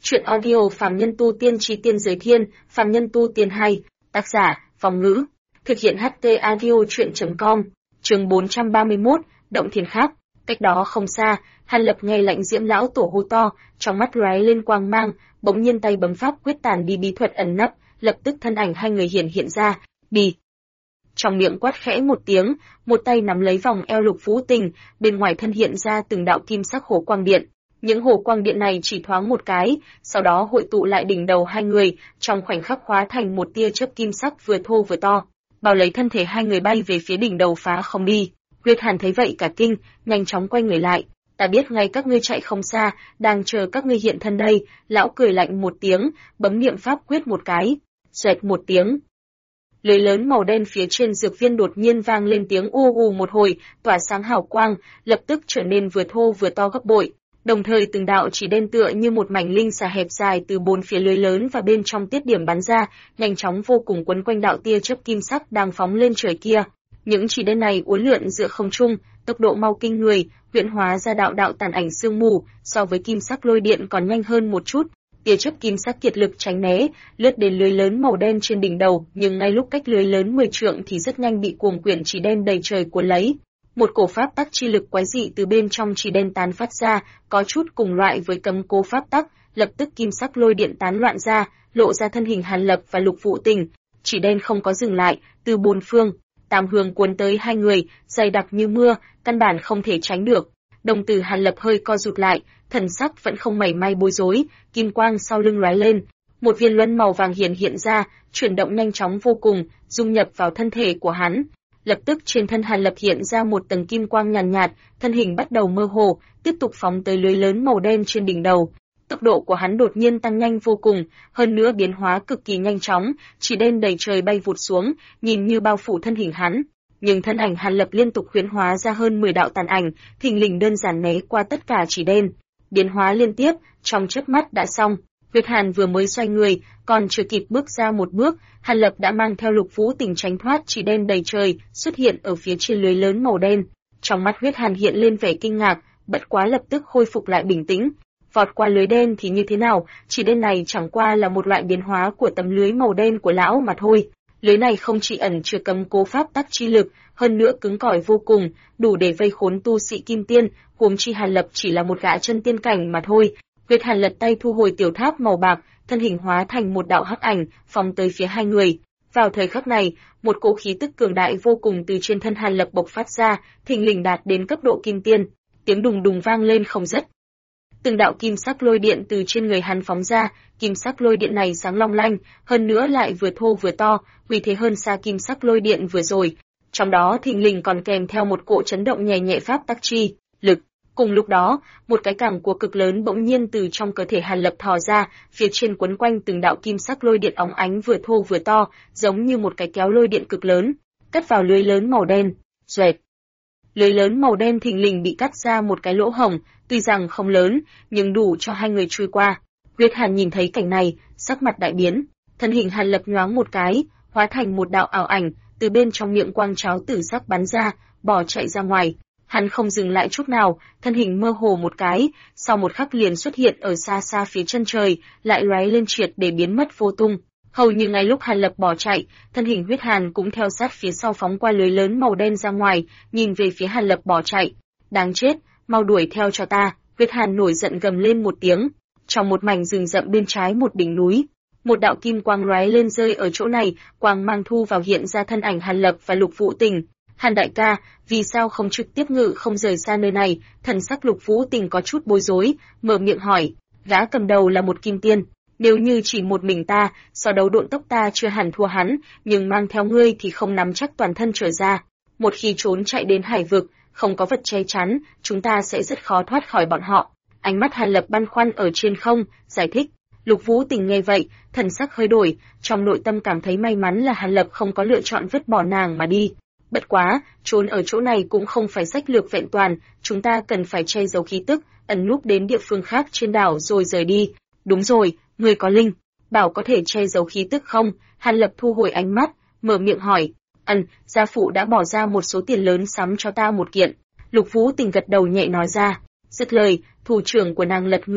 Chuyện audio Phàm Nhân Tu Tiên Chí Tiên Giới Thiên, Phàm Nhân Tu Tiên 2, tác giả, Phong Ngữ, thực hiện HT audio chuyện.com, chương 431, Động Thiên Khác. Cách đó không xa, Hàn Lập nghe lạnh Diễm lão tổ hô to, trong mắt lóe lên quang mang, bỗng nhiên tay bấm pháp quyết tàn đi bí thuật ẩn nấp, lập tức thân ảnh hai người hiện ra, đi. Trong miệng quát khẽ một tiếng, một tay nắm lấy vòng eo Lục Vũ Tình, bên ngoài thân hiện ra từng đạo kim sắc hồ quang điện. Những hồ quang điện này chỉ thoáng một cái, sau đó hội tụ lại đỉnh đầu hai người, trong khoảnh khắc hóa thành một tia chớp kim sắc vừa thô vừa to, bao lấy thân thể hai người bay về phía đỉnh đầu phá không đi. Huyết Hàn thấy vậy cả kinh, nhanh chóng quay người lại. Ta biết ngay các ngươi chạy không xa, đang chờ các ngươi hiện thân đây. Lão cười lạnh một tiếng, bấm niệm pháp quyết một cái, xoẹt một tiếng. Lưới lớn màu đen phía trên dược viên đột nhiên vang lên tiếng u u một hồi, tỏa sáng hào quang, lập tức trở nên vừa thô vừa to gấp bội. Đồng thời từng đạo chỉ đen tựa như một mảnh linh xà hẹp dài từ bốn phía lưới lớn và bên trong tiết điểm bắn ra, nhanh chóng vô cùng quấn quanh đạo tia chớp kim sắc đang phóng lên trời kia. Những chỉ đen này uốn lượn giữa không trung, tốc độ mau kinh người, huyễn hóa ra đạo đạo tàn ảnh sương mù, so với kim sắc lôi điện còn nhanh hơn một chút. Tia chớp kim sắc kiệt lực tránh né, lướt đến lưới lớn màu đen trên đỉnh đầu, nhưng ngay lúc cách lưới lớn 10 trượng thì rất nhanh bị cuồng quyển chỉ đen đầy trời cuốn lấy. Một cổ pháp tắc chi lực quái dị từ bên trong chỉ đen tán phát ra, có chút cùng loại với cấm cố pháp tắc, lập tức kim sắc lôi điện tán loạn ra, lộ ra thân hình Hàn Lập và Lục Vũ Tình. Chỉ đen không có dừng lại, từ bốn phương, tám hướng cuốn tới hai người, dày đặc như mưa, căn bản không thể tránh được. Đồng tử Hàn Lập hơi co rụt lại, thần sắc vẫn không mảy may bối rối, kim quang sau lưng lóe lên, một viên luân màu vàng hiện ra, chuyển động nhanh chóng vô cùng, dung nhập vào thân thể của hắn. Lập tức trên thân Hàn Lập hiện ra một tầng kim quang nhàn nhạt, thân hình bắt đầu mơ hồ, tiếp tục phóng tới lưới lớn màu đen trên đỉnh đầu. Tốc độ của hắn đột nhiên tăng nhanh vô cùng, hơn nữa biến hóa cực kỳ nhanh chóng, chỉ đen đầy trời bay vụt xuống, nhìn như bao phủ thân hình hắn. Nhưng thân ảnh Hàn Lập liên tục huyễn hóa ra hơn 10 đạo tàn ảnh, thình lình đơn giản né qua tất cả chỉ đen. Biến hóa liên tiếp, trong chớp mắt đã xong. Huyết Hàn vừa mới xoay người, còn chưa kịp bước ra một bước, Hàn Lập đã mang theo Lục Vũ Tình tránh thoát chỉ đen đầy trời, xuất hiện ở phía trên lưới lớn màu đen. Trong mắt Huyết Hàn hiện lên vẻ kinh ngạc, bất quá lập tức khôi phục lại bình tĩnh. Vọt qua lưới đen thì như thế nào, chỉ đen này chẳng qua là một loại biến hóa của tấm lưới màu đen của lão mà thôi. Lưới này không chỉ ẩn chứa cấm cố pháp tắc chi lực, hơn nữa cứng cỏi vô cùng, đủ để vây khốn tu sĩ kim tiên, huống chi Hàn Lập chỉ là một gã chân tiên cảnh mà thôi. Huyết Hàn lật tay thu hồi tiểu tháp màu bạc, thân hình hóa thành một đạo hắc ảnh, phóng tới phía hai người. Vào thời khắc này, một cỗ khí tức cường đại vô cùng từ trên thân Hàn Lập bộc phát ra, thình lình đạt đến cấp độ kim tiên, tiếng đùng đùng vang lên không dứt. Từng đạo kim sắc lôi điện từ trên người hắn phóng ra, kim sắc lôi điện này sáng long lanh, hơn nữa lại vừa thô vừa to, uy thế hơn xa kim sắc lôi điện vừa rồi. Trong đó thình lình còn kèm theo một cỗ chấn động nhẹ nhẹ pháp tắc chi lực. Cùng lúc đó, một cái cảng của cực lớn bỗng nhiên từ trong cơ thể Hàn Lập thò ra, phía trên quấn quanh từng đạo kim sắc lôi điện óng ánh vừa thô vừa to, giống như một cái kéo lôi điện cực lớn, cắt vào lưới lớn màu đen. Xoẹt. Lưới lớn màu đen thình lình bị cắt ra một cái lỗ hổng, tuy rằng không lớn, nhưng đủ cho hai người chui qua. Huyết Hàn nhìn thấy cảnh này, sắc mặt đại biến, thân hình Hàn Lập nhoáng một cái, hóa thành một đạo ảo ảnh, từ bên trong miệng quang cháo tử sắc bắn ra, bỏ chạy ra ngoài. Hắn không dừng lại chút nào, thân hình mơ hồ một cái, sau một khắc liền xuất hiện ở xa xa phía chân trời, lại lóe lên triệt để biến mất vô tung. Hầu như ngay lúc Hàn Lập bỏ chạy, thân hình Huyết Hàn cũng theo sát phía sau phóng qua lưới lớn màu đen ra ngoài, nhìn về phía Hàn Lập bỏ chạy. Đáng chết, mau đuổi theo cho ta! Huyết Hàn nổi giận gầm lên một tiếng. Trong một mảnh rừng rậm bên trái một đỉnh núi, một đạo kim quang lóe lên rơi ở chỗ này, quang mang thu vào hiện ra thân ảnh Hàn Lập và Lục Vũ Tình. Hàn đại ca, vì sao không trực tiếp ngự không rời xa nơi này? Thần sắc Lục Vũ Tình có chút bối rối, mở miệng hỏi. Gã cầm đầu là một kim tiên, nếu như chỉ một mình ta, so đấu độn tốc ta chưa hẳn thua hắn, nhưng mang theo ngươi thì không nắm chắc toàn thân trở ra. Một khi trốn chạy đến hải vực, không có vật che chắn, chúng ta sẽ rất khó thoát khỏi bọn họ. Ánh mắt Hàn Lập băn khoăn ở trên không, giải thích. Lục Vũ Tình nghe vậy, thần sắc hơi đổi, trong nội tâm cảm thấy may mắn là Hàn Lập không có lựa chọn vứt bỏ nàng mà đi. Bất quá, trốn ở chỗ này cũng không phải sách lược vẹn toàn, chúng ta cần phải che giấu khí tức, ẩn núp đến địa phương khác trên đảo rồi rời đi. Đúng rồi, người có linh, bảo có thể che giấu khí tức không? Hàn Lập thu hồi ánh mắt, mở miệng hỏi. Gia phụ đã bỏ ra một số tiền lớn sắm cho ta một kiện. Lục Vũ Tình gật đầu nhẹ nói ra. Dứt lời, thủ trưởng của nàng lật ngược,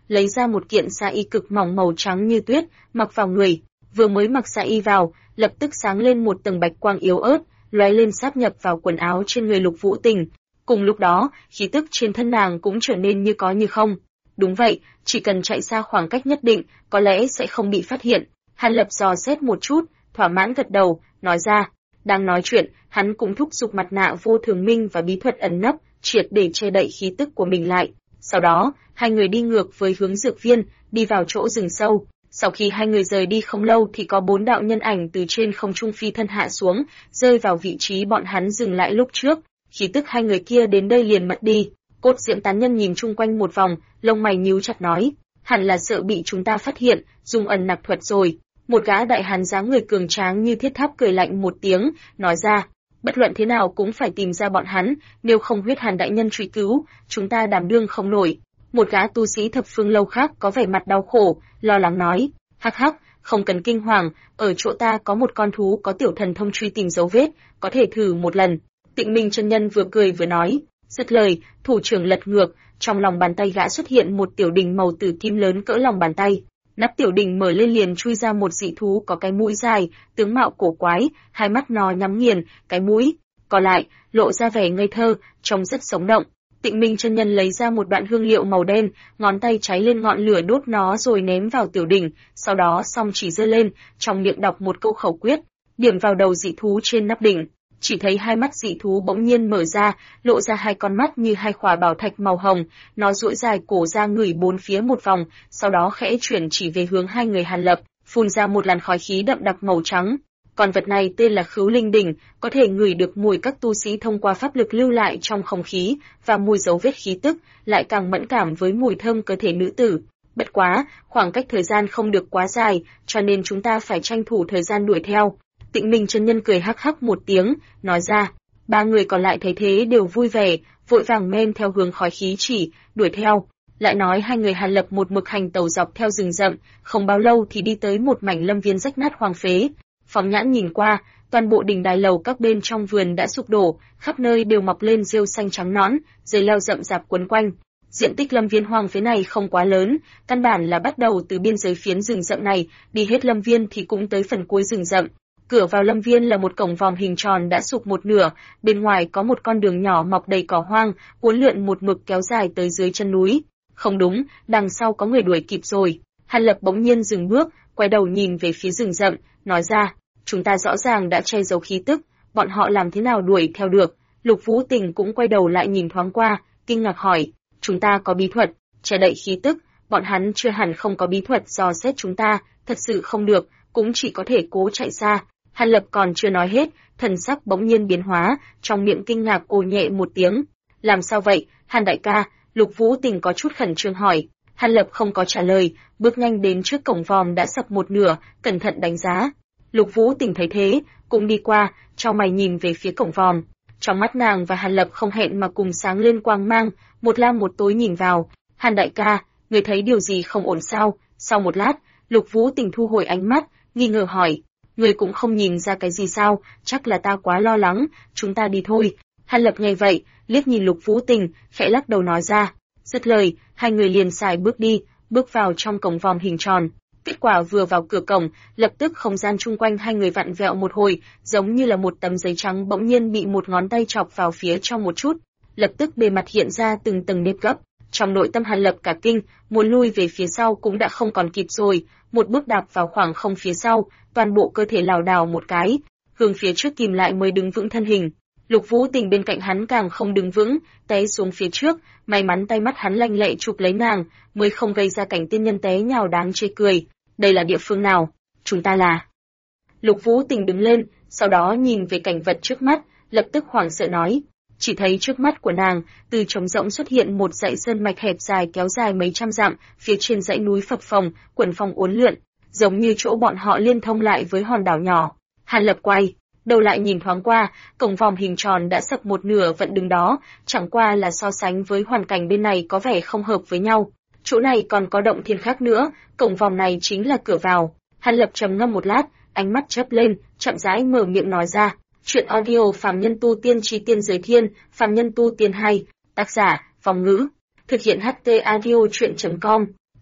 lấy ra một kiện sa y cực mỏng màu trắng như tuyết, mặc vào người. Vừa mới mặc sa y vào, lập tức sáng lên một tầng bạch quang yếu ớt, lóe lên sáp nhập vào quần áo trên người Lục Vũ Tình. Cùng lúc đó, khí tức trên thân nàng cũng trở nên như có như không. Đúng vậy, chỉ cần chạy xa khoảng cách nhất định, có lẽ sẽ không bị phát hiện. Hàn Lập dò xét một chút, thỏa mãn gật đầu, nói ra. Đang nói chuyện, hắn cũng thúc giục mặt nạ vô thường minh và bí thuật ẩn nấp, triệt để che đậy khí tức của mình lại. Sau đó, hai người đi ngược với hướng dược viên, đi vào chỗ rừng sâu. Sau khi hai người rời đi không lâu thì có 4 đạo nhân ảnh từ trên không trung phi thân hạ xuống, rơi vào vị trí bọn hắn dừng lại lúc trước. Khí tức hai người kia đến đây liền mất đi. Cốt Diễm tán nhân nhìn chung quanh một vòng, lông mày nhíu chặt nói, hẳn là sợ bị chúng ta phát hiện, dùng ẩn nặc thuật rồi. Một gã đại hán dáng người cường tráng như thiết tháp cười lạnh một tiếng, nói ra, bất luận thế nào cũng phải tìm ra bọn hắn, nếu không huyết hàn đại nhân truy cứu, chúng ta đảm đương không nổi. Một gã tu sĩ thập phương lâu khác có vẻ mặt đau khổ, lo lắng nói, hắc hắc, không cần kinh hoàng, ở chỗ ta có một con thú có tiểu thần thông truy tìm dấu vết, có thể thử một lần. Tịnh Minh chân nhân vừa cười vừa nói, dứt lời, thủ trưởng lật ngược, trong lòng bàn tay gã xuất hiện một tiểu đình màu tử kim lớn cỡ lòng bàn tay. Nắp tiểu đình mở lên liền chui ra một dị thú có cái mũi dài, tướng mạo cổ quái, hai mắt nó nhắm nghiền, cái mũi còn lại lộ ra vẻ ngây thơ, trông rất sống động. Tịnh Minh chân nhân lấy ra một đoạn hương liệu màu đen, ngón tay cháy lên ngọn lửa đốt nó rồi ném vào tiểu đỉnh, sau đó song chỉ giơ lên, trong miệng đọc một câu khẩu quyết, điểm vào đầu dị thú trên nắp đỉnh. Chỉ thấy hai mắt dị thú bỗng nhiên mở ra, lộ ra hai con mắt như hai khỏa bảo thạch màu hồng, nó duỗi dài cổ ra ngửi bốn phía một vòng, sau đó khẽ chuyển chỉ về hướng hai người Hàn Lập, phun ra một làn khói khí đậm đặc màu trắng. Con vật này tên là Khứu Linh Đỉnh, có thể ngửi được mùi các tu sĩ thông qua pháp lực lưu lại trong không khí, và mùi dấu vết khí tức, lại càng mẫn cảm với mùi thơm cơ thể nữ tử. Bất quá, khoảng cách thời gian không được quá dài, cho nên chúng ta phải tranh thủ thời gian đuổi theo. Tịnh Minh chân nhân cười hắc hắc một tiếng, nói ra. Ba người còn lại thấy thế đều vui vẻ, vội vàng men theo hướng khói khí chỉ, đuổi theo. Lại nói hai người Hàn Lập một mực hành tàu dọc theo rừng rậm, không bao lâu thì đi tới một mảnh lâm viên rách nát hoang phế. Phóng nhãn nhìn qua, toàn bộ đỉnh đài lầu các bên trong vườn đã sụp đổ, khắp nơi đều mọc lên rêu xanh trắng nõn, dây leo rậm rạp quấn quanh. Diện tích lâm viên hoang phế này không quá lớn, căn bản là bắt đầu từ biên giới phiến rừng rậm này, đi hết lâm viên thì cũng tới phần cuối rừng rậm. Cửa vào lâm viên là một cổng vòm hình tròn đã sụp một nửa, bên ngoài có một con đường nhỏ mọc đầy cỏ hoang, uốn lượn một mực kéo dài tới dưới chân núi. Không đúng, đằng sau có người đuổi kịp rồi. Hàn Lập bỗng nhiên dừng bước, quay đầu nhìn về phía rừng rậm, nói ra, chúng ta rõ ràng đã che giấu khí tức, bọn họ làm thế nào đuổi theo được? Lục Vũ Tình cũng quay đầu lại nhìn thoáng qua, kinh ngạc hỏi, chúng ta có bí thuật, che đậy khí tức, bọn hắn chưa hẳn không có bí thuật dò xét chúng ta, thật sự không được, cũng chỉ có thể cố chạy xa. Hàn Lập còn chưa nói hết, thần sắc bỗng nhiên biến hóa, trong miệng kinh ngạc ồ nhẹ một tiếng. Làm sao vậy, Hàn đại ca? Lục Vũ Tình có chút khẩn trương hỏi. Hàn Lập không có trả lời, bước nhanh đến trước cổng vòm đã sập một nửa, cẩn thận đánh giá. Lục Vũ Tình thấy thế, cũng đi qua, chau mày nhìn về phía cổng vòm. Trong mắt nàng và Hàn Lập không hẹn mà cùng sáng lên quang mang, một lam một tối nhìn vào. Hàn đại ca, người thấy điều gì không ổn sao? Sau một lát, Lục Vũ Tình thu hồi ánh mắt, nghi ngờ hỏi. Người cũng không nhìn ra cái gì sao, chắc là ta quá lo lắng, chúng ta đi thôi. Hàn Lập nghe vậy, liếc nhìn Lục Vũ Tình, khẽ lắc đầu nói ra. Dứt lời, hai người liền xài bước đi, bước vào trong cổng vòm hình tròn. Kết quả vừa vào cửa cổng, lập tức không gian chung quanh hai người vặn vẹo một hồi, giống như là một tấm giấy trắng bỗng nhiên bị một ngón tay chọc vào phía trong một chút. Lập tức bề mặt hiện ra từng tầng nếp gấp. Trong nội tâm Hàn Lập cả kinh, muốn lui về phía sau cũng đã không còn kịp rồi, một bước đạp vào khoảng không phía sau, toàn bộ cơ thể lảo đảo một cái, hướng phía trước kìm lại mới đứng vững thân hình. Lục Vũ Tình bên cạnh hắn càng không đứng vững, té xuống phía trước, may mắn tay mắt hắn lanh lẹ chụp lấy nàng, mới không gây ra cảnh tiên nhân té nhào đáng chê cười. Đây là địa phương nào? Chúng ta là... Lục Vũ Tình đứng lên, sau đó nhìn về cảnh vật trước mắt, lập tức hoảng sợ nói. Chỉ thấy trước mắt của nàng, từ trống rỗng xuất hiện một dãy sơn mạch hẹp dài kéo dài mấy trăm dặm, phía trên dãy núi phập phồng, quần phong uốn lượn, giống như chỗ bọn họ liên thông lại với hòn đảo nhỏ. Hàn Lập quay đầu lại nhìn thoáng qua, cổng vòm hình tròn đã sập một nửa vẫn đứng đó, chẳng qua là so sánh với hoàn cảnh bên này có vẻ không hợp với nhau. Chỗ này còn có động thiên khác nữa, cổng vòm này chính là cửa vào. Hàn Lập trầm ngâm một lát, ánh mắt chớp lên, chậm rãi mở miệng nói ra. Chuyện audio Phàm Nhân Tu Tiên Chi Tiên Giới Thiên, Phàm Nhân Tu Tiên 2, tác giả, Phong Ngữ, thực hiện HT audio chuyện.com,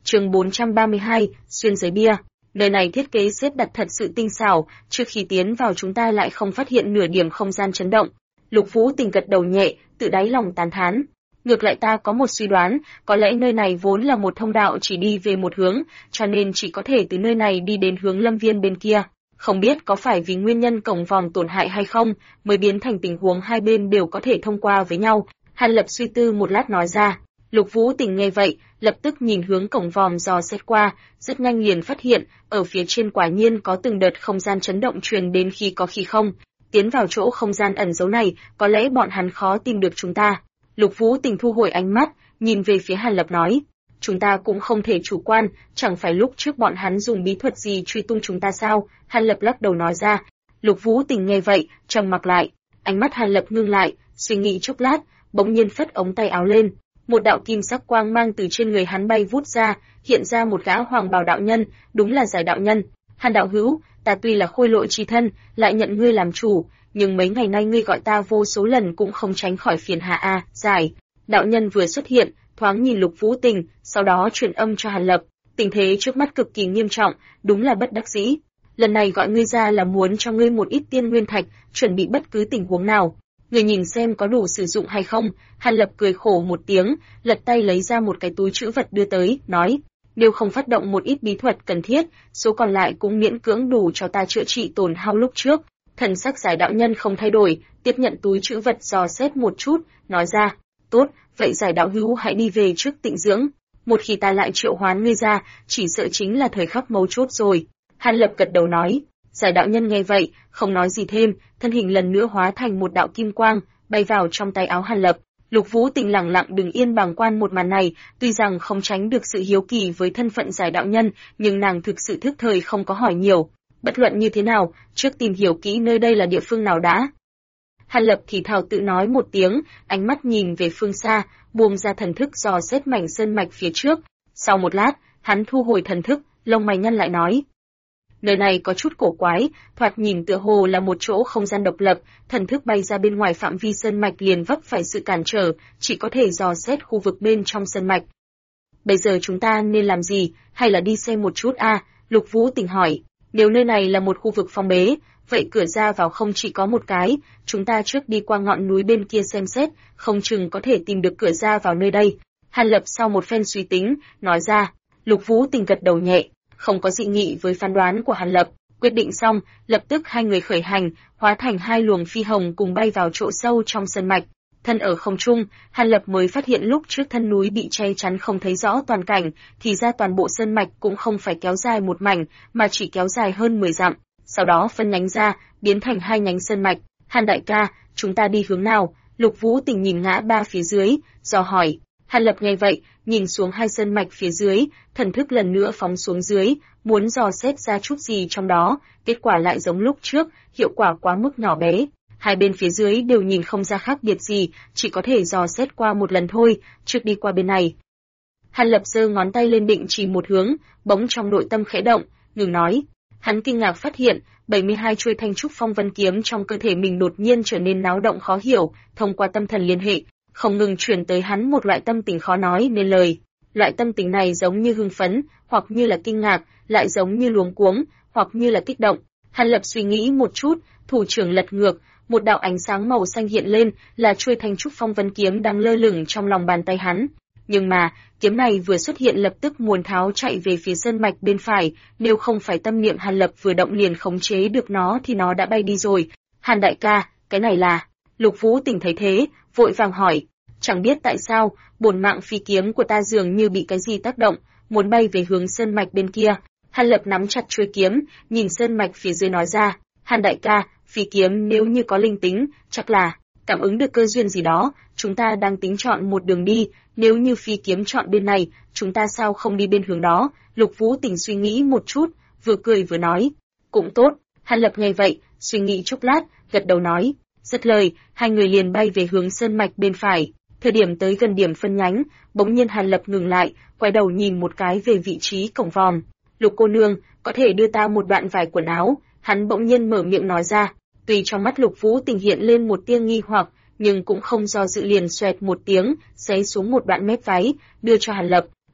Chương 432, xuyên giới bia. Nơi này thiết kế xếp đặt thật sự tinh xảo, trước khi tiến vào chúng ta lại không phát hiện nửa điểm không gian chấn động. Lục Vũ Tình gật đầu nhẹ, tự đáy lòng tán thán. Ngược lại ta có một suy đoán, có lẽ nơi này vốn là một thông đạo chỉ đi về một hướng, cho nên chỉ có thể từ nơi này đi đến hướng Lâm Viên bên kia. Không biết có phải vì nguyên nhân cổng vòm tổn hại hay không, mới biến thành tình huống hai bên đều có thể thông qua với nhau. Hàn Lập suy tư một lát nói ra. Lục Vũ Tình nghe vậy, lập tức nhìn hướng cổng vòm dò xét qua, rất nhanh liền phát hiện, ở phía trên quả nhiên có từng đợt không gian chấn động truyền đến khi có khi không. Tiến vào chỗ không gian ẩn giấu này, có lẽ bọn hắn khó tìm được chúng ta. Lục Vũ Tình thu hồi ánh mắt, nhìn về phía Hàn Lập nói, chúng ta cũng không thể chủ quan, chẳng phải lúc trước bọn hắn dùng bí thuật gì truy tung chúng ta sao? Hàn Lập lắc đầu nói ra. Lục Vũ Tình nghe vậy, trầm mặc lại, ánh mắt Hàn Lập ngưng lại, suy nghĩ chốc lát, bỗng nhiên phất ống tay áo lên, một đạo kim sắc quang mang từ trên người hắn bay vút ra, hiện ra một gã hoàng bào đạo nhân, đúng là Giải đạo nhân. Hàn đạo hữu, ta tuy là khôi lỗi chi thân, lại nhận ngươi làm chủ, nhưng mấy ngày nay ngươi gọi ta vô số lần cũng không tránh khỏi phiền hà a. Giải đạo nhân vừa xuất hiện, thoáng nhìn Lục Vũ Tình, sau đó truyền âm cho Hàn Lập, tình thế trước mắt cực kỳ nghiêm trọng, đúng là bất đắc dĩ. Lần này gọi ngươi ra là muốn cho ngươi một ít tiên nguyên thạch, chuẩn bị bất cứ tình huống nào. Ngươi nhìn xem có đủ sử dụng hay không? Hàn Lập cười khổ một tiếng, lật tay lấy ra một cái túi trữ vật đưa tới, nói, nếu không phát động một ít bí thuật cần thiết, số còn lại cũng miễn cưỡng đủ cho ta chữa trị tổn hao lúc trước. Thần sắc Giải đạo nhân không thay đổi, tiếp nhận túi trữ vật dò xét một chút, nói ra, tốt, vậy Giải đạo hữu hãy đi về trước tịnh dưỡng. Một khi ta lại triệu hoán ngươi ra, chỉ sợ chính là thời khắc mấu chốt rồi. Hàn Lập gật đầu nói. Giải đạo nhân nghe vậy, không nói gì thêm, thân hình lần nữa hóa thành một đạo kim quang, bay vào trong tay áo Hàn Lập. Lục Vũ Tình lặng lặng đứng yên bàng quan một màn này, tuy rằng không tránh được sự hiếu kỳ với thân phận Giải đạo nhân, nhưng nàng thực sự thức thời không có hỏi nhiều. Bất luận như thế nào, trước tìm hiểu kỹ nơi đây là địa phương nào đã. Hàn Lập thì thào tự nói một tiếng, ánh mắt nhìn về phương xa, buông ra thần thức dò xét mảnh sơn mạch phía trước. Sau một lát, hắn thu hồi thần thức, lông mày nhăn lại nói. Nơi này có chút cổ quái, thoạt nhìn tựa hồ là một chỗ không gian độc lập, thần thức bay ra bên ngoài phạm vi sơn mạch liền vấp phải sự cản trở, chỉ có thể dò xét khu vực bên trong sơn mạch. Bây giờ chúng ta nên làm gì, hay là đi xem một chút a? Lục Vũ Tình hỏi. Nếu nơi này là một khu vực phong bế, vậy cửa ra vào không chỉ có một cái, chúng ta trước đi qua ngọn núi bên kia xem xét, không chừng có thể tìm được cửa ra vào nơi đây. Hàn Lập sau một phen suy tính, nói ra. Lục Vũ Tình gật đầu nhẹ, không có dị nghị với phán đoán của Hàn Lập. Quyết định xong, lập tức hai người khởi hành, hóa thành hai luồng phi hồng cùng bay vào chỗ sâu trong sơn mạch. Thân ở không trung, Hàn Lập mới phát hiện lúc trước thân núi bị che chắn không thấy rõ toàn cảnh, thì ra toàn bộ sơn mạch cũng không phải kéo dài một mảnh, mà chỉ kéo dài hơn 10 dặm. Sau đó phân nhánh ra, biến thành hai nhánh sơn mạch. Hàn đại ca, chúng ta đi hướng nào? Lục Vũ Tình nhìn ngã ba phía dưới, dò hỏi. Hàn Lập nghe vậy, nhìn xuống hai sơn mạch phía dưới, thần thức lần nữa phóng xuống dưới, muốn dò xét ra chút gì trong đó, kết quả lại giống lúc trước, hiệu quả quá mức nhỏ bé. Hai bên phía dưới đều nhìn không ra khác biệt gì, chỉ có thể dò xét qua một lần thôi, trước đi qua bên này. Hàn Lập giơ ngón tay lên định chỉ một hướng, bỗng trong nội tâm khẽ động, ngừng nói. Hắn kinh ngạc phát hiện, 72 chuôi thanh trúc phong vân kiếm trong cơ thể mình đột nhiên trở nên náo động khó hiểu, thông qua tâm thần liên hệ, không ngừng truyền tới hắn một loại tâm tình khó nói nên lời. Loại tâm tình này giống như hưng phấn, hoặc như là kinh ngạc, lại giống như luống cuống, hoặc như là kích động. Hàn Lập suy nghĩ một chút, thủ trưởng lật ngược, một đạo ánh sáng màu xanh hiện lên, là chuôi thanh trúc phong vân kiếm đang lơ lửng trong lòng bàn tay hắn. Nhưng mà, kiếm này vừa xuất hiện lập tức muồn tháo chạy về phía sơn mạch bên phải, nếu không phải tâm niệm Hàn Lập vừa động liền khống chế được nó thì nó đã bay đi rồi. Hàn đại ca, cái này là... Lục Vũ Tình thấy thế, vội vàng hỏi. Chẳng biết tại sao, bổn mạng phi kiếm của ta dường như bị cái gì tác động, muốn bay về hướng sơn mạch bên kia. Hàn Lập nắm chặt chuôi kiếm, nhìn sơn mạch phía dưới nói ra. Hàn đại ca, phi kiếm nếu như có linh tính, chắc là cảm ứng được cơ duyên gì đó, chúng ta đang tính chọn một đường đi, nếu như phi kiếm chọn bên này, chúng ta sao không đi bên hướng đó? Lục Vũ Tình suy nghĩ một chút, vừa cười vừa nói. Cũng tốt. Hàn Lập nghe vậy, suy nghĩ chốc lát, gật đầu nói. Dứt lời, hai người liền bay về hướng sơn mạch bên phải. Thời điểm tới gần điểm phân nhánh, bỗng nhiên Hàn Lập ngừng lại, quay đầu nhìn một cái về vị trí cổng vòm. Lục cô nương, có thể đưa ta một đoạn vải quần áo? Hắn bỗng nhiên mở miệng nói ra. Tuy trong mắt Lục Vũ Tình hiện lên một tia nghi hoặc, nhưng cũng không do dự liền xoẹt một tiếng, xé xuống một đoạn mép váy, đưa cho Hàn Lập.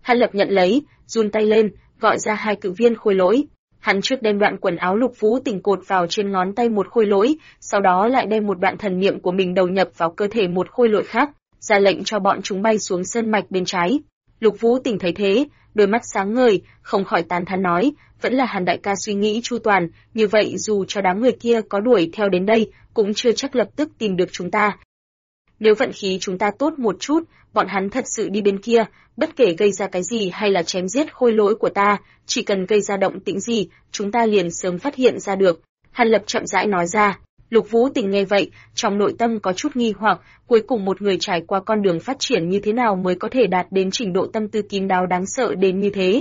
Hàn Lập nhận lấy, run tay lên, gọi ra 2 cự viên khôi lỗi. Hắn trước đem đoạn quần áo Lục Vũ Tình cột vào trên ngón tay một khôi lỗi, sau đó lại đem một đoạn thần niệm của mình đầu nhập vào cơ thể một khôi lỗi khác, ra lệnh cho bọn chúng bay xuống sơn mạch bên trái. Lục Vũ Tình thấy thế, đôi mắt sáng ngời, không khỏi tán thán nói, vẫn là Hàn đại ca suy nghĩ chu toàn, như vậy dù cho đám người kia có đuổi theo đến đây, cũng chưa chắc lập tức tìm được chúng ta. Nếu vận khí chúng ta tốt một chút, bọn hắn thật sự đi bên kia, bất kể gây ra cái gì hay là chém giết khôi lỗi của ta, chỉ cần gây ra động tĩnh gì, chúng ta liền sớm phát hiện ra được. Hàn Lập chậm rãi nói ra. Lục Vũ Tình nghe vậy, trong nội tâm có chút nghi hoặc, cuối cùng một người trải qua con đường phát triển như thế nào mới có thể đạt đến trình độ tâm tư kín đáo đáng sợ đến như thế.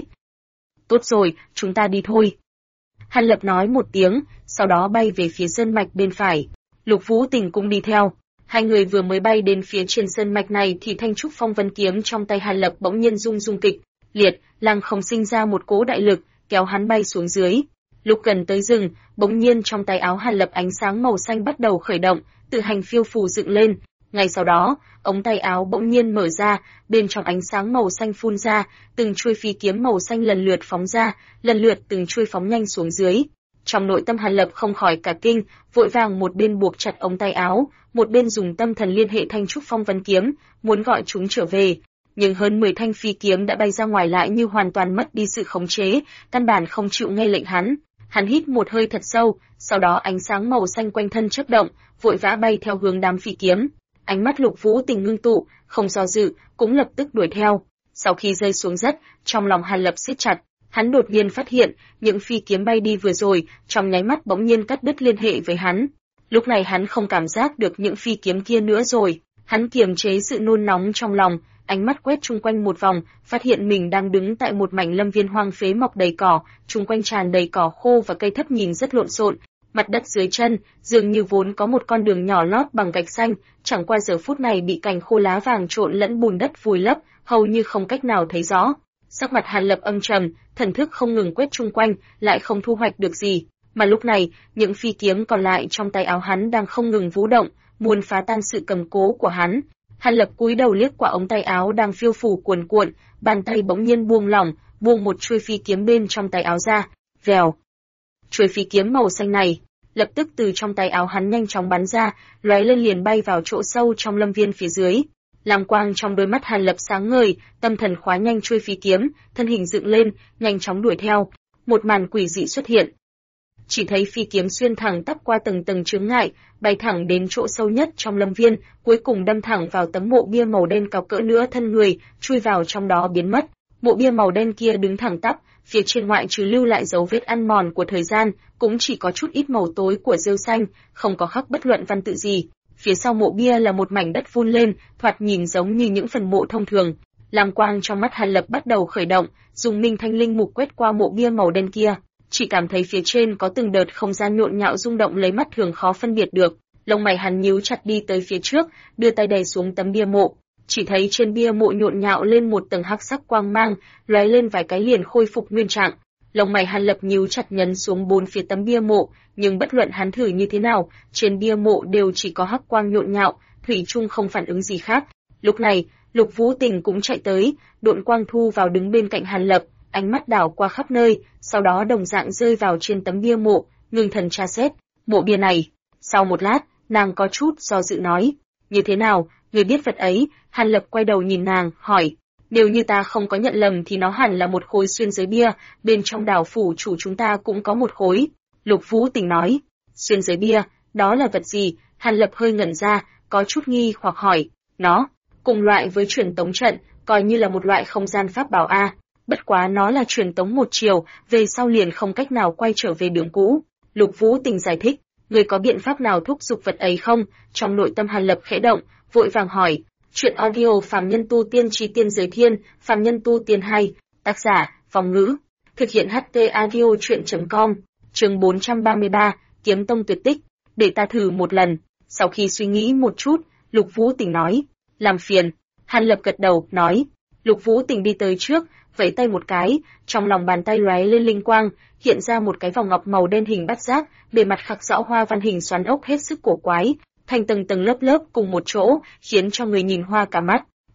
Tốt rồi, chúng ta đi thôi. Hàn Lập nói một tiếng, sau đó bay về phía sơn mạch bên phải. Lục Vũ Tình cũng đi theo. Hai người vừa mới bay đến phía trên sơn mạch này thì thanh trúc phong vân kiếm trong tay Hàn Lập bỗng nhiên rung rung kịch liệt, lăng không sinh ra một cỗ đại lực, kéo hắn bay xuống dưới. Lúc gần tới rừng, bỗng nhiên trong tay áo Hàn Lập ánh sáng màu xanh bắt đầu khởi động, tự hành phiêu phù dựng lên. Ngay sau đó, ống tay áo bỗng nhiên mở ra, bên trong ánh sáng màu xanh phun ra, từng chuôi phi kiếm màu xanh lần lượt phóng ra, lần lượt từng chuôi phóng nhanh xuống dưới. Trong nội tâm Hàn Lập không khỏi cả kinh, vội vàng một bên buộc chặt ống tay áo, một bên dùng tâm thần liên hệ thanh trúc phong vân kiếm, muốn gọi chúng trở về. Nhưng hơn 10 thanh phi kiếm đã bay ra ngoài lại như hoàn toàn mất đi sự khống chế, căn bản không chịu nghe lệnh hắn. Hắn hít một hơi thật sâu, sau đó ánh sáng màu xanh quanh thân chớp động, vội vã bay theo hướng đám phi kiếm. Ánh mắt Lục Vũ Tình ngưng tụ, không do dự, cũng lập tức đuổi theo. Sau khi rơi xuống đất, trong lòng Hàn Lập siết chặt, hắn đột nhiên phát hiện, những phi kiếm bay đi vừa rồi, trong nháy mắt bỗng nhiên cắt đứt liên hệ với hắn. Lúc này hắn không cảm giác được những phi kiếm kia nữa rồi, hắn kiềm chế sự nôn nóng trong lòng, ánh mắt quét chung quanh một vòng, phát hiện mình đang đứng tại một mảnh lâm viên hoang phế mọc đầy cỏ, chung quanh tràn đầy cỏ khô và cây thấp nhìn rất lộn xộn. Mặt đất dưới chân, dường như vốn có một con đường nhỏ lót bằng gạch xanh, chẳng qua giờ phút này bị cành khô lá vàng trộn lẫn bùn đất vùi lấp, hầu như không cách nào thấy rõ. Sắc mặt Hàn Lập âm trầm, thần thức không ngừng quét chung quanh, lại không thu hoạch được gì. Mà lúc này, những phi kiếm còn lại trong tay áo hắn đang không ngừng vũ động, muốn phá tan sự cầm cố của hắn. Hàn Lập cúi đầu liếc qua ống tay áo đang phiêu phù cuồn cuộn, bàn tay bỗng nhiên buông lỏng, buông một chuôi phi kiếm bên trong tay áo ra. Vèo. Chuôi phi kiếm màu xanh này, lập tức từ trong tay áo hắn nhanh chóng bắn ra, lóe lên liền bay vào chỗ sâu trong lâm viên phía dưới. Lam quang trong đôi mắt Hàn Lập sáng ngời, tâm thần khóa nhanh chuôi phi kiếm, thân hình dựng lên, nhanh chóng đuổi theo. Một màn quỷ dị xuất hiện. Chỉ thấy phi kiếm xuyên thẳng tắp qua tầng tầng chướng ngại, bay thẳng đến chỗ sâu nhất trong lâm viên, cuối cùng đâm thẳng vào tấm mộ bia màu đen cao cỡ nửa thân người, chui vào trong đó biến mất. Mộ bia màu đen kia đứng thẳng tắp, phía trên ngoại trừ lưu lại dấu vết ăn mòn của thời gian, cũng chỉ có chút ít màu tối của rêu xanh, không có khắc bất luận văn tự gì. Phía sau mộ bia là một mảnh đất vun lên, thoạt nhìn giống như những phần mộ thông thường. Lam quang trong mắt Hàn Lập bắt đầu khởi động, dùng minh thanh linh mục quét qua mộ bia màu đen kia, chỉ cảm thấy phía trên có từng đợt không gian nhộn nhạo rung động lấy mắt thường khó phân biệt được. Lông mày hắn nhíu chặt đi tới phía trước, đưa tay đè xuống tấm bia mộ, chỉ thấy trên bia mộ nhộn nhạo lên một tầng hắc sắc quang mang, lóe lên vài cái liền khôi phục nguyên trạng. Lông mày Hàn Lập nhíu chặt nhấn xuống bốn phía tấm bia mộ, nhưng bất luận hắn thử như thế nào, trên bia mộ đều chỉ có hắc quang nhộn nhạo, thủy chung không phản ứng gì khác. Lúc này, Lục Vũ Tình cũng chạy tới, độn quang thu vào đứng bên cạnh Hàn Lập, ánh mắt đảo qua khắp nơi, sau đó đồng dạng rơi vào trên tấm bia mộ, ngưng thần tra xét. Mộ bia này. Sau một lát, nàng có chút do dự nói, như thế nào, người biết vật ấy? Hàn Lập quay đầu nhìn nàng, hỏi. Nếu như ta không có nhận lầm thì nó hẳn là một khối xuyên giới bia, bên trong đảo phủ chủ chúng ta cũng có một khối. Lục Vũ Tình nói. Xuyên giới bia, đó là vật gì? Hàn Lập hơi ngẩn ra, có chút nghi hoặc hỏi. Nó, cùng loại với truyền tống trận, coi như là một loại không gian pháp bảo a. Bất quá nó là truyền tống một chiều, về sau liền không cách nào quay trở về đường cũ. Lục Vũ Tình giải thích. Người có biện pháp nào thúc giục vật ấy không? Trong nội tâm Hàn Lập khẽ động, vội vàng hỏi. Chuyện audio Phàm Nhân Tu Tiên Chí Tiên Giới Thiên, Phàm Nhân Tu Tiên 2, tác giả, Phong Ngữ. Thực hiện HT audio chuyện.com, chương 433, Kiếm Tông tuyệt tích, để ta thử một lần. Sau khi suy nghĩ một chút, Lục Vũ Tình nói, làm phiền. Hàn Lập gật đầu, nói. Lục Vũ Tình đi tới trước, vẫy tay một cái, trong lòng bàn tay lóe lên linh quang, hiện ra một cái vòng ngọc màu đen hình bát giác, bề mặt khắc rõ hoa văn hình xoắn ốc hết sức cổ quái, thành tầng tầng lớp lớp cùng một chỗ, khiến cho người nhìn hoa cả mắt.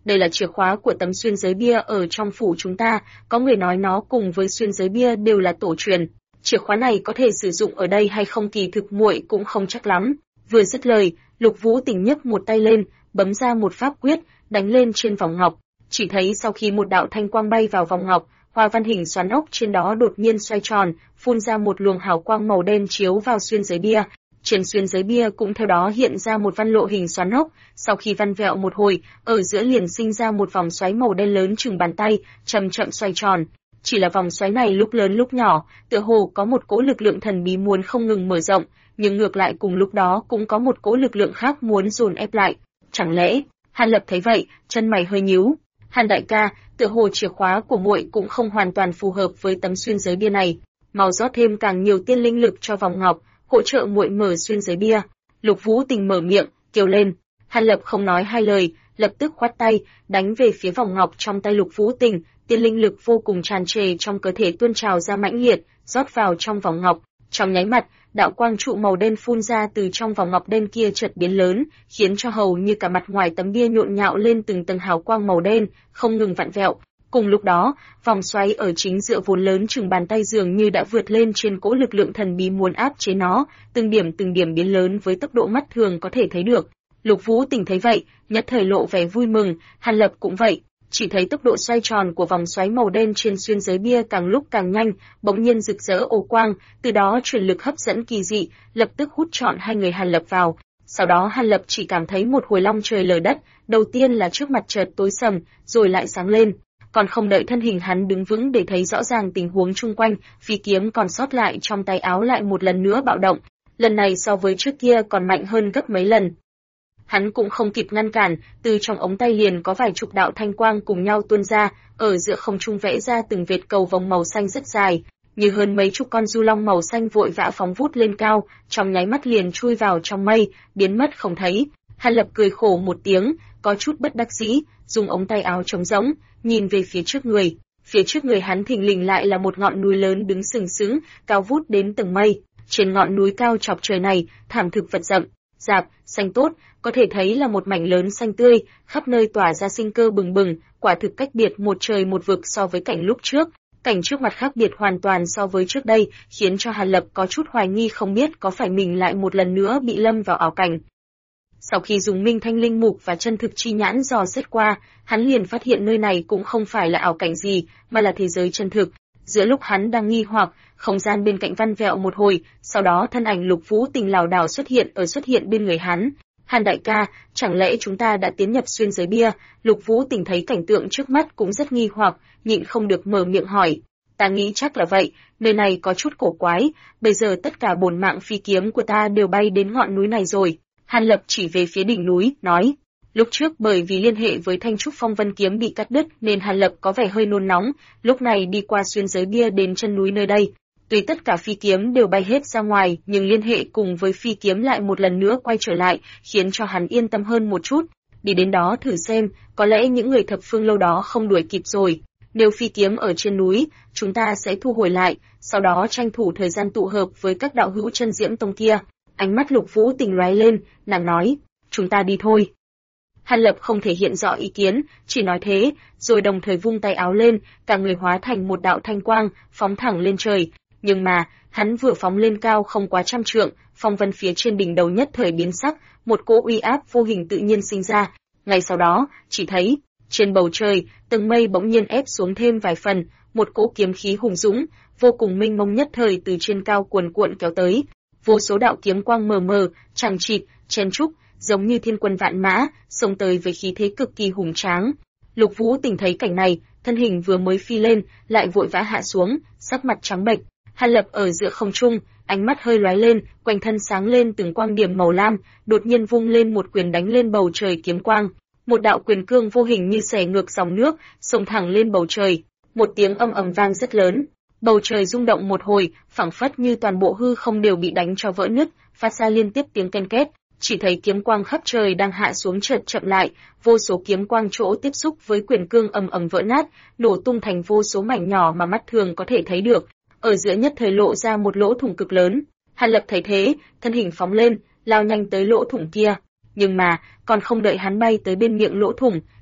Đây là chìa khóa của tấm xuyên giới bia ở trong phủ chúng ta, có người nói nó cùng với xuyên giới bia đều là tổ truyền. Chìa khóa này có thể sử dụng ở đây hay không kỳ thực muội cũng không chắc lắm. Vừa dứt lời, Lục Vũ Tình nhấc một tay lên, bấm ra một pháp quyết, đánh lên trên vòng ngọc. Chỉ thấy sau khi một đạo thanh quang bay vào vòng ngọc, hoa văn hình xoắn ốc trên đó đột nhiên xoay tròn, phun ra một luồng hào quang màu đen chiếu vào xuyên giới bia. Trên xuyên giới bia cũng theo đó hiện ra một văn lộ hình xoắn ốc, sau khi văn vẹo một hồi, ở giữa liền sinh ra một vòng xoáy màu đen lớn chừng bàn tay, chậm chậm xoay tròn. Chỉ là vòng xoáy này lúc lớn lúc nhỏ, tựa hồ có một cỗ lực lượng thần bí muốn không ngừng mở rộng, nhưng ngược lại cùng lúc đó cũng có một cỗ lực lượng khác muốn dồn ép lại. Chẳng lẽ? Hàn Lập thấy vậy, chân mày hơi nhíu. Hàn đại ca, tựa hồ chìa khóa của muội cũng không hoàn toàn phù hợp với tấm xuyên giới bia này. Mau rót thêm càng nhiều tiên linh lực cho vòng ngọc, hỗ trợ muội mở xuyên giới bia. Lục Vũ Tình mở miệng, kêu lên. Hàn Lập không nói hai lời, lập tức khoát tay, đánh về phía vòng ngọc trong tay Lục Vũ Tình. Tiên linh lực vô cùng tràn trề trong cơ thể tuôn trào ra mãnh liệt, rót vào trong vòng ngọc. Trong nháy mắt, đạo quang trụ màu đen phun ra từ trong vòng ngọc đen kia chợt biến lớn, khiến cho hầu như cả mặt ngoài tấm bia nhộn nhạo lên từng tầng hào quang màu đen, không ngừng vặn vẹo. Cùng lúc đó, vòng xoáy ở chính giữa vốn lớn chừng bàn tay dường như đã vượt lên trên cỗ lực lượng thần bí muốn áp chế nó, từng điểm biến lớn với tốc độ mắt thường có thể thấy được. Lục Vũ Tình thấy vậy, nhất thời lộ vẻ vui mừng, Hàn Lập cũng vậy. Chỉ thấy tốc độ xoay tròn của vòng xoáy màu đen trên xuyên giới bia càng lúc càng nhanh, bỗng nhiên rực rỡ ồ quang, từ đó truyền lực hấp dẫn kỳ dị, lập tức hút trọn hai người Hàn Lập vào. Sau đó Hàn Lập chỉ cảm thấy một hồi long trời lở đất, đầu tiên là trước mặt chợt tối sầm, rồi lại sáng lên. Còn không đợi thân hình hắn đứng vững để thấy rõ ràng tình huống chung quanh, phi kiếm còn sót lại trong tay áo lại một lần nữa bạo động. Lần này so với trước kia còn mạnh hơn gấp mấy lần. Hắn cũng không kịp ngăn cản, từ trong ống tay liền có vài chục đạo thanh quang cùng nhau tuôn ra, ở giữa không trung vẽ ra từng vệt cầu vồng màu xanh rất dài, như hơn mấy chục con du long màu xanh vội vã phóng vút lên cao, trong nháy mắt liền chui vào trong mây, biến mất không thấy. Hàn Lập cười khổ một tiếng, có chút bất đắc dĩ, dùng ống tay áo trống rỗng, nhìn về phía trước người. Phía trước người hắn thình lình lại là một ngọn núi lớn đứng sừng sững, cao vút đến tầng mây. Trên ngọn núi cao chọc trời này, thảm thực vật rậm, rạp, xanh tốt, có thể thấy là một mảnh lớn xanh tươi, khắp nơi tỏa ra sinh cơ bừng bừng, quả thực cách biệt một trời một vực so với cảnh lúc trước. Cảnh trước mặt khác biệt hoàn toàn so với trước đây, khiến cho Hàn Lập có chút hoài nghi không biết có phải mình lại một lần nữa bị lâm vào ảo cảnh. Sau khi dùng Minh Thanh Linh Mục và chân thực chi nhãn dò xét qua, hắn liền phát hiện nơi này cũng không phải là ảo cảnh gì, mà là thế giới chân thực. Giữa lúc hắn đang nghi hoặc, không gian bên cạnh văn vẹo một hồi, sau đó thân ảnh Lục Vũ Tình lảo đảo xuất hiện bên người hắn. Hàn đại ca, chẳng lẽ chúng ta đã tiến nhập xuyên giới bia? Lục Vũ Tình thấy cảnh tượng trước mắt cũng rất nghi hoặc, nhịn không được mở miệng hỏi. Ta nghĩ chắc là vậy, nơi này có chút cổ quái, bây giờ tất cả bổn mạng phi kiếm của ta đều bay đến ngọn núi này rồi. Hàn Lập chỉ về phía đỉnh núi, nói. Lúc trước bởi vì liên hệ với Thanh Trúc Phong Vân kiếm bị cắt đứt nên Hàn Lập có vẻ hơi nôn nóng, lúc này đi qua xuyên giới bia đến chân núi nơi đây. Tuy tất cả phi kiếm đều bay hết ra ngoài, nhưng liên hệ cùng với phi kiếm lại một lần nữa quay trở lại, khiến cho hắn yên tâm hơn một chút. Đi đến đó thử xem, có lẽ những người thập phương lâu đó không đuổi kịp rồi. Nếu phi kiếm ở trên núi, chúng ta sẽ thu hồi lại, sau đó tranh thủ thời gian tụ hợp với các đạo hữu chân diễm tông kia. Ánh mắt Lục Vũ Tình lóe lên, nàng nói, chúng ta đi thôi. Hàn Lập không thể hiện rõ ý kiến, chỉ nói thế, rồi đồng thời vung tay áo lên, cả người hóa thành một đạo thanh quang, phóng thẳng lên trời. Nhưng mà, hắn vừa phóng lên cao không quá trăm trượng, phong vân phía trên đỉnh đầu nhất thời biến sắc, một cỗ uy áp vô hình tự nhiên sinh ra. Ngay sau đó, chỉ thấy, trên bầu trời, tầng mây bỗng nhiên ép xuống thêm vài phần, một cỗ kiếm khí hùng dũng, vô cùng mênh mông nhất thời từ trên cao cuồn cuộn kéo tới. Vô số đạo kiếm quang mờ mờ, chằng chịt, chen trúc, giống như thiên quân vạn mã, xông tới với khí thế cực kỳ hùng tráng. Lục Vũ Tình thấy cảnh này, thân hình vừa mới phi lên, lại vội vã hạ xuống, sắc mặt trắng bệch. Hàn Lập ở giữa không trung, ánh mắt hơi lóe lên, quanh thân sáng lên từng quang điểm màu lam, đột nhiên vung lên một quyền đánh lên bầu trời kiếm quang. Một đạo quyền cương vô hình như xẻ ngược dòng nước, xông thẳng lên bầu trời. Một tiếng âm ầm vang rất lớn. Bầu trời rung động một hồi, phảng phất như toàn bộ hư không đều bị đánh cho vỡ nứt, phát ra liên tiếp tiếng ken két. Chỉ thấy kiếm quang khắp trời đang hạ xuống chợt chậm lại, vô số kiếm quang chỗ tiếp xúc với quyền cương ầm ầm vỡ nát, nổ tung thành vô số mảnh nhỏ mà mắt thường có thể thấy được. Ở giữa nhất thời lộ ra một lỗ thủng cực lớn. Hàn Lập thấy thế, thân hình phóng lên, lao nhanh tới lỗ thủng kia. Nhưng mà, còn không đợi hắn bay tới bên miệng lỗ thủng,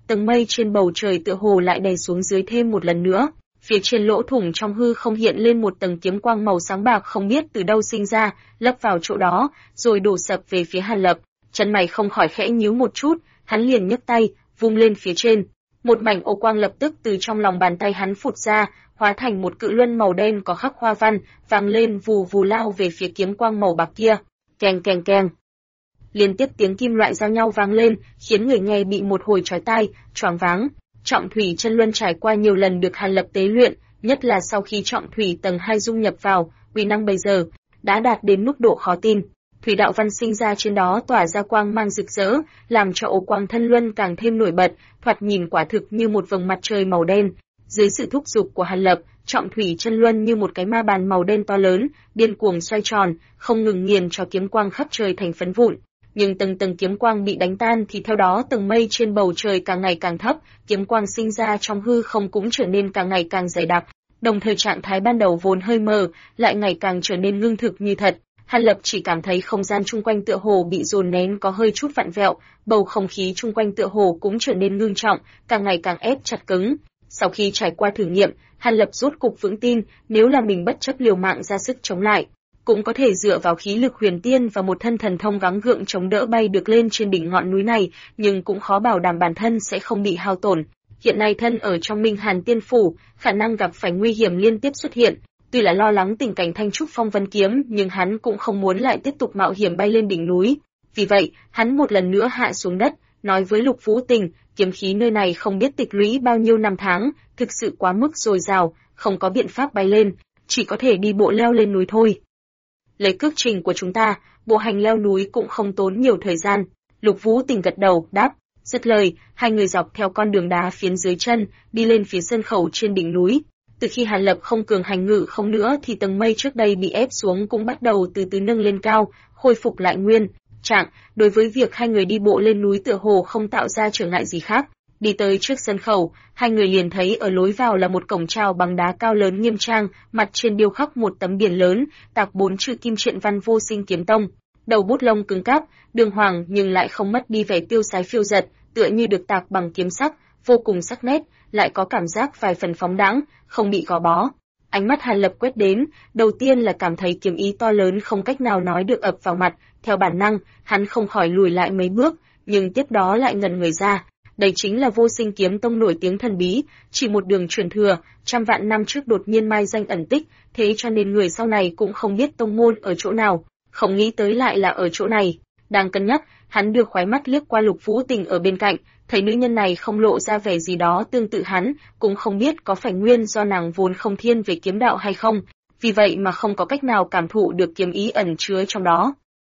tầng mây trên bầu trời tựa hồ lại đè xuống dưới thêm một lần nữa. Phía trên lỗ thủng trong hư không hiện lên một tầng kiếm quang màu sáng bạc không biết từ đâu sinh ra, lấp vào chỗ đó, rồi đổ sập về phía Hàn Lập. Chân mày không khỏi khẽ nhíu một chút, hắn liền nhấc tay, vung lên phía trên. Một mảnh ô quang lập tức từ trong lòng bàn tay hắn phụt ra, hóa thành một cự luân màu đen có khắc hoa văn, vang lên vù vù lao về phía kiếm quang màu bạc kia. Keng keng keng. Liên tiếp tiếng kim loại giao nhau vang lên, khiến người nghe bị một hồi chói tai, choáng váng. Trọng thủy chân luân trải qua nhiều lần được Hàn Lập tế luyện, nhất là sau khi trọng thủy tầng 2 dung nhập vào, uy năng bây giờ đã đạt đến mức độ khó tin. Thủy đạo văn sinh ra trên đó tỏa ra quang mang rực rỡ, làm cho ô quang thân luân càng thêm nổi bật, thoạt nhìn quả thực như một vầng mặt trời màu đen. Dưới sự thúc giục của Hàn Lập, trọng thủy chân luân như một cái ma bàn màu đen to lớn, điên cuồng xoay tròn, không ngừng nghiền cho kiếm quang khắp trời thành phấn vụn. Nhưng tầng tầng kiếm quang bị đánh tan thì theo đó tầng mây trên bầu trời càng ngày càng thấp, kiếm quang sinh ra trong hư không cũng trở nên càng ngày càng dày đặc. Đồng thời trạng thái ban đầu vốn hơi mờ, lại ngày càng trở nên ngưng thực như thật. Hàn Lập chỉ cảm thấy không gian chung quanh tựa hồ bị dồn nén có hơi chút vặn vẹo, bầu không khí chung quanh tựa hồ cũng trở nên ngưng trọng, càng ngày càng ép chặt cứng. Sau khi trải qua thử nghiệm, Hàn Lập rốt cục vững tin, nếu là mình bất chấp liều mạng ra sức chống lại, cũng có thể dựa vào khí lực huyền tiên và một thân thần thông gắng gượng chống đỡ bay được lên trên đỉnh ngọn núi này, nhưng cũng khó bảo đảm bản thân sẽ không bị hao tổn. Hiện nay thân ở trong Minh Hàn Tiên Phủ, khả năng gặp phải nguy hiểm liên tiếp xuất hiện. Tuy là lo lắng tình cảnh Thanh Trúc Phong Vân Kiếm, nhưng hắn cũng không muốn lại tiếp tục mạo hiểm bay lên đỉnh núi. Vì vậy, hắn một lần nữa hạ xuống đất, nói với Lục Vũ Tình, kiếm khí nơi này không biết tịch lũy bao nhiêu năm tháng, thực sự quá mức dồi dào, không có biện pháp bay lên, chỉ có thể đi bộ leo lên núi thôi. Lấy cước trình của chúng ta, bộ hành leo núi cũng không tốn nhiều thời gian. Lục Vũ Tình gật đầu, đáp. Dứt lời, hai người dọc theo con đường đá phiến dưới chân, đi lên phía sân khẩu trên đỉnh núi. Từ khi Hàn Lập không cường hành ngự không nữa thì tầng mây trước đây bị ép xuống cũng bắt đầu từ từ nâng lên cao, khôi phục lại nguyên trạng. Đối với việc hai người đi bộ lên núi tựa hồ không tạo ra trở ngại gì khác. Đi tới trước sân khẩu, hai người liền thấy ở lối vào là một cổng chào bằng đá cao lớn nghiêm trang, mặt trên điêu khắc một tấm biển lớn, tạc 4 chữ kim triện văn Vô Sinh Kiếm Tông. Đầu bút lông cứng cáp, đường hoàng nhưng lại không mất đi vẻ tiêu sái phiêu dật, tựa như được tạc bằng kiếm sắc, vô cùng sắc nét, lại có cảm giác vài phần phóng đãng, không bị gò bó. Ánh mắt Hàn Lập quét đến, đầu tiên là cảm thấy kiếm ý to lớn không cách nào nói được ập vào mặt, theo bản năng, hắn không khỏi lùi lại mấy bước, nhưng tiếp đó lại ngẩn người ra. Đây chính là Vô Sinh Kiếm Tông nổi tiếng thần bí, chỉ một đường truyền thừa, trăm vạn năm trước đột nhiên mai danh ẩn tích, thế cho nên người sau này cũng không biết tông môn ở chỗ nào, không nghĩ tới lại là ở chỗ này. Đang cân nhắc, hắn đưa khóe mắt liếc qua Lục Vũ Tình ở bên cạnh, thấy nữ nhân này không lộ ra vẻ gì đó tương tự hắn, cũng không biết có phải nguyên do nàng vốn không thiên về kiếm đạo hay không, vì vậy mà không có cách nào cảm thụ được kiếm ý ẩn chứa trong đó.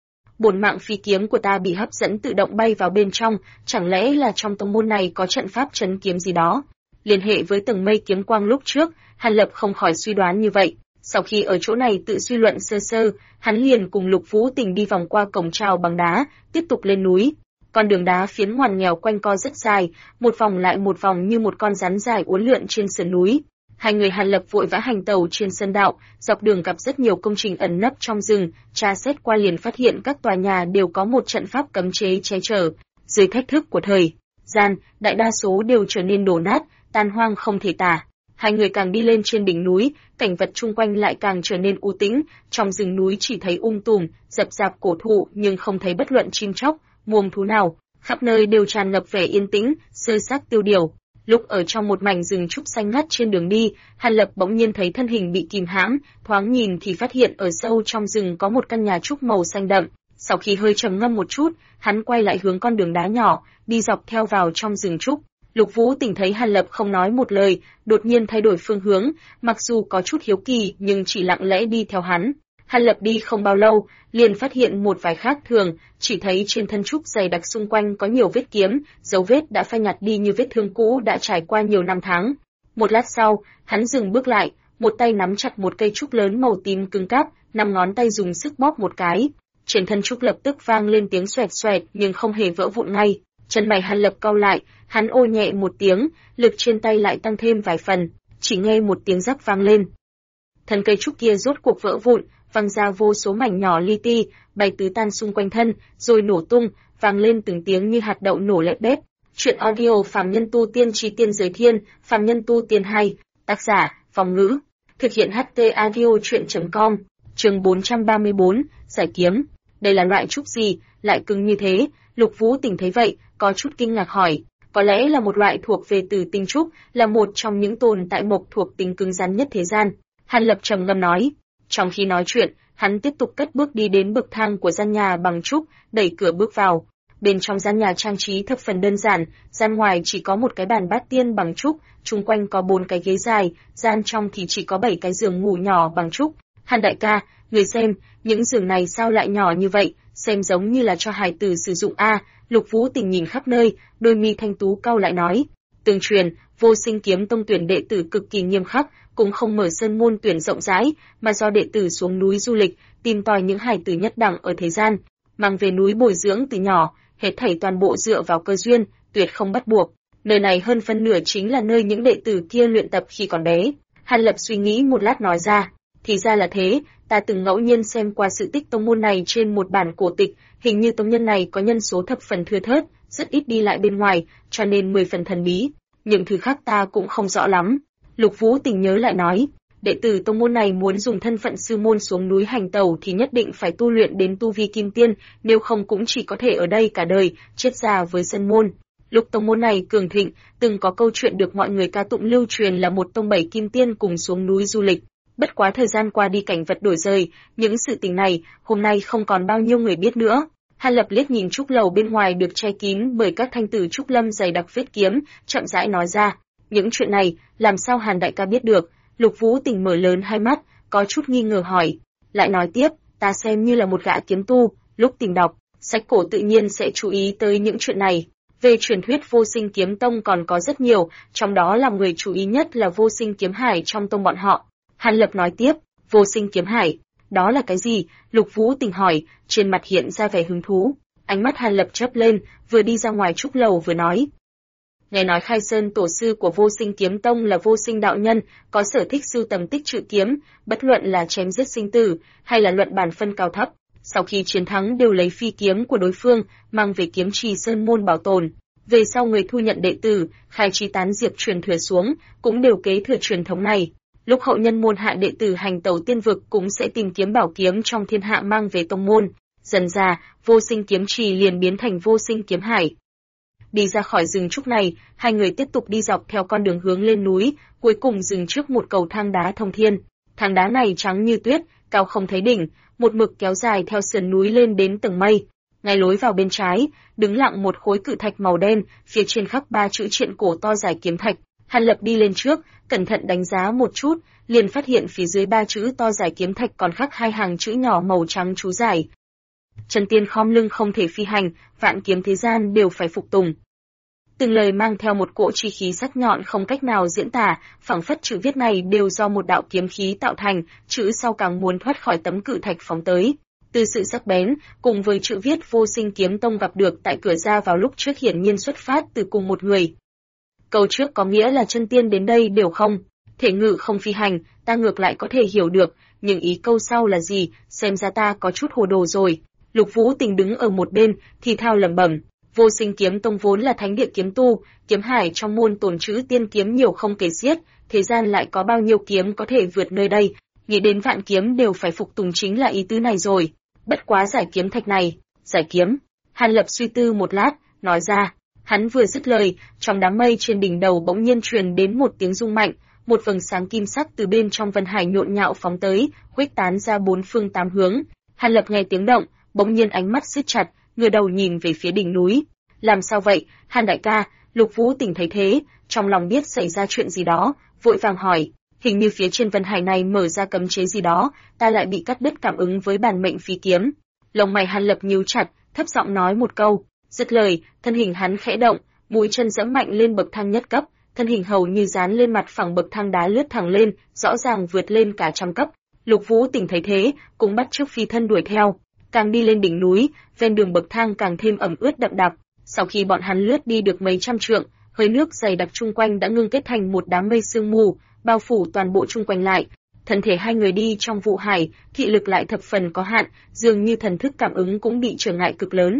Bổn mạng phi kiếm của ta bị hấp dẫn tự động bay vào bên trong, chẳng lẽ là trong tông môn này có trận pháp trấn kiếm gì đó? Liên hệ với tầng mây kiếm quang lúc trước, Hàn Lập không khỏi suy đoán như vậy. Sau khi ở chỗ này tự suy luận sơ sơ, hắn liền cùng Lục Vũ Tình đi vòng qua cổng chào bằng đá, tiếp tục lên núi. Con đường đá phiến ngoằn nghèo quanh co rất dài, một vòng lại một vòng như một con rắn dài uốn lượn trên sườn núi. Hai người Hàn Lập vội vã hành tàu trên sơn đạo, dọc đường gặp rất nhiều công trình ẩn nấp trong rừng, tra xét qua liền phát hiện các tòa nhà đều có một trận pháp cấm chế che chở. Dưới thách thức của thời gian, đại đa số đều trở nên đổ nát, tan hoang không thể tả. Hai người càng đi lên trên đỉnh núi, cảnh vật chung quanh lại càng trở nên u tĩnh, trong rừng núi chỉ thấy tùm, rậm rạp cổ thụ nhưng không thấy bất luận chim chóc, muông thú nào, khắp nơi đều tràn ngập vẻ yên tĩnh, sơ xác tiêu điều. Lúc ở trong một mảnh rừng trúc xanh ngắt trên đường đi, Hàn Lập bỗng nhiên thấy thân hình bị kìm hãm, thoáng nhìn thì phát hiện ở sâu trong rừng có một căn nhà trúc màu xanh đậm. Sau khi hơi trầm ngâm một chút, hắn quay lại hướng con đường đá nhỏ, đi dọc theo vào trong rừng trúc. Lục Vũ Tình thấy Hàn Lập không nói một lời, đột nhiên thay đổi phương hướng, mặc dù có chút hiếu kỳ nhưng chỉ lặng lẽ đi theo hắn. Hàn Lập đi không bao lâu, liền phát hiện một vài khác thường, chỉ thấy trên thân trúc dày đặc xung quanh có nhiều vết kiếm, dấu vết đã phai nhạt đi như vết thương cũ đã trải qua nhiều năm tháng. Một lát sau, hắn dừng bước lại, một tay nắm chặt một cây trúc lớn màu tím cứng cáp, 5 ngón tay dùng sức bóp một cái. Trên thân trúc lập tức vang lên tiếng xoẹt xoẹt nhưng không hề vỡ vụn ngay. Chân mày Hàn Lập cau lại, hắn ôi nhẹ một tiếng, lực trên tay lại tăng thêm vài phần, chỉ nghe một tiếng rắc vang lên. Thân cây trúc kia rốt cuộc vỡ vụn, văng ra vô số mảnh nhỏ li ti, bay tứ tan xung quanh thân, rồi nổ tung, vang lên từng tiếng như hạt đậu nổ lép bép. Truyện audio Phàm Nhân Tu Tiên Chí Tiên Giới Thiên, Phàm Nhân Tu Tiên 2, tác giả, Phong Ngữ. Thực hiện HT Audio Truyện.com, chương 434, giải kiếm. Đây là loại trúc gì, lại cứng như thế? Lục Vũ Tình thấy vậy, có chút kinh ngạc hỏi. Có lẽ là một loại thuộc về tử tinh trúc, là một trong những tồn tại mộc thuộc tính cứng rắn nhất thế gian. Hàn Lập trầm ngâm nói. Trong khi nói chuyện, hắn tiếp tục cất bước đi đến bậc thang của gian nhà bằng trúc, đẩy cửa bước vào. Bên trong gian nhà trang trí thập phần đơn giản, gian ngoài chỉ có một cái bàn bát tiên bằng trúc, chung quanh có 4 cái ghế dài, gian trong thì chỉ có 7 cái giường ngủ nhỏ bằng trúc. Hàn đại ca, người xem, những giường này sao lại nhỏ như vậy, xem giống như là cho hài tử sử dụng a. Lục Vũ Tình nhìn khắp nơi, đôi mi thanh tú cau lại nói. Tương truyền, Vô Sinh Kiếm Tông tuyển đệ tử cực kỳ nghiêm khắc, cũng không mở sơn môn tuyển rộng rãi, mà do đệ tử xuống núi du lịch, tìm tòi những hài tử nhất đẳng ở thế gian, mang về núi bồi dưỡng từ nhỏ, hết thảy toàn bộ dựa vào cơ duyên, tuyệt không bắt buộc. Nơi này hơn phân nửa chính là nơi những đệ tử kia luyện tập khi còn bé. Hàn Lập suy nghĩ một lát nói ra, thì ra là thế, ta từng ngẫu nhiên xem qua sự tích tông môn này trên một bản cổ tịch, hình như tông nhân này có nhân số thập phần thưa thớt, rất ít đi lại bên ngoài, cho nên 10 phần thần bí. Những thứ khác ta cũng không rõ lắm. Lục Vũ Tình nhớ lại nói, đệ tử tông môn này muốn dùng thân phận sư môn xuống núi hành tẩu thì nhất định phải tu luyện đến tu vi kim tiên, nếu không cũng chỉ có thể ở đây cả đời, chết già với sân môn. Lúc tông môn này cường thịnh, từng có câu chuyện được mọi người ca tụng lưu truyền là một tông 7 kim tiên cùng xuống núi du lịch. Bất quá thời gian qua đi cảnh vật đổi rời, những sự tình này hôm nay không còn bao nhiêu người biết nữa. Hàn Lập liếc nhìn trúc lầu bên ngoài được che kín bởi các thanh tử trúc lâm dày đặc vết kiếm, chậm rãi nói ra, những chuyện này làm sao Hàn đại ca biết được? Lục Vũ Tình mở lớn hai mắt, có chút nghi ngờ hỏi, lại nói tiếp, ta xem như là một gã kiếm tu, lúc tìm đọc sách cổ tự nhiên sẽ chú ý tới những chuyện này. Về truyền thuyết Vô Sinh Kiếm Tông còn có rất nhiều, trong đó làm người chú ý nhất là Vô Sinh Kiếm Hải trong tông bọn họ. Hàn Lập nói tiếp, Vô Sinh Kiếm Hải, đó là cái gì? Lục Vũ Tình hỏi, trên mặt hiện ra vẻ hứng thú. Ánh mắt Hàn Lập chớp lên, vừa đi ra ngoài trúc lầu vừa nói. Nghe nói Khai Sơn tổ sư của Vô Sinh Kiếm Tông là Vô Sinh đạo nhân, có sở thích sưu tầm tích trữ kiếm, bất luận là chém giết sinh tử, hay là luận bàn phân cao thấp. Sau khi chiến thắng đều lấy phi kiếm của đối phương, mang về kiếm trì sơn môn bảo tồn. Về sau người thu nhận đệ tử, khai trí tán diệp truyền thừa xuống, cũng đều kế thừa truyền thống này. Lúc hậu nhân môn hạ đệ tử hành tẩu tiên vực cũng sẽ tìm kiếm bảo kiếm trong thiên hạ mang về tông môn. Dần ra, Vô Sinh Kiếm Trì liền biến thành Vô Sinh Kiếm Hải. Đi ra khỏi rừng trúc này, hai người tiếp tục đi dọc theo con đường hướng lên núi, cuối cùng dừng trước một cầu thang đá thông thiên. Thang đá này trắng như tuyết, cao không thấy đỉnh, một mực kéo dài theo sườn núi lên đến tầng mây. Ngay lối vào bên trái, đứng lặng một khối cự thạch màu đen, phía trên khắc 3 chữ triện cổ to dài kiếm thạch. Hàn Lập đi lên trước, cẩn thận đánh giá một chút, liền phát hiện phía dưới 3 chữ to dài kiếm thạch còn khắc 2 hàng chữ nhỏ màu trắng chú giải. Trần tiên khom lưng không thể phi hành, vạn kiếm thế gian đều phải phục tùng. Từng lời mang theo một cỗ chi khí sắc nhọn không cách nào diễn tả, phảng phất chữ viết này đều do một đạo kiếm khí tạo thành, chữ sau càng muốn thoát khỏi tấm cự thạch phóng tới. Từ sự sắc bén, cùng với chữ viết Vô Sinh Kiếm Tông gặp được tại cửa ra vào lúc trước hiển nhiên xuất phát từ cùng một người. Câu trước có nghĩa là chân tiên đến đây đều không thể ngự không phi hành, ta ngược lại có thể hiểu được, nhưng ý câu sau là gì, xem ra ta có chút hồ đồ rồi. Lục Vũ Tình đứng ở một bên, thì thào lẩm bẩm, Vô Sinh Kiếm Tông vốn là thánh địa kiếm tu, kiếm hải trong môn tồn trữ tiên kiếm nhiều không kể xiết, thế gian lại có bao nhiêu kiếm có thể vượt nơi đây, nghĩ đến vạn kiếm đều phải phục tùng chính là ý tứ này rồi. Bất quá giải kiếm thạch này, giải kiếm. Hàn Lập suy tư một lát, nói ra, hắn vừa dứt lời, trong đám mây trên đỉnh đầu bỗng nhiên truyền đến một tiếng rung mạnh, một vầng sáng kim sắc từ bên trong vân hải nhộn nhạo phóng tới, khuếch tán ra 4 phương 8 hướng. Hàn Lập nghe tiếng động, bỗng nhiên ánh mắt siết chặt, ngửa đầu nhìn về phía đỉnh núi. Làm sao vậy, Hàn đại ca? Lục Vũ Tình thấy thế, trong lòng biết xảy ra chuyện gì đó, vội vàng hỏi, hình như phía trên vân hải này mở ra cấm chế gì đó, ta lại bị cắt đứt cảm ứng với bản mệnh phi kiếm. Lông mày Hàn Lập nhíu chặt, thấp giọng nói một câu, dứt lời, thân hình hắn khẽ động, mũi chân giẫm mạnh lên bậc thang nhất cấp, thân hình hầu như dán lên mặt phẳng bậc thang đá lướt thẳng lên, rõ ràng vượt lên cả trăm cấp. Lục Vũ Tình thấy thế, cũng bắt chước phi thân đuổi theo. Càng đi lên đỉnh núi, ven đường bậc thang càng thêm ẩm ướt đậm đặc. Sau khi bọn hắn lướt đi được mấy trăm trượng, hơi nước dày đặc chung quanh đã ngưng kết thành một đám mây sương mù, bao phủ toàn bộ chung quanh lại. Thân thể hai người đi trong vụ hải, thị lực lại thập phần có hạn, dường như thần thức cảm ứng cũng bị trở ngại cực lớn.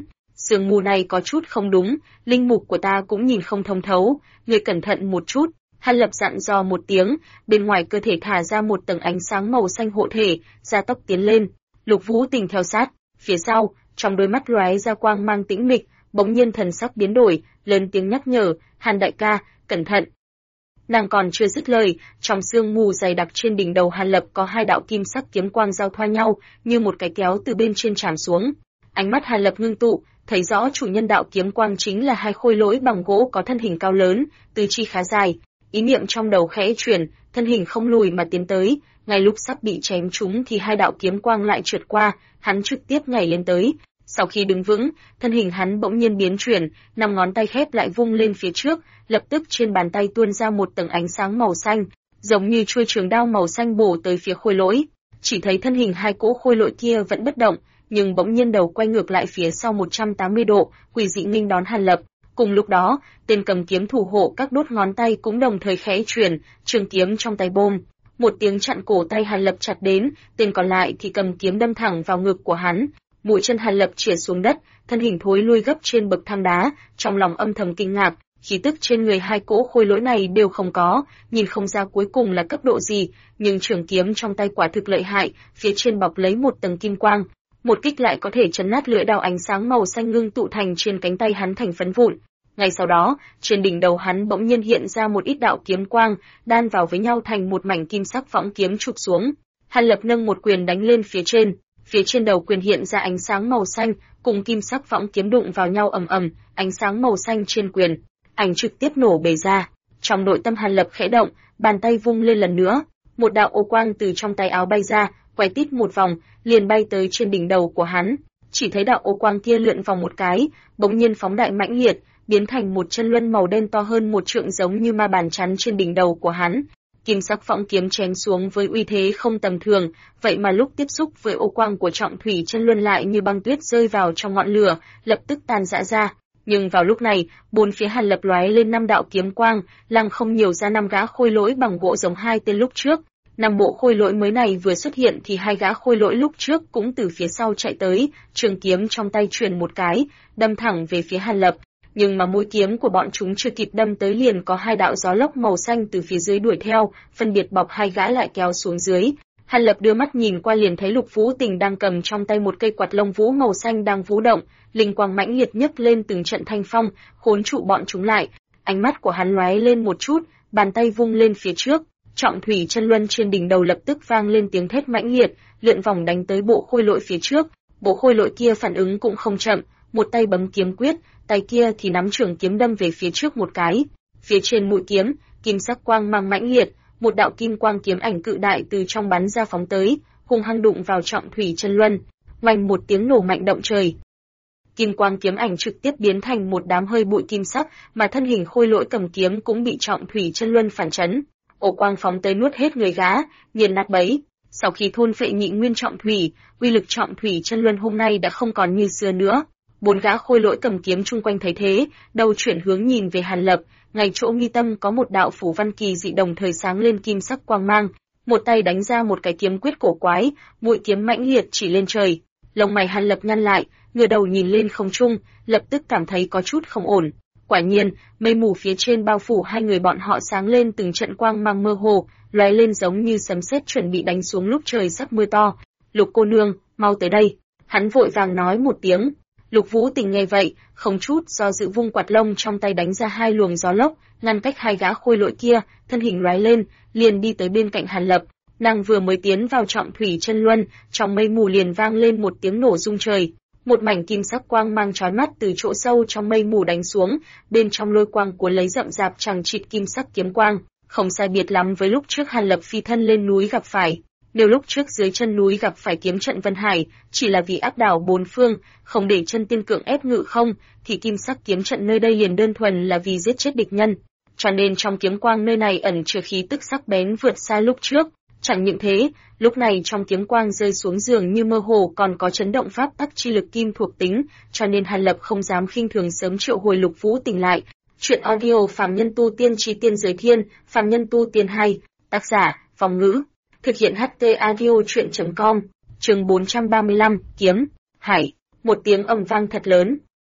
sương mù này có chút không đúng, linh mục của ta cũng nhìn không thông thấu, ngươi cẩn thận một chút. Hàn Lập dặn dò một tiếng, bên ngoài cơ thể thả ra một tầng ánh sáng màu xanh hộ thể, gia tốc tiến lên. Lục Vũ Tình theo sát, phía sau, trong đôi mắt lóe ra quang mang tĩnh mịch, bỗng nhiên thần sắc biến đổi, lớn tiếng nhắc nhở, Hàn đại ca, cẩn thận. Nàng còn chưa dứt lời, trong sương mù dày đặc trên đỉnh đầu Hàn Lập có hai đạo kim sắc kiếm quang giao thoa nhau, như một cái kéo từ bên trên trảm xuống. Ánh mắt Hàn Lập ngưng tụ, thấy rõ chủ nhân đạo kiếm quang chính là hai khôi lỗi bằng gỗ có thân hình cao lớn, tứ chi khá dài. Ý niệm trong đầu khẽ chuyển, thân hình không lùi mà tiến tới, ngay lúc sắp bị chém trúng thì hai đạo kiếm quang lại trượt qua, hắn trực tiếp nhảy lên tới. Sau khi đứng vững, thân hình hắn bỗng nhiên biến chuyển, năm ngón tay khép lại vung lên phía trước, lập tức trên bàn tay tuôn ra một tầng ánh sáng màu xanh, giống như chuôi trường đao màu xanh bổ tới phía khôi lỗi. Chỉ thấy thân hình hai cỗ khôi lỗi kia vẫn bất động, nhưng bỗng nhiên đầu quay ngược lại phía sau 180 độ, quỷ dị nghênh đón Hàn Lập. Cùng lúc đó, tên cầm kiếm thủ hộ các đốt ngón tay cũng đồng thời khẽ chuyển, trường kiếm trong tay bôm. Một tiếng chặn cổ tay Hàn Lập chặt đến, tên còn lại thì cầm kiếm đâm thẳng vào ngực của hắn. Mũi chân Hàn Lập chĩa xuống đất, thân hình thối lui gấp trên bậc thang đá, trong lòng âm thầm kinh ngạc, khí tức trên người hai cỗ khôi lỗi này đều không có, nhìn không ra cuối cùng là cấp độ gì, nhưng trường kiếm trong tay quả thực lợi hại, phía trên bọc lấy một tầng kim quang. Một kích lại có thể chấn nát lưỡi đao ánh sáng màu xanh ngưng tụ thành trên cánh tay hắn thành phấn vụn. Ngay sau đó, trên đỉnh đầu hắn bỗng nhiên hiện ra một ít đạo kiếm quang, đan vào với nhau thành một mảnh kim sắc võng kiếm chụp xuống. Hàn Lập nâng một quyền đánh lên phía trên đầu quyền hiện ra ánh sáng màu xanh, cùng kim sắc võng kiếm đụng vào nhau ầm ầm, ánh sáng màu xanh trên quyền, ảnh trực tiếp nổ bể ra. Trong nội tâm Hàn Lập khẽ động, bàn tay vung lên lần nữa, một đạo ô quang từ trong tay áo bay ra, quay tít một vòng, liền bay tới trên đỉnh đầu của hắn. Chỉ thấy đạo ô quang kia lượn vòng một cái, bỗng nhiên phóng đại mãnh liệt, biến thành một chân luân màu đen to hơn một trượng giống như ma bàn chắn trên đỉnh đầu của hắn. Kim sắc võng kiếm chém xuống với uy thế không tầm thường, vậy mà lúc tiếp xúc với ô quang của trọng thủy chân luân lại như băng tuyết rơi vào trong ngọn lửa, lập tức tan rã ra. Nhưng vào lúc này, bốn phía Hàn Lập lóe lên năm đạo kiếm quang, lăng không nhiều ra năm gã khôi lỗi bằng gỗ giống hai tên lúc trước. Năm bộ khôi lỗi mới này vừa xuất hiện thì hai gã khôi lỗi lúc trước cũng từ phía sau chạy tới, trường kiếm trong tay chuyển một cái, đâm thẳng về phía Hàn Lập. Nhưng mà mũi kiếm của bọn chúng chưa kịp đâm tới liền có hai đạo gió lốc màu xanh từ phía dưới đuổi theo, phân biệt bọc hai gã lại kéo xuống dưới. Hàn Lập đưa mắt nhìn qua liền thấy Lục Vũ Tình đang cầm trong tay một cây quạt lông vũ màu xanh đang vũ động, linh quang mãnh liệt nhấc lên từng trận thanh phong, khốn trụ bọn chúng lại. Ánh mắt của hắn lóe lên một chút, bàn tay vung lên phía trước, trọng thủy chân luân trên đỉnh đầu lập tức vang lên tiếng thét mãnh liệt, lượn vòng đánh tới bộ khôi lỗi phía trước. Bộ khôi lỗi kia phản ứng cũng không chậm, một tay bấm kiếm quyết, tay kia thì nắm trường kiếm đâm về phía trước một cái. Phía trên mũi kiếm, kim sắc quang mang mãnh liệt, một đạo kim quang kiếm ảnh cự đại từ trong bắn ra phóng tới, hung hăng đụng vào trọng thủy chân luân, oanh một tiếng nổ mạnh động trời. Kim quang kiếm ảnh trực tiếp biến thành một đám hơi bụi kim sắc, mà thân hình khôi lỗi cầm kiếm cũng bị trọng thủy chân luân phản chấn. Ổ quang phóng tới nuốt hết người gã, nghiền nát bấy. Sau khi thôn phệ nhị nguyên trọng thủy, uy lực trọng thủy chân luân hôm nay đã không còn như xưa nữa. Bốn gã khôi lỗi cầm kiếm chung quanh thấy thế, đầu chuyển hướng nhìn về Hàn Lập, ngay chỗ mi tâm có một đạo phủ văn kỳ dị đồng thời sáng lên kim sắc quang mang, một tay đánh ra một cái kiếm quyết cổ quái, mũi kiếm mãnh liệt chỉ lên trời. Lông mày Hàn Lập nhăn lại, ngửa đầu nhìn lên không trung, lập tức cảm thấy có chút không ổn. Quả nhiên, mây mù phía trên bao phủ hai người bọn họ sáng lên từng trận quang mang mơ hồ, lóe lên giống như sấm sét chuẩn bị đánh xuống lúc trời sắp mưa to. Lục cô nương, mau tới đây. Hắn vội vàng nói một tiếng. Lục Vũ Tình nghe vậy, không chút do dự vung quạt lông trong tay đánh ra hai luồng gió lốc, ngăn cách hai gã khôi lỗi kia, thân hình lóe lên, liền đi tới bên cạnh Hàn Lập. Nàng vừa mới tiến vào trọng thủy chân luân, trong mây mù liền vang lên một tiếng nổ rung trời. Một mảnh kim sắc quang mang chói mắt từ chỗ sâu trong mây mù đánh xuống, bên trong lôi quang cuốn lấy rậm rạp chằng chịt kim sắc kiếm quang, không sai biệt lắm với lúc trước Hàn Lập phi thân lên núi gặp phải. Nếu lúc trước dưới chân núi gặp phải kiếm trận Vân Hải, chỉ là vì áp đảo bốn phương, không để chân tiên cưỡng ép ngự không, thì kim sắc kiếm trận nơi đây liền đơn thuần là vì giết chết địch nhân. Cho nên trong kiếm quang nơi này ẩn chứa khí tức sắc bén vượt xa lúc trước. Chẳng những thế, lúc này trong kiếm quang rơi xuống dường như mơ hồ còn có chấn động pháp tắc chi lực kim thuộc tính, cho nên Hàn Lập không dám khinh thường sớm triệu hồi Lục Vũ Tình lại. Chuyện audio Phàm Nhân Tu Tiên Chí Tiên Giới Thiên, Phàm Nhân Tu Tiên 2, tác giả, Phong Ngữ. Thực hiện HT Audio Chuyện.com, chương 435, Kiếm, Hải, một tiếng ầm vang thật lớn.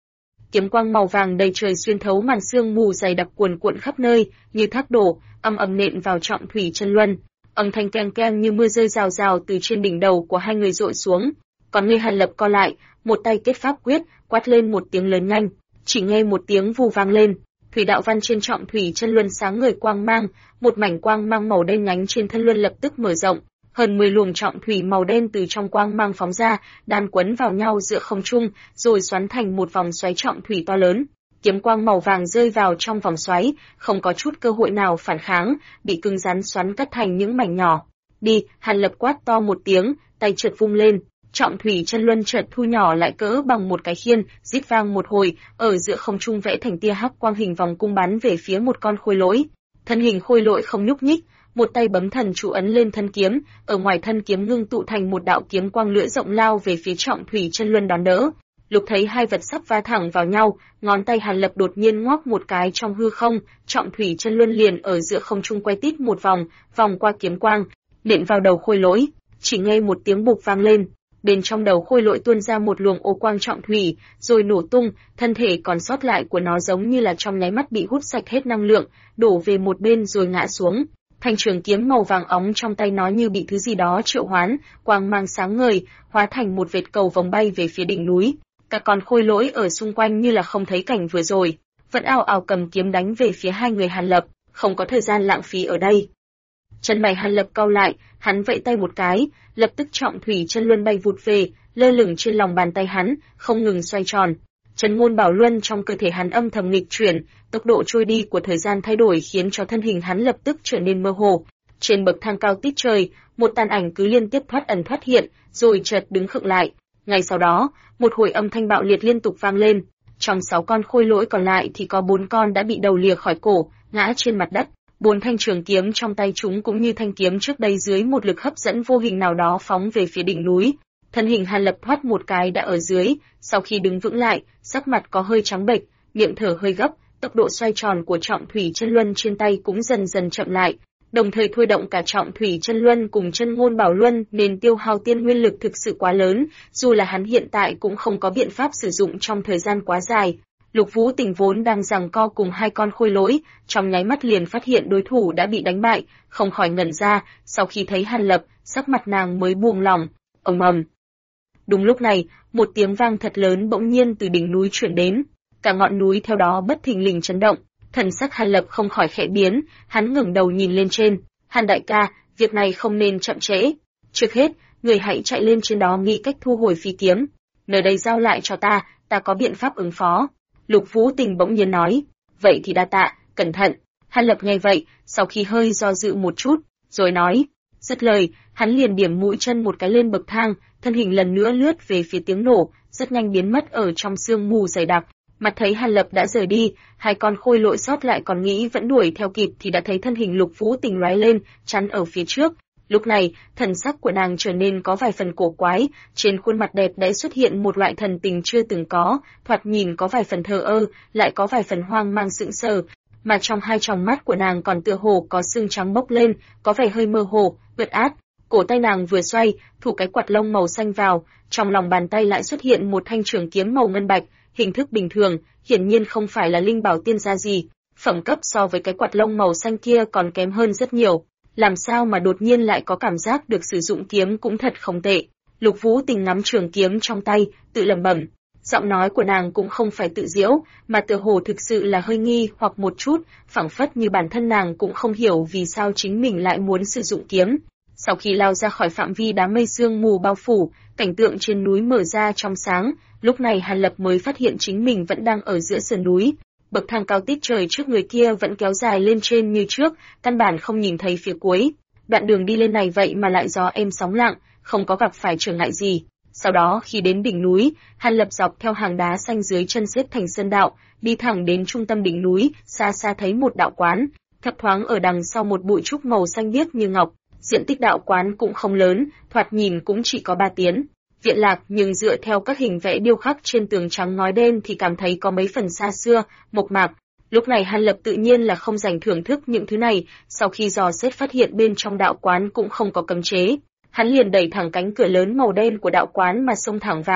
kiếm quang màu vàng đầy trời xuyên thấu màn sương mù dày đặc cuồn cuộn khắp nơi, như thác đổ, âm ầm nện vào Trọng Thủy Chân Luân. Âm thanh keng keng như mưa rơi rào rào từ trên đỉnh đầu của hai người dội xuống. Còn người Hàn Lập co lại, một tay kết pháp quyết, quát lên một tiếng lớn nhanh, chỉ nghe một tiếng vù vang lên, thủy đạo văn trên Trọng Thủy Chân Luân sáng ngời quang mang, một mảnh quang mang màu đen nhánh trên thân luân lập tức mở rộng, hơn 10 luồng trọng thủy màu đen từ trong quang mang phóng ra, đan quấn vào nhau giữa không trung, rồi xoắn thành một vòng xoáy trọng thủy to lớn. Kiếm quang màu vàng rơi vào trong vòng xoáy, không có chút cơ hội nào phản kháng, bị cứng rắn xoắn cắt thành những mảnh nhỏ. Đi, Hàn Lập quát to một tiếng, tay chợt vung lên, Trọng Thủy Chân Luân chợt thu nhỏ lại cỡ bằng một cái khiên, rít vang một hồi, ở giữa không trung vẽ thành tia hắc quang hình vòng cung bắn về phía một con khôi lỗi. Thân hình khôi lỗi không nhúc nhích, một tay bấm thần chú ấn lên thân kiếm, ở ngoài thân kiếm ngưng tụ thành một đạo kiếm quang lưỡi rộng lao về phía Trọng Thủy Chân Luân đón đỡ. Lục thấy hai vật sắp va thẳng vào nhau, ngón tay Hàn Lập đột nhiên ngoắc một cái trong hư không, Trọng Thủy Chân Luân liền ở giữa không trung quay tít một vòng, vòng qua kiếm quang, nện vào đầu khôi lỗi. Chỉ nghe một tiếng bục vang lên, bên trong đầu khôi lỗi tuôn ra một luồng ô quang trọng thủy, rồi nổ tung, thân thể còn sót lại của nó giống như là trong nháy mắt bị hút sạch hết năng lượng, đổ về một bên rồi ngã xuống. Thanh trường kiếm màu vàng óng trong tay nó như bị thứ gì đó triệu hoán, quang mang sáng ngời, hóa thành một vệt cầu vòng bay về phía đỉnh núi. Các con khôi lỗi ở xung quanh như là không thấy cảnh vừa rồi, vẫn ào ào cầm kiếm đánh về phía hai người Hàn Lập, không có thời gian lãng phí ở đây. Chân mày Hàn Lập cau lại, hắn vẫy tay một cái, lập tức Trọng Thủy Chân Luân bay vụt về, lơ lửng trên lòng bàn tay hắn, không ngừng xoay tròn. Chân ngôn bảo luân trong cơ thể hắn âm thầm nghịch chuyển, tốc độ trôi đi của thời gian thay đổi khiến cho thân hình hắn lập tức trở nên mơ hồ. Trên bậc thang cao tít trời, một tàn ảnh cứ liên tiếp thoát ẩn thoát hiện, rồi chợt đứng khựng lại. Ngay sau đó, một hồi âm thanh bạo liệt liên tục vang lên. Trong 6 con khôi lỗi còn lại thì có 4 con đã bị đầu lìa khỏi cổ, ngã trên mặt đất. 4 thanh trường kiếm trong tay chúng cũng như thanh kiếm trước đây dưới một lực hấp dẫn vô hình nào đó phóng về phía đỉnh núi. Thân hình Hàn Lập thoát một cái đã ở dưới, sau khi đứng vững lại, sắc mặt có hơi trắng bệch, miệng thở hơi gấp, tốc độ xoay tròn của Trọng Thủy Chân Luân trên tay cũng dần dần chậm lại, đồng thời thôi động cả Trọng Thủy Chân Luân cùng Chân Ngôn Bảo Luân nên tiêu hao tiên nguyên lực thực sự quá lớn, dù là hắn hiện tại cũng không có biện pháp sử dụng trong thời gian quá dài. Lục Vũ Tình vốn đang giằng co cùng 2 con khôi lỗi, trong nháy mắt liền phát hiện đối thủ đã bị đánh bại, không khỏi ngẩn ra, sau khi thấy Hàn Lập, sắc mặt nàng mới buông lỏng. Ầm ầm. Đúng lúc này, một tiếng vang thật lớn bỗng nhiên từ đỉnh núi truyền đến, cả ngọn núi theo đó bất thình lình chấn động, thần sắc Hàn Lập không khỏi khẽ biến, hắn ngẩng đầu nhìn lên trên, "Hàn đại ca, việc này không nên chậm trễ. Trước hết, người hãy chạy lên trên đó nghĩ cách thu hồi phi kiếm, nơi đây giao lại cho ta có biện pháp ứng phó." Lục Vũ Tình bỗng nhiên nói, "Vậy thì đa tạ, cẩn thận." Hàn Lập nghe vậy, sau khi hơi do dự một chút, rồi nói, dứt lời, hắn liền điểm mũi chân một cái lên bậc thang, thân hình lần nữa lướt về phía tiếng nổ, rất nhanh biến mất ở trong sương mù dày đặc. Mặt thấy Hàn Lập đã rời đi, 2 con khôi lỗi sót lại còn nghĩ vẫn đuổi theo kịp thì đã thấy thân hình Lục Vũ Tình lóe lên, chắn ở phía trước. Lúc này, thần sắc của nàng trở nên có vài phần cổ quái, trên khuôn mặt đẹp đẽ xuất hiện một loại thần tình chưa từng có, thoạt nhìn có vài phần thờ ơ, lại có vài phần hoang mang sững sờ, mà trong 2 tròng mắt của nàng còn tựa hồ có sương trắng bốc lên, có vẻ hơi mơ hồ, ướt át. Cổ tay nàng vừa xoay, thủ cái quạt lông màu xanh vào, trong lòng bàn tay lại xuất hiện một thanh trường kiếm màu ngân bạch, hình thức bình thường, hiển nhiên không phải là linh bảo tiên gia gì, phẩm cấp so với cái quạt lông màu xanh kia còn kém hơn rất nhiều. Làm sao mà đột nhiên lại có cảm giác được sử dụng kiếm cũng thật không tệ. Lục Vũ Tình nắm trường kiếm trong tay, tự lẩm bẩm. Giọng nói của nàng cũng không phải tự giễu, mà tựa hồ thực sự là hơi nghi hoặc một chút, phảng phất như bản thân nàng cũng không hiểu vì sao chính mình lại muốn sử dụng kiếm. Sau khi lao ra khỏi phạm vi đám mây sương mù bao phủ, cảnh tượng trên núi mở ra trong sáng, lúc này Hàn Lập mới phát hiện chính mình vẫn đang ở giữa sườn núi. Bậc thang cao tít trời trước người kia vẫn kéo dài lên trên như trước, căn bản không nhìn thấy phía cuối. Đoạn đường đi lên này vậy mà lại gió êm sóng lặng, không có gặp phải trở ngại gì. Sau đó khi đến đỉnh núi, Hàn Lập dọc theo hàng đá xanh dưới chân xếp thành sơn đạo, đi thẳng đến trung tâm đỉnh núi, xa xa thấy một đạo quán, thấp thoáng ở đằng sau một bụi trúc màu xanh biếc như ngọc. Diện tích đạo quán cũng không lớn, thoạt nhìn cũng chỉ có 3 tiến. Viện lạc, nhưng dựa theo các hình vẽ điêu khắc trên tường trắng ngói đen thì cảm thấy có mấy phần xa xưa, mộc mạc. Lúc này Hàn Lập tự nhiên là không dành thưởng thức những thứ này, sau khi dò xét phát hiện bên trong đạo quán cũng không có cấm chế. Hắn liền đẩy thẳng cánh cửa lớn màu đen của đạo quán mà xông thẳng vào.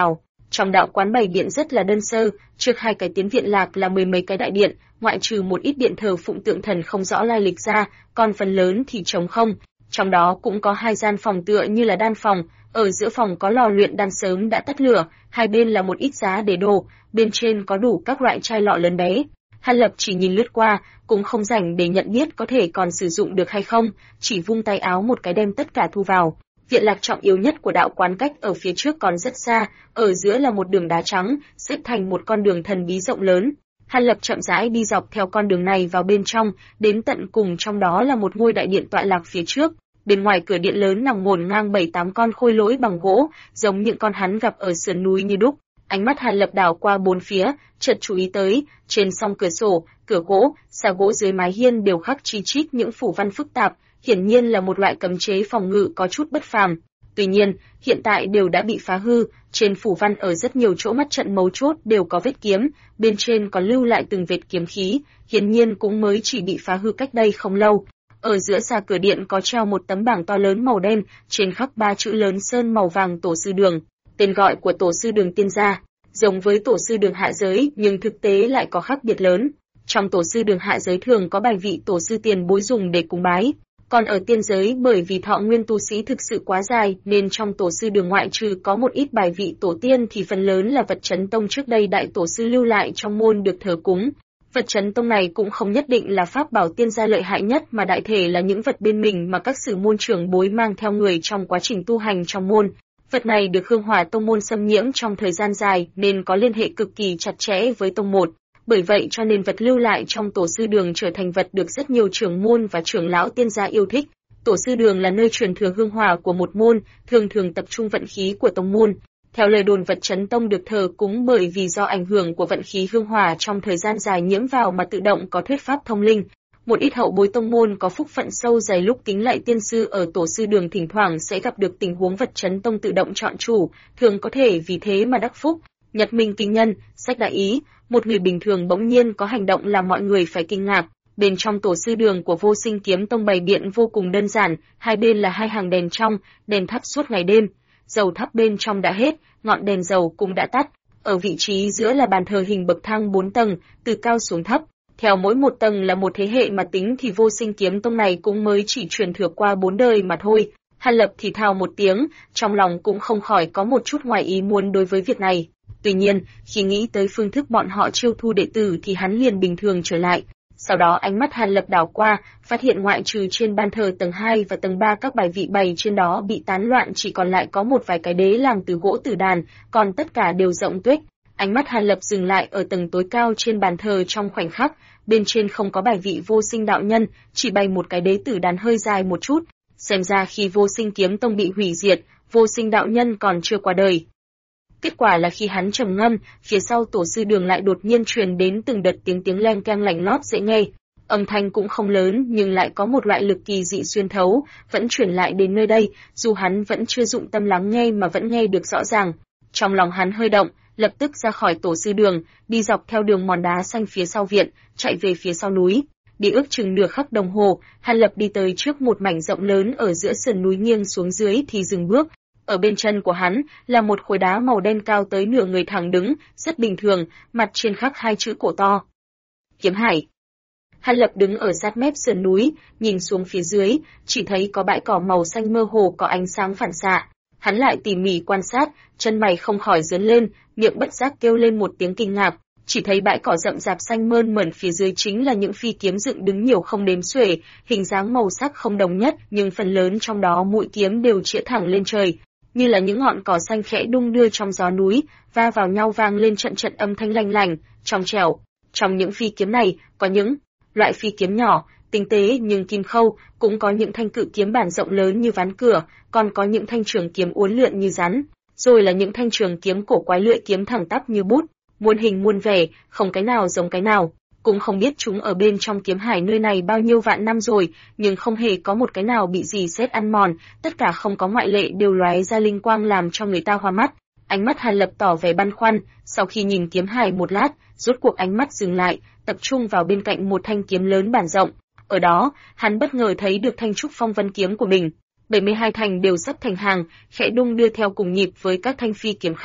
Trong đạo quán bày biện rất là đơn sơ, trước 2 cái tiến viện lạc là 10 mấy cái đại điện, ngoại trừ một ít điện thờ phụng tượng thần không rõ lai lịch ra, còn phần lớn thì trống không. Trong đó cũng có 2 gian phòng tựa như là đan phòng, ở giữa phòng có lò luyện đan sớm đã tắt lửa, hai bên là một ít giá để đồ, bên trên có đủ các loại chai lọ lớn bé. Hàn Lập chỉ nhìn lướt qua, cũng không rảnh để nhận biết có thể còn sử dụng được hay không, chỉ vung tay áo một cái đem tất cả thu vào. Viện lạc trọng yếu nhất của đạo quán cách ở phía trước còn rất xa, ở giữa là một đường đá trắng, xếp thành một con đường thần bí rộng lớn. Hàn Lập chậm rãi đi dọc theo con đường này vào bên trong, đến tận cùng trong đó là một ngôi đại điện tọa lạc phía trước. Bên ngoài cửa điện lớn nằm ngổn ngang 7-8 con khôi lỗi bằng gỗ, giống những con hắn gặp ở sườn núi như đúc. Ánh mắt Hàn Lập đảo qua bốn phía, chợt chú ý tới, trên song cửa sổ, cửa gỗ, xà gỗ dưới mái hiên đều khắc chi chít những phủ văn phức tạp, hiển nhiên là một loại cấm chế phòng ngự có chút bất phàm. Tuy nhiên, hiện tại đều đã bị phá hư, trên phủ văn ở rất nhiều chỗ mắt trận mấu chốt đều có vết kiếm, bên trên còn lưu lại từng vệt kiếm khí, hiển nhiên cũng mới chỉ bị phá hư cách đây không lâu. Ở giữa xà cửa điện có treo một tấm bảng to lớn màu đen, trên khắc 3 chữ lớn sơn màu vàng Tổ sư đường, tên gọi của Tổ sư đường tiên gia, giống với Tổ sư đường hạ giới nhưng thực tế lại có khác biệt lớn. Trong Tổ sư đường hạ giới thường có bài vị tổ sư tiền bối dùng để cúng bái, còn ở tiên giới bởi vì thọ nguyên tu sĩ thực sự quá dài nên trong Tổ sư đường ngoại trừ có một ít bài vị tổ tiên thì phần lớn là vật chấn tông trước đây đại tổ sư lưu lại trong môn được thờ cúng. Vật chấn tông này cũng không nhất định là pháp bảo tiên gia lợi hại nhất mà đại thể là những vật bên mình mà các sử môn trưởng bối mang theo người trong quá trình tu hành trong môn. Vật này được Hương Hỏa tông môn xâm nhiễm trong thời gian dài nên có liên hệ cực kỳ chặt chẽ với tông một. Bởi vậy cho nên vật lưu lại trong Tổ sư đường trở thành vật được rất nhiều trưởng môn và trưởng lão tiên gia yêu thích. Tổ sư đường là nơi truyền thừa hương hỏa của một môn, thường thường tập trung vận khí của tông môn. Theo lời đồn vật chấn tông được thờ cúng bởi vì do ảnh hưởng của vận khí hương hỏa trong thời gian dài nhiễm vào mà tự động có thuyết pháp thông linh. Một ít hậu bối tông môn có phúc phận sâu dày lúc kính lạy tiên sư ở Tổ sư đường thỉnh thoảng sẽ gặp được tình huống vật chấn tông tự động chọn chủ, thường có thể vì thế mà đắc phúc. Nhật Minh kinh nhân, sách đại ý, một người bình thường bỗng nhiên có hành động làm mọi người phải kinh ngạc. Bên trong Tổ sư đường của Vô Sinh Kiếm Tông bày biện vô cùng đơn giản, hai bên là 2 hàng đèn trong, đèn thắp suốt ngày đêm. Dầu thắp bên trong đã hết, ngọn đèn dầu cũng đã tắt. Ở vị trí giữa là bàn thờ hình bậc thang 4 tầng, từ cao xuống thấp. Theo mỗi một tầng là một thế hệ mà tính thì Vô Sinh Kiếm Tông này cũng mới chỉ truyền thừa qua 4 đời mà thôi. Hàn Lập thì thào một tiếng, trong lòng cũng không khỏi có một chút ngoài ý muốn đối với việc này. Tuy nhiên, khi nghĩ tới phương thức bọn họ chiêu thu đệ tử thì hắn liền bình thường trở lại. Sau đó ánh mắt Hàn Lập đảo qua, phát hiện ngoại trừ trên ban thờ tầng 2 và tầng 3 các bài vị bày trên đó bị tán loạn chỉ còn lại có một vài cái đế làm từ gỗ tử đàn, còn tất cả đều rộng tuếch. Ánh mắt Hàn Lập dừng lại ở tầng tối cao trên bàn thờ trong khoảnh khắc, bên trên không có bài vị Vô Sinh đạo nhân, chỉ bày một cái đế tử đàn hơi dài một chút. Xem ra khi Vô Sinh Kiếm Tông bị hủy diệt, Vô Sinh đạo nhân còn chưa qua đời. Kết quả là khi hắn trầm ngâm, phía sau Tổ sư đường lại đột nhiên truyền đến từng đợt tiếng leng keng lành lót dễ nghe. Âm thanh cũng không lớn nhưng lại có một loại lực kỳ dị xuyên thấu, vẫn truyền lại đến nơi đây, dù hắn vẫn chưa dụng tâm lắng nghe mà vẫn nghe được rõ ràng. Trong lòng hắn hơi động, lập tức ra khỏi Tổ sư đường, đi dọc theo đường mòn đá xanh phía sau viện, chạy về phía sau núi. Đi ước chừng nửa khắc đồng hồ, Hàn Lập đi tới trước một mảnh rộng lớn ở giữa sườn núi nghiêng xuống dưới thì dừng bước. Ở bên chân của hắn là một khối đá màu đen cao tới nửa người thẳng đứng, rất bình thường, mặt trên khắc 2 chữ cổ to. Kiếm Hải. Hàn Lập đứng ở sát mép sườn núi, nhìn xuống phía dưới, chỉ thấy có bãi cỏ màu xanh mơ hồ có ánh sáng phản xạ. Hắn lại tỉ mỉ quan sát, chân mày không khỏi giớn lên, miệng bất giác kêu lên một tiếng kinh ngạc. Chỉ thấy bãi cỏ rậm rạp xanh mơn mởn phía dưới chính là những phi kiếm dựng đứng nhiều không đếm xuể, hình dáng màu sắc không đồng nhất, nhưng phần lớn trong đó mũi kiếm đều chĩa thẳng lên trời, như là những ngọn cỏ xanh khẽ đung đưa trong gió núi, va vào nhau vang lên trận trận âm thanh lanh lành, trong trẻo. Trong những phi kiếm này, có những loại phi kiếm nhỏ, tinh tế nhưng kim khâu, cũng có những thanh cự kiếm bản rộng lớn như ván cửa, còn có những thanh trường kiếm uốn lượn như rắn, rồi là những thanh trường kiếm cổ quái lưỡi kiếm thẳng tắp như bút, muôn hình muôn vẻ, không cái nào giống cái nào. Cũng không biết chúng ở bên trong kiếm hải nơi này bao nhiêu vạn năm rồi, nhưng không hề có một cái nào bị gì sét ăn mòn, tất cả không có ngoại lệ đều lóe ra linh quang làm cho người ta hoa mắt. Ánh mắt Hàn Lập tỏ vẻ băn khoăn, sau khi nhìn kiếm hải một lát, rốt cuộc ánh mắt dừng lại, tập trung vào bên cạnh một thanh kiếm lớn bản rộng. Ở đó, hắn bất ngờ thấy được thanh trúc phong vân kiếm của mình. 72 thanh đều sắp thành hàng, khẽ đung đưa theo cùng nhịp với các thanh phi kiếm khác.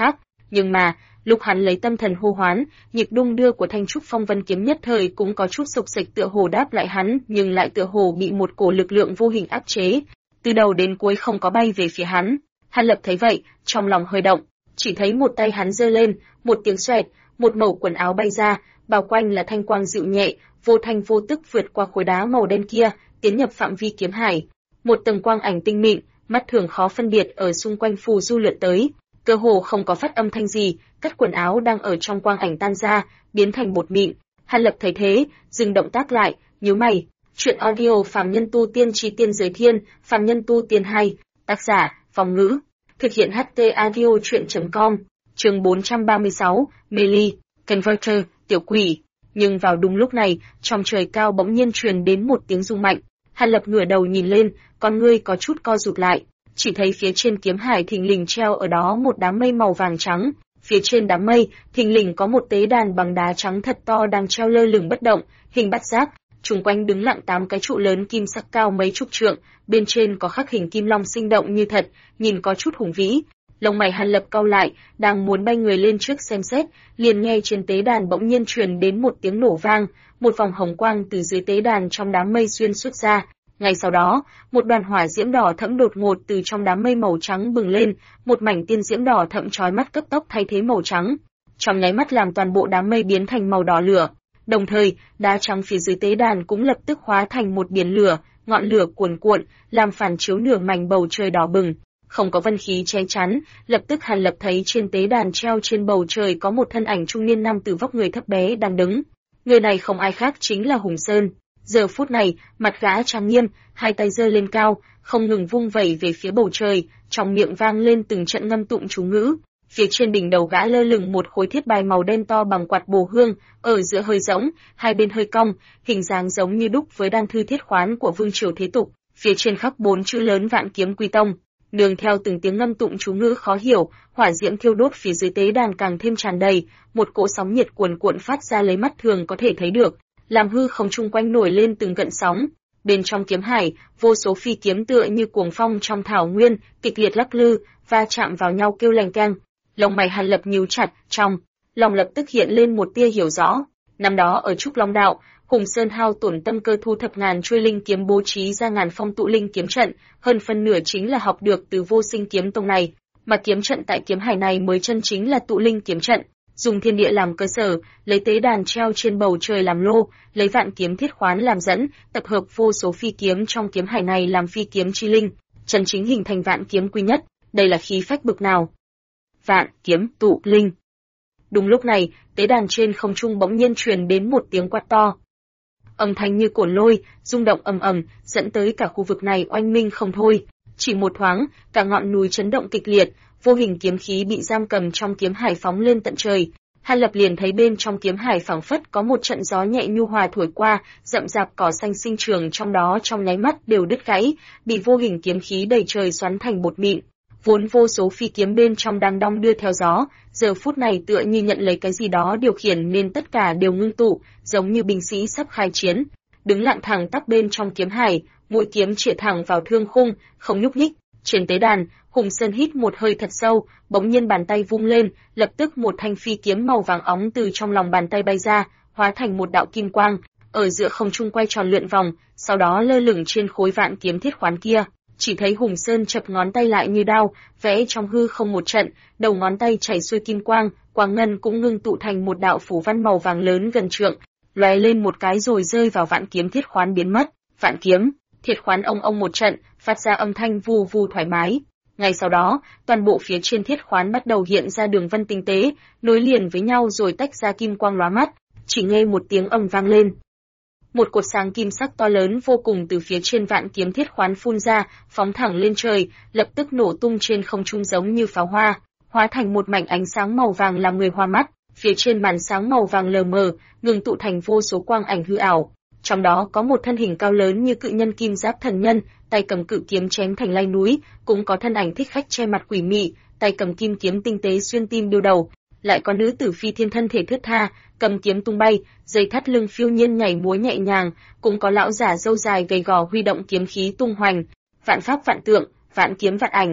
Nhưng mà, lúc hắn lấy tâm thần hô hoán, nhịp đung đưa của thanh trúc phong vân kiếm nhất thời cũng có chút sục sịch tựa hồ đáp lại hắn, nhưng lại tựa hồ bị một cổ lực lượng vô hình áp chế, từ đầu đến cuối không có bay về phía hắn. Hàn Lập thấy vậy, trong lòng hơi động, chỉ thấy một tay hắn giơ lên, một tiếng xoẹt, một mẩu quần áo bay ra, bao quanh là thanh quang dịu nhẹ, vô thanh vô tức vượt qua khối đá màu đen kia, tiến nhập phạm vi kiếm hải. Một tầng quang ảnh tinh mịn, mắt thường khó phân biệt ở xung quanh phù du lượn tới, cơ hồ không có phát âm thanh gì, cắt quần áo đang ở trong quang ảnh tan ra, biến thành bột mịn. Hàn Lập thấy thế, dừng động tác lại, nhíu mày. Chuyện audio Phàm Nhân Tu Tiên Chí Tiên Giới Thiên, Phàm Nhân Tu Tiên 2, tác giả, Phong Ngữ. Thực hiện HT audio chuyện.com, chương 436, Meli, Converter, tiểu quỷ. Nhưng vào đúng lúc này, trong trời cao bỗng nhiên truyền đến một tiếng rung mạnh. Hàn Lập ngửa đầu nhìn lên, con ngươi có chút co rụt lại, chỉ thấy phía trên kiếm hải thình lình treo ở đó một đám mây màu vàng trắng. Phía trên đám mây, thình lình có một tế đàn bằng đá trắng thật to đang treo lơ lửng bất động, hình bát giác. Chung quanh đứng lặng 8 cái trụ lớn kim sắc cao mấy chục trượng, bên trên có khắc hình kim long sinh động như thật, nhìn có chút hùng vĩ. Lông mày Hàn Lập cau lại, đang muốn bay người lên trước xem xét, liền nghe trên tế đàn bỗng nhiên truyền đến một tiếng nổ vang, một vòng hồng quang từ dưới tế đàn trong đám mây xuyên xuất ra. Ngay sau đó, một đoàn hỏa diễm đỏ thẫm đột ngột từ trong đám mây màu trắng bừng lên, một mảnh tiên diễm đỏ thẫm chói mắt cấp tốc thay thế màu trắng, trong nháy mắt làm toàn bộ đám mây biến thành màu đỏ lửa. Đồng thời, đá trắng phía dưới tế đàn cũng lập tức hóa thành một biển lửa, ngọn lửa cuồn cuộn, làm phản chiếu nửa mảnh bầu trời đỏ bừng. Không có vân khí che chắn, lập tức Hàn Lập thấy trên tế đàn treo trên bầu trời có một thân ảnh trung niên nam tử vóc người thấp bé đang đứng. Người này không ai khác chính là Hùng Sơn. Giờ phút này, mặt gã trang nghiêm, hai tay giơ lên cao, không ngừng vung vẩy về phía bầu trời, trong miệng vang lên từng trận ngâm tụng chú ngữ. Phía trên đỉnh đầu gã lơ lửng một khối thiết bài màu đen to bằng quạt bồ hương, ở giữa hơi rỗng, hai bên hơi cong, hình dáng giống như đúc với đan thư thiết khoán của vương triều thế tục. Phía trên khắc 4 chữ lớn Vạn Kiếm Quy Tông. Nương theo từng tiếng ngâm tụng chú ngữ khó hiểu, hỏa diễm thiêu đốt phía dưới tế đàn càng thêm tràn đầy, một cỗ sóng nhiệt cuồn cuộn phát ra lấy mắt thường có thể thấy được, làm hư không chung quanh nổi lên từng gợn sóng. Bên trong kiếm hải, vô số phi kiếm tựa như cuồng phong trong thảo nguyên, kịch liệt lắc lư, va chạm vào nhau kêu leng keng. Lông mày Hàn Lập nhíu chặt, trong lòng lập tức hiện lên một tia hiểu rõ. Năm đó ở Trúc Long Đạo, Hùng Sơn hao tổn tâm cơ thu thập ngàn chuôi linh kiếm bố trí ra ngàn phong tụ linh kiếm trận, hơn phân nửa chính là học được từ Vô Sinh kiếm tông này, mà kiếm trận tại kiếm hải này mới chân chính là tụ linh kiếm trận, dùng thiên địa làm cơ sở, lấy tế đàn treo trên bầu trời làm lô, lấy vạn kiếm thiết khoán làm dẫn, tập hợp vô số phi kiếm trong kiếm hải này làm phi kiếm chi linh, chân chính hình thành vạn kiếm quy nhất, đây là khí phách bực nào. Vạn kiếm tụ linh. Đúng lúc này, tế đàn trên không trung bỗng nhiên truyền đến một tiếng quát to. Âm thanh như cồn lôi, rung động ầm ầm, dẫn tới cả khu vực này oanh minh không thôi. Chỉ một thoáng, cả ngọn núi chấn động kịch liệt, vô hình kiếm khí bị giam cầm trong kiếm hải phóng lên tận trời. Hàn Lập liền thấy bên trong kiếm hải phảng phất có một trận gió nhẹ nhu hòa thổi qua, rậm rạp cỏ xanh sinh trường trong đó trong nháy mắt đều đứt gãy, bị vô hình kiếm khí đầy trời xoắn thành bột mịn. Vốn vô số phi kiếm bên trong đang đong đưa theo gió, giờ phút này tựa như nhận lấy cái gì đó điều khiển nên tất cả đều ngưng tụ, giống như binh sĩ sắp khai chiến. Đứng lặng thẳng tắp bên trong kiếm hải, mũi kiếm chĩa thẳng vào thương khung, không nhúc nhích. Trên tế đàn, Hùng Sơn hít một hơi thật sâu, bỗng nhiên bàn tay vung lên, lập tức một thanh phi kiếm màu vàng óng từ trong lòng bàn tay bay ra, hóa thành một đạo kim quang, ở giữa không trung quay tròn lượn vòng, sau đó lơ lửng trên khối vạn kiếm thiết khoán kia. Chỉ thấy Hùng Sơn chập ngón tay lại như đao, vẽ trong hư không một trận, đầu ngón tay chảy xuôi kim quang, quang ngân cũng ngưng tụ thành một đạo phủ văn màu vàng lớn gần trượng, lóe lên một cái rồi rơi vào vạn kiếm thiết khoán biến mất. Vạn kiếm thiết khoán ông một trận, phát ra âm thanh vù vù thoải mái. Ngay sau đó, toàn bộ phía trên thiết khoán bắt đầu hiện ra đường vân tinh tế, nối liền với nhau rồi tách ra kim quang lóa mắt. Chỉ nghe một tiếng ầm vang lên. Một cột sáng kim sắc to lớn vô cùng từ phía trên vạn kiếm thiết khoán phun ra, phóng thẳng lên trời, lập tức nổ tung trên không trung giống như pháo hoa, hóa thành một mảnh ánh sáng màu vàng làm người hoa mắt. Phía trên màn sáng màu vàng lờ mờ, ngừng tụ thành vô số quang ảnh hư ảo. Trong đó có một thân hình cao lớn như cự nhân kim giáp thần nhân, tay cầm cự kiếm chém thành lai núi, cũng có thân ảnh thích khách che mặt quỷ mị, tay cầm kim kiếm tinh tế xuyên tim điêu đầu. Lại có nữ tử phi thiên thân thể thướt tha, cầm kiếm tung bay, dây thắt lưng phiêu nhiên nhảy múa nhẹ nhàng, cũng có lão giả râu dài gầy gò huy động kiếm khí tung hoành, vạn pháp vạn tượng, vạn kiếm vạn ảnh.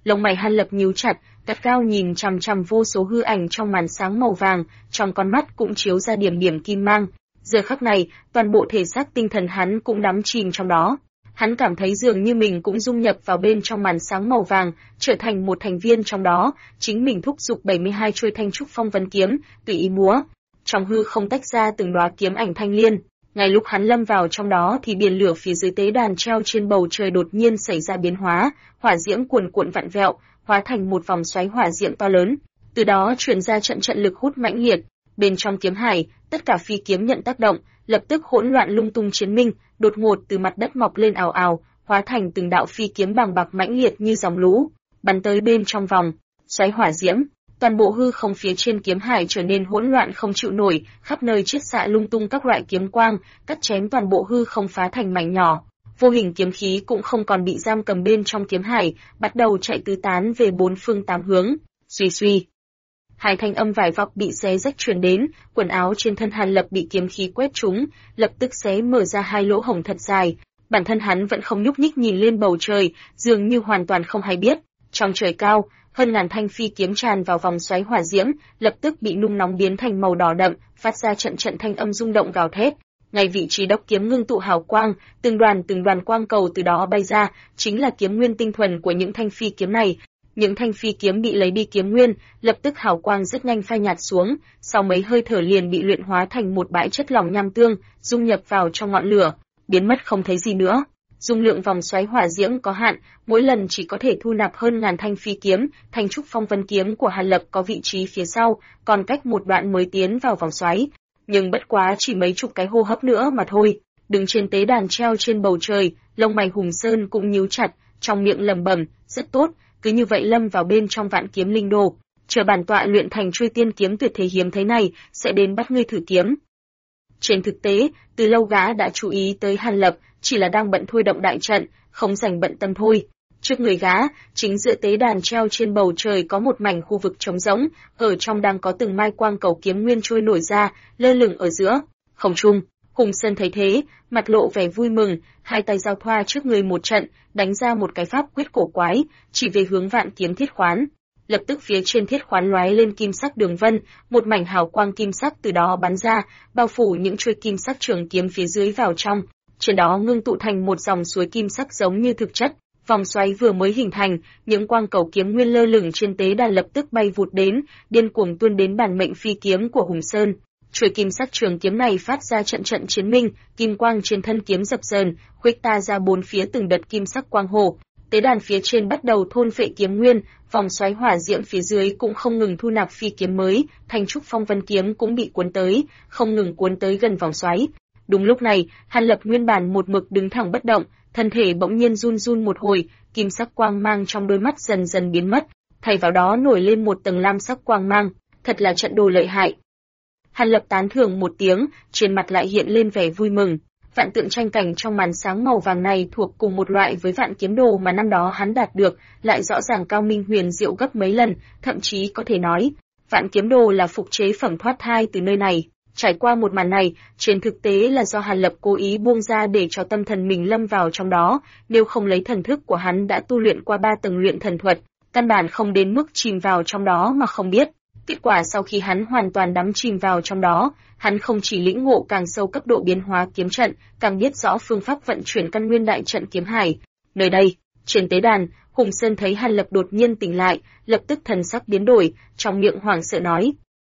Lông mày Hàn Lập nhíu chặt, gắt gao nhìn chằm chằm vô số hư ảnh trong màn sáng màu vàng, trong con mắt cũng chiếu ra điểm điểm kim mang. Giờ khắc này, toàn bộ thể xác tinh thần hắn cũng đắm chìm trong đó. Hắn cảm thấy dường như mình cũng dung nhập vào bên trong màn sáng màu vàng, trở thành một thành viên trong đó, chính mình thúc giục 72 chuôi thanh trúc phong vân kiếm, tùy ý múa. Trong hư không tách ra từng đóa kiếm ảnh thanh liên. Ngay lúc hắn lâm vào trong đó thì biển lửa phía dưới tế đàn treo trên bầu trời đột nhiên xảy ra biến hóa, hỏa diễm cuồn cuộn vặn vẹo, hóa thành một vòng xoáy hỏa diễm to lớn. Từ đó truyền ra trận lực hút mãnh liệt. Bên trong kiếm hải, tất cả phi kiếm nhận tác động, lập tức hỗn loạn lung tung chiến minh, đột ngột từ mặt đất mọc lên ào ào, hóa thành từng đạo phi kiếm bàng bạc mãnh liệt như dòng lũ, bắn tới bên trong vòng xoáy hỏa diễm. Toàn bộ hư không phía trên kiếm hải trở nên hỗn loạn không chịu nổi, khắp nơi chiết xạ lung tung các loại kiếm quang, cắt chém toàn bộ hư không phá thành mảnh nhỏ. Vô hình kiếm khí cũng không còn bị giam cầm bên trong kiếm hải, bắt đầu chạy tứ tán về bốn phương tám hướng. Suy suy, hai thanh âm vải vọc bị xé rách truyền đến, quần áo trên thân Hàn Lập bị kiếm khí quét trúng, lập tức xé mở ra hai lỗ hổng thật dài. Bản thân hắn vẫn không nhúc nhích nhìn lên bầu trời, dường như hoàn toàn không hay biết. Trong trời cao, hơn ngàn thanh phi kiếm tràn vào vòng xoáy hỏa diễm, lập tức bị nung nóng biến thành màu đỏ đậm, phát ra trận thanh âm rung động gào thét. Ngay vị trí đốc kiếm ngưng tụ hào quang, từng đoàn quang cầu từ đó bay ra, chính là kiếm nguyên tinh thuần của những thanh phi kiếm này. Những thanh phi kiếm bị lấy đi kiếm nguyên, lập tức hào quang rất nhanh phai nhạt xuống, sau mấy hơi thở liền bị luyện hóa thành một bãi chất lỏng nham tương, dung nhập vào trong ngọn lửa, biến mất không thấy gì nữa. Dung lượng vòng xoáy hỏa diễm có hạn, mỗi lần chỉ có thể thu nạp hơn ngàn thanh phi kiếm, thanh trúc phong vân kiếm của Hàn Lập có vị trí phía sau, còn cách một đoạn mới tiến vào vòng xoáy. Nhưng bất quá chỉ mấy chục cái hô hấp nữa mà thôi. Đứng trên tế đàn treo trên bầu trời, lông mày Hùng Sơn cũng nhíu chặt, trong miệng lẩm bẩm, rất tốt, cứ như vậy lâm vào bên trong vạn kiếm linh đồ. Chờ bản tọa luyện thành chuôi tiên kiếm tuyệt thế hiếm thấy này, sẽ đến bắt ngươi thử kiếm. Trên thực tế, từ lâu gã đã chú ý tới Hàn Lập, chỉ là đang bận thôi động đại trận, không rảnh bận tâm thôi. Trước người gã, chính giữa tế đàn treo trên bầu trời có một mảnh khu vực trống rỗng, ở trong đang có từng mai quang cầu kiếm nguyên trôi nổi ra, lơ lửng ở giữa không trung. Hùng Sơn thấy thế, mặt lộ vẻ vui mừng, hai tay giao thoa trước người một trận, đánh ra một cái pháp quyết cổ quái, chỉ về hướng vạn kiếm thiết khoán. Lập tức phía trên thiết khoán lóe lên kim sắc đường vân, một mảnh hào quang kim sắc từ đó bắn ra, bao phủ những chuôi kim sắc trường kiếm phía dưới vào trong. Trên đó ngưng tụ thành một dòng suối kim sắc giống như thực chất. Vòng xoáy vừa mới hình thành, những quang cầu kiếm nguyên lơ lửng trên tế đàn lập tức bay vụt đến, điên cuồng tuôn đến bản mệnh phi kiếm của Hùng Sơn. Chuôi kim sắc trường kiếm này phát ra trận chiến minh, kim quang trên thân kiếm dập dờn, khuếch ta ra bốn phía từng đợt kim sắc quang hồ. Tế đàn phía trên bắt đầu thôn phệ kiếm nguyên, vòng xoáy hỏa diễm phía dưới cũng không ngừng thu nạp phi kiếm mới, thanh trúc phong vân kiếm cũng bị cuốn tới, không ngừng cuốn tới gần vòng xoáy. Đúng lúc này, Hàn Lập nguyên bản một mực đứng thẳng bất động, thân thể bỗng nhiên run run một hồi, kim sắc quang mang trong đôi mắt dần dần biến mất, thay vào đó nổi lên một tầng lam sắc quang mang, thật là trận đồ lợi hại. Hàn Lập tán thưởng một tiếng, trên mặt lại hiện lên vẻ vui mừng. Vạn tượng tranh cảnh trong màn sáng màu vàng này thuộc cùng một loại với vạn kiếm đồ mà năm đó hắn đạt được, lại rõ ràng cao minh huyền diệu gấp mấy lần, thậm chí có thể nói, vạn kiếm đồ là phục chế phẩm thoát thai từ nơi này. Trải qua một màn này, trên thực tế là do Hàn Lập cố ý buông ra để cho tâm thần mình lâm vào trong đó, nếu không lấy thần thức của hắn đã tu luyện qua 3 tầng luyện thần thuật, căn bản không đến mức chìm vào trong đó mà không biết. Kết quả sau khi hắn hoàn toàn đắm chìm vào trong đó, hắn không chỉ lĩnh ngộ càng sâu cấp độ biến hóa kiếm trận, càng biết rõ phương pháp vận chuyển căn nguyên đại trận kiếm hải. Nơi đây, trên tế đàn, Hùng Sơn thấy Hàn Lập đột nhiên tỉnh lại, lập tức thần sắc biến đổi, trong miệng hoảng sợ nói: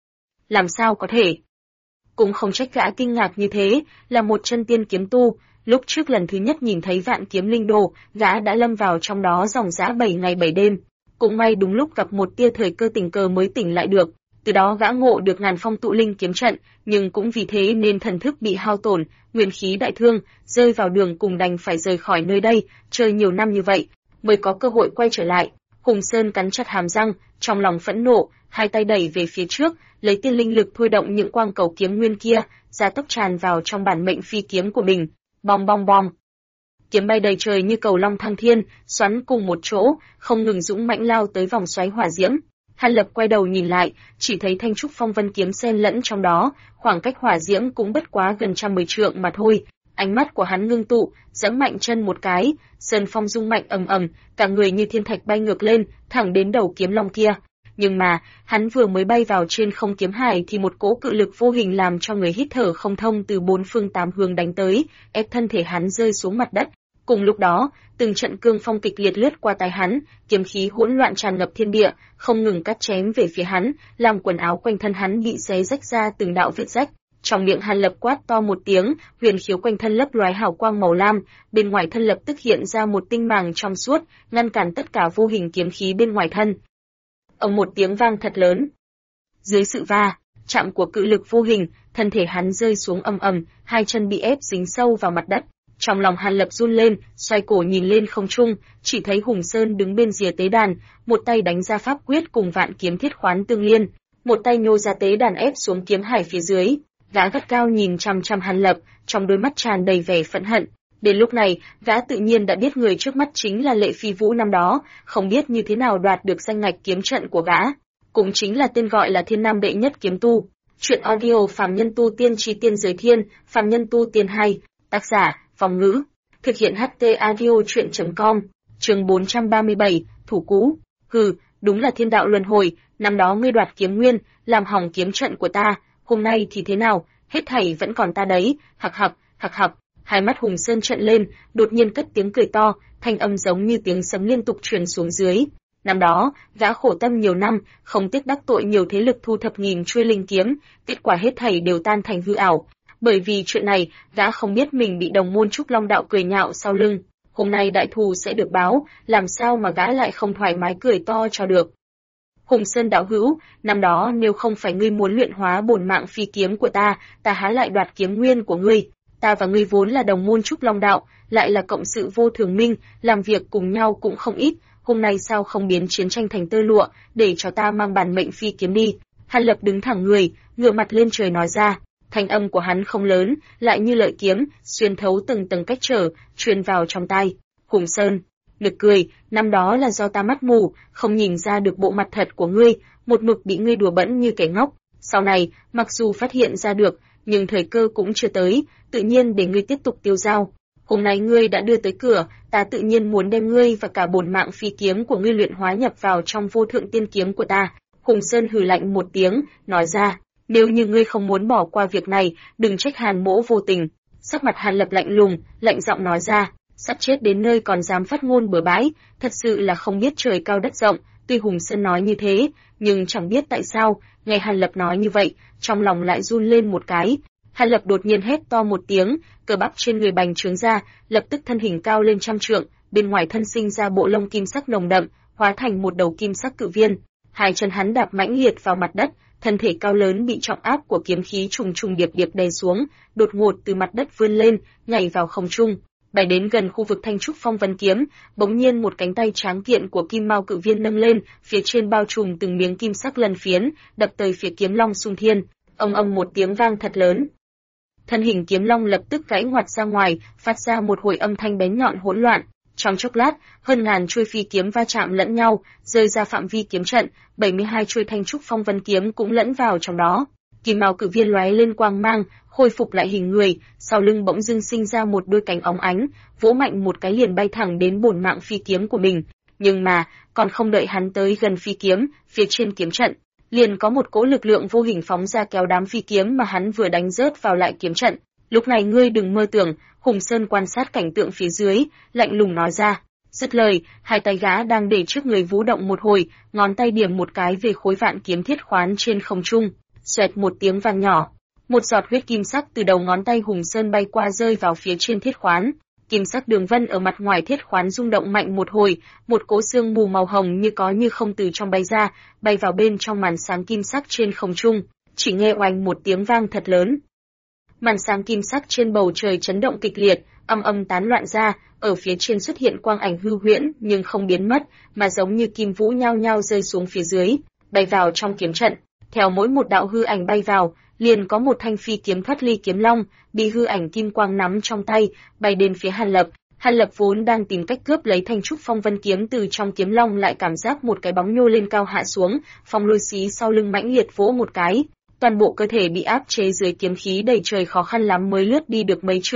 làm sao có thể? Cũng không trách gã kinh ngạc như thế, là một chân tiên kiếm tu, lúc trước lần thứ nhất nhìn thấy vạn kiếm linh đồ, gã đã lâm vào trong đó dòng dã 7 ngày 7 đêm. Cũng may đúng lúc gặp một tia thời cơ tình cờ mới tỉnh lại được, từ đó gã ngộ được ngàn phong tụ linh kiếm trận, nhưng cũng vì thế nên thần thức bị hao tổn, nguyên khí đại thương, rơi vào đường cùng đành phải rời khỏi nơi đây, chơi nhiều năm như vậy, mới có cơ hội quay trở lại. Hùng Sơn cắn chặt hàm răng, trong lòng phẫn nộ, hai tay đẩy về phía trước, lấy tiên linh lực thôi động những quang cầu kiếm nguyên kia, gia tốc tràn vào trong bản mệnh phi kiếm của mình. Bong bong bong. Kiếm bay đầy trời như cầu long thăng thiên, xoắn cùng một chỗ, không ngừng dũng mãnh lao tới vòng xoáy hỏa diễm. Hàn Lập quay đầu nhìn lại, chỉ thấy thanh trúc phong vân kiếm xen lẫn trong đó, khoảng cách hỏa diễm cũng bất quá gần 110 trượng mà thôi. Ánh mắt của hắn ngưng tụ, giẫm mạnh chân một cái, sơn phong rung mạnh ầm ầm, cả người như thiên thạch bay ngược lên, thẳng đến đầu kiếm long kia. Nhưng mà, hắn vừa mới bay vào trên không kiếm hải thì một cỗ cự lực vô hình làm cho người hít thở không thông từ bốn phương tám hướng đánh tới, ép thân thể hắn rơi xuống mặt đất. Cùng lúc đó, từng trận cương phong kịch liệt lướt qua tai hắn, kiếm khí hỗn loạn tràn ngập thiên địa, không ngừng cắt chém về phía hắn, làm quần áo quanh thân hắn bị xé rách ra từng đạo vết rách. Trong miệng Hàn Lập quát to một tiếng, huyền khiếu quanh thân lấp loé hào quang màu lam, bên ngoài thân lập tức hiện ra một tinh màng trong suốt, ngăn cản tất cả vô hình kiếm khí bên ngoài thân. Ầm một tiếng vang thật lớn. Dưới sự va chạm của cự lực vô hình, thân thể hắn rơi xuống ầm ầm, hai chân bị ép dính sâu vào mặt đất. Trong lòng Hàn Lập run lên, xoay cổ nhìn lên không trung, chỉ thấy Hùng Sơn đứng bên rìa tế đàn, một tay đánh ra pháp quyết cùng vạn kiếm thiết khoán tương liên, một tay nhô ra tế đàn ép xuống kiếm hải phía dưới. Gã gắt cao nhìn chằm chằm Hàn Lập, trong đôi mắt tràn đầy vẻ phẫn hận. Đến lúc này, gã tự nhiên đã biết người trước mắt chính là Lệ Phi Vũ năm đó, không biết như thế nào đoạt được danh ngạch kiếm trận của gã, cũng chính là tên gọi là Thiên Nam đệ nhất kiếm tu. Truyện audio Phàm Nhân Tu Tiên Chi Tiên Giới Thiên, Phàm Nhân Tu Tiên 2, tác giả Phong Ngữ, thực hiện HT audio truyện.com. Chương 437, thủ cũ. Hừ, đúng là thiên đạo luân hồi, năm đó ngươi đoạt kiếm nguyên, làm hỏng kiếm trận của ta, hôm nay thì thế nào, hết thảy vẫn còn ta đấy, hặc hặc, hặc hặc. Hai mắt Hùng Sơn trợn lên, đột nhiên cất tiếng cười to, thanh âm giống như tiếng sấm liên tục truyền xuống dưới. Năm đó, gã khổ tâm nhiều năm, không tiếc đắc tội nhiều thế lực thu thập nghìn chuôi linh kiếm, kết quả hết thảy đều tan thành hư ảo. Bởi vì chuyện này, gã không biết mình bị đồng môn Trúc Long đạo cười nhạo sau lưng. Hôm nay đại thù sẽ được báo, làm sao mà gã lại không thoải mái cười to cho được. Hùng Sơn đạo hữu, năm đó nếu không phải ngươi muốn luyện hóa bổn mạng phi kiếm của ta, ta há lại đoạt kiếm nguyên của ngươi. Ta và ngươi vốn là đồng môn Trúc Long đạo, lại là cộng sự vô thường minh, làm việc cùng nhau cũng không ít, hôm nay sao không biến chiến tranh thành tơ lụa, để cho ta mang bản mệnh phi kiếm đi. Hàn Lập đứng thẳng người, ngửa mặt lên trời nói ra. Thanh âm của hắn không lớn, lại như lợi kiếm, xuyên thấu từng tầng cách trở, truyền vào trong tai. Hùng Sơn, nực cười, năm đó là do ta mắt mù, không nhìn ra được bộ mặt thật của ngươi, một mực bị ngươi đùa bỡn như kẻ ngốc. Sau này, mặc dù phát hiện ra được, nhưng thời cơ cũng chưa tới, tự nhiên để ngươi tiếp tục tiêu dao. Hôm nay ngươi đã đưa tới cửa, ta tự nhiên muốn đem ngươi và cả bổn mạng phi kiếm của ngươi luyện hóa nhập vào trong vô thượng tiên kiếm của ta. Hùng Sơn hừ lạnh một tiếng, nói ra. Nếu như ngươi không muốn bỏ qua việc này, đừng trách Hàn Mỗ vô tình. Sắc mặt Hàn Lập lạnh lùng, lạnh giọng nói ra, sắp chết đến nơi còn dám phát ngôn bừa bãi, thật sự là không biết trời cao đất rộng. Tuy Hùng Sơn nói như thế, nhưng chẳng biết tại sao, nghe Hàn Lập nói như vậy, trong lòng lại run lên một cái. Hàn Lập đột nhiên hét to một tiếng, cơ bắp trên người bành trướng ra, lập tức thân hình cao lên trăm trượng, bên ngoài thân sinh ra bộ lông kim sắc nồng đậm, hóa thành một đầu kim sắc cự viên. Hai chân hắn đạp mãnh liệt vào mặt đất, thân thể cao lớn bị trọng áp của kiếm khí trùng trùng điệp điệp đè xuống, đột ngột từ mặt đất vươn lên, nhảy vào không trung, bay đến gần khu vực Thanh Trúc Phong Vân kiếm, bỗng nhiên một cánh tay tráng kiện của Kim Mao cự viên nâng lên, phía trên bao trùm từng miếng kim sắc lân phiến, đập tới phía kiếm long xung thiên. Ông một tiếng vang thật lớn. Thân hình kiếm long lập tức gãy ngoặt ra ngoài, phát ra một hồi âm thanh bén nhọn hỗn loạn. Trong chốc lát, hơn ngàn chuôi phi kiếm va chạm lẫn nhau, rơi ra phạm vi kiếm trận, 72 chuôi Thanh Trúc Phong Vân kiếm cũng lẫn vào trong đó. Kim Mao cự viên lóe lên quang mang, khôi phục lại hình người, sau lưng bỗng dưng sinh ra một đôi cánh óng ánh, vỗ mạnh một cái liền bay thẳng đến bổn mạng phi kiếm của mình. Nhưng mà, còn không đợi hắn tới gần phi kiếm, phía trên kiếm trận, liền có một cỗ lực lượng vô hình phóng ra kéo đám phi kiếm mà hắn vừa đánh rớt vào lại kiếm trận. Lúc này ngươi đừng mơ tưởng. Hùng Sơn quan sát cảnh tượng phía dưới, lạnh lùng nói ra. Dứt lời, hai tay gã đang để trước người vũ động một hồi, ngón tay điểm một cái về khối vạn kiếm thiết khoán trên không trung. Xoẹt một tiếng vang nhỏ, một giọt huyết kim sắc từ đầu ngón tay Hùng Sơn bay qua rơi vào phía trên thiết khoán. Kim sắc đường vân ở mặt ngoài thiết khoán rung động mạnh một hồi, một cỗ sương mù màu hồng như có như không từ trong bay ra, bay vào bên trong màn sáng kim sắc trên không trung. Chỉ nghe oanh một tiếng vang thật lớn. Màn sáng kim sắc trên bầu trời chấn động kịch liệt, âm tán loạn ra, ở phía trên xuất hiện quang ảnh hư huyễn nhưng không biến mất, mà giống như kim vũ nhao nhao rơi xuống phía dưới, bay vào trong kiếm trận. Theo mỗi một đạo hư ảnh bay vào, liền có một thanh phi kiếm thoát ly kiếm long, bị hư ảnh kim quang nắm trong tay, bay đến phía Hàn Lập. Hàn Lập vốn đang tìm cách cướp lấy Thanh Trúc Phong Vân kiếm từ trong kiếm long, lại cảm giác một cái bóng nhô lên cao hạ xuống, phong lôi xí sau lưng mãnh liệt vỗ một cái, toàn bộ cơ thể bị áp chế dưới kiếm khí đầy trời, khó khăn lắm mới lướt đi được mấy trượng.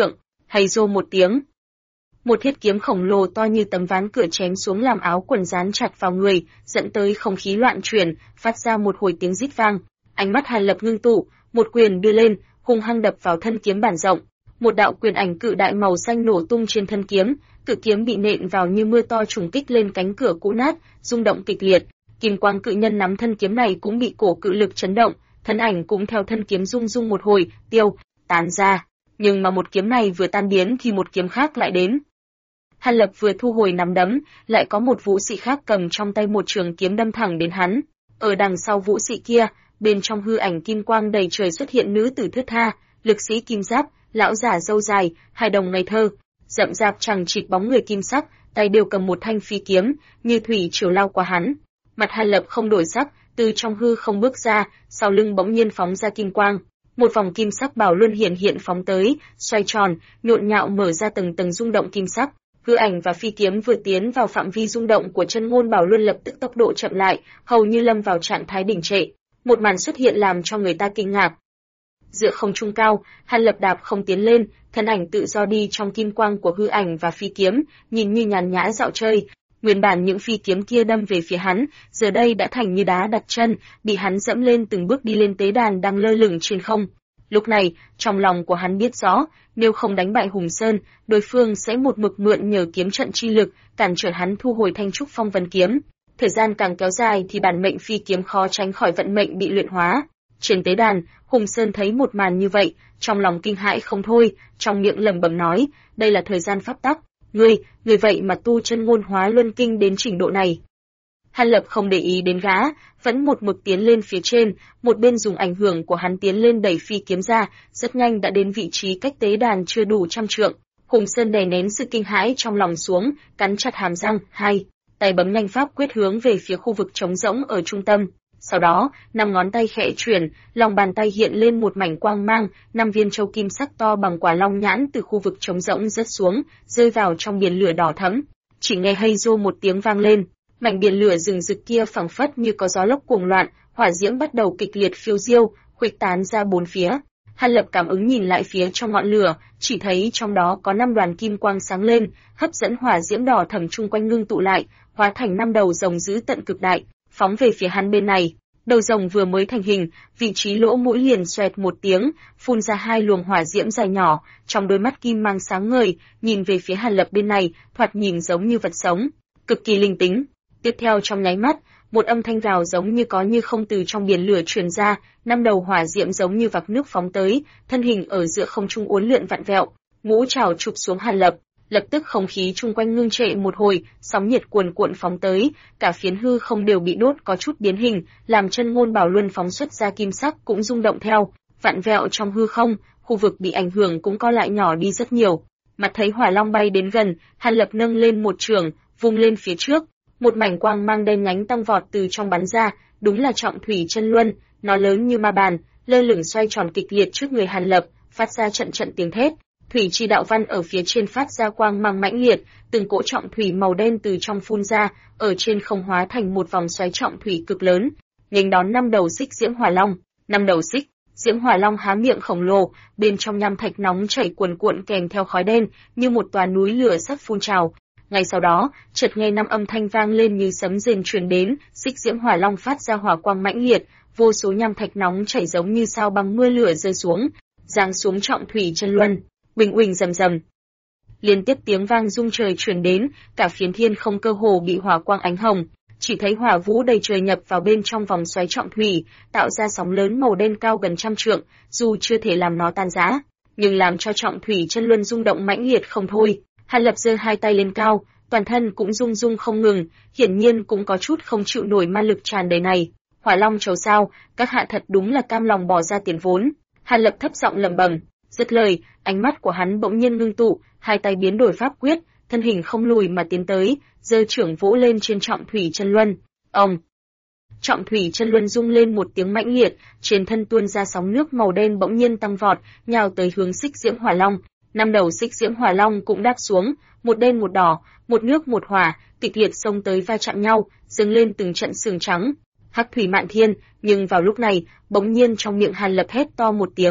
hay rô một tiếng. Một thiết kiếm khổng lồ to như tấm ván cửa chém xuống làm áo quần dán chặt vào người, dẫn tới không khí loạn chuyển, phát ra một hồi tiếng rít vang. Ánh mắt Hàn Lập ngưng tụ, một quyền đưa lên, hung hăng đập vào thân kiếm bản rộng. Một đạo quyền ảnh cự đại màu xanh nổ tung trên thân kiếm, cự kiếm bị nện vào như mưa to trùng kích lên cánh cửa cũ nát, rung động kịch liệt. Kim quang cự nhân nắm thân kiếm này cũng bị cổ cự lực chấn động, thân ảnh cũng theo thân kiếm rung rung một hồi, tán ra. Nhưng mà một kiếm này vừa tan biến thì một kiếm khác lại đến. Hàn Lập vừa thu hồi nắm đấm, lại có một vũ sĩ khác cầm trong tay một trường kiếm đâm thẳng đến hắn. Ở đằng sau vũ sĩ kia, bên trong hư ảnh kim quang đầy trời xuất hiện nữ tử thướt tha, lực sĩ kim giáp, lão giả râu dài, hài đồng ngây thơ, rậm rạp chằng chịt bóng người kim sắc, tay đều cầm một thanh phi kiếm, như thủy triều lao qua hắn. Mặt Hàn Lập không đổi sắc, từ trong hư không bước ra, sau lưng bỗng nhiên phóng ra kim quang. Một vòng kim sắc bảo luân hiện phóng tới, xoay tròn, nhộn nhạo mở ra từng tầng rung động kim sắc. Hư ảnh và phi kiếm vừa tiến vào phạm vi rung động của chân ngôn bảo luân lập tức tốc độ chậm lại, hầu như lâm vào trạng thái đình trệ. Một màn xuất hiện làm cho người ta kinh ngạc. Giữa không trung cao, Hàn Lập đạp không tiến lên, thân ảnh tự do đi trong kim quang của hư ảnh và phi kiếm, nhìn như nhàn nhã dạo chơi. Nguyên bản những phi kiếm kia đâm về phía hắn, giờ đây đã thành như đá đặt chân, bị hắn dẫm lên từng bước đi lên tế đàn đang lơ lửng trên không. Lúc này, trong lòng của hắn biết rõ, nếu không đánh bại Hùng Sơn, đối phương sẽ một mực mượn nhờ kiếm trận chi lực, cản trở hắn thu hồi thanh trúc phong vân kiếm. Thời gian càng kéo dài thì bản mệnh phi kiếm khó tránh khỏi vận mệnh bị luyện hóa. Trên tế đàn, Hùng Sơn thấy một màn như vậy, trong lòng kinh hãi không thôi, trong miệng lẩm bẩm nói, đây là thời gian pháp tắc. Người vậy mà tu chân ngôn hóa luân kinh đến trình độ này. Hàn Lập không để ý đến gã, vẫn một mực tiến lên phía trên, một bên dùng ảnh hưởng của hắn tiến lên đẩy phi kiếm ra, rất nhanh đã đến vị trí cách tế đàn chưa đủ 100 trượng. Hùng Sơn đè nén sự kinh hãi trong lòng xuống, cắn chặt hàm răng, tay bấm nhanh pháp quyết hướng về phía khu vực trống rỗng ở trung tâm. Sau đó, 5 ngón tay khẽ chuyển, lòng bàn tay hiện lên một mảnh quang mang, 5 viên châu kim sắc to bằng quả long nhãn từ khu vực trống rỗng rớt xuống, rơi vào trong biển lửa đỏ thẫm. Chỉ nghe hay rô một tiếng vang lên, mảnh biển lửa rừng rực kia phảng phất như có gió lốc cuồng loạn, hỏa diễm bắt đầu kịch liệt phiêu diêu, khuếch tán ra bốn phía. Hàn Lập cảm ứng nhìn lại phía trong ngọn lửa, chỉ thấy trong đó có 5 đoàn kim quang sáng lên, hấp dẫn hỏa diễm đỏ thẫm chung quanh ngưng tụ lại, hóa thành 5 đầu rồng dữ tận cực đại, phóng về phía hắn bên này. Đầu rồng vừa mới thành hình, vị trí lỗ mũi liền xoẹt một tiếng, phun ra 2 luồng hỏa diễm dài nhỏ, trong đôi mắt kim mang sáng ngời, nhìn về phía Hàn Lập bên này, thoạt nhìn giống như vật sống, cực kỳ linh tính. Tiếp theo trong nháy mắt, một âm thanh gào giống như có như không từ trong biển lửa truyền ra, 5 đầu hỏa diễm giống như vạc nước phóng tới, thân hình ở giữa không trung uốn lượn vặn vẹo, ngũ trảo chụp xuống Hàn Lập. Lập tức không khí chung quanh ngưng trệ một hồi, sóng nhiệt cuồn cuộn phóng tới, cả phiến hư không đều bị đốt có chút biến hình, làm chân ngôn bảo luân phóng xuất ra kim sắc cũng rung động theo, vặn vẹo trong hư không, khu vực bị ảnh hưởng cũng co lại nhỏ đi rất nhiều. Mặt thấy hỏa long bay đến gần, Hàn Lập nâng lên một trường, vung lên phía trước, một mảnh quang mang đen nhánh tăng vọt từ trong bắn ra, đúng là trọng thủy chân luân, nó lớn như ma bàn, lơ lửng xoay tròn kịch liệt trước người Hàn Lập, phát ra trận trận tiếng thét. Thủy chi đạo văn ở phía trên phát ra quang mang mãnh liệt, từng cỗ trọng thủy màu đen từ trong phun ra, ở trên không hóa thành một vòng xoáy trọng thủy cực lớn, nghênh đón 5 đầu xích diễm hỏa long. 5 đầu xích diễm hỏa long há miệng khổng lồ, bên trong nham thạch nóng chảy cuồn cuộn kèm theo khói đen, như một tòa núi lửa sắp phun trào. Ngay sau đó, chợt nghe 5 âm thanh vang lên như sấm rền truyền đến, xích diễm hỏa long phát ra hỏa quang mãnh liệt, vô số nham thạch nóng chảy giống như sao băng mưa lửa rơi xuống, giáng xuống trọng thủy chân luân. Uỳnh uỳnh rầm rầm, liên tiếp tiếng vang rung trời truyền đến, cả phiến thiên không cơ hồ bị hỏa quang ánh hồng, chỉ thấy hỏa vũ đầy trời nhập vào bên trong vòng xoáy trọng thủy, tạo ra sóng lớn màu đen cao gần 100 trượng, dù chưa thể làm nó tan rã, nhưng làm cho trọng thủy chân luân rung động mãnh liệt không thôi. Hàn Lập giơ 2 tay lên cao, toàn thân cũng rung rung không ngừng, hiển nhiên cũng có chút không chịu nổi ma lực tràn đầy này. Hỏa Long chầu sao, các hạ thật đúng là cam lòng bỏ ra tiền vốn. Hàn Lập thấp giọng lẩm bẩm. Dứt lời, ánh mắt của hắn bỗng nhiên ngưng tụ, 2 tay biến đổi pháp quyết, thân hình không lùi mà tiến tới, giơ trưởng vỗ lên trên trọng thủy chân luân. Ầm! Trọng thủy chân luân rung lên một tiếng mãnh liệt, trên thân tuôn ra sóng nước màu đen bỗng nhiên tăng vọt, nhào tới hướng xích diễm hỏa long. 5 đầu xích diễm hỏa long cũng đáp xuống, một đen một đỏ, một nước một hỏa, kịch liệt xông tới va chạm nhau, dâng lên từng trận sương trắng. Hắc thủy mạn thiên, nhưng vào lúc này, bỗng nhiên trong miệng Hàn Lập hét to một tiếng.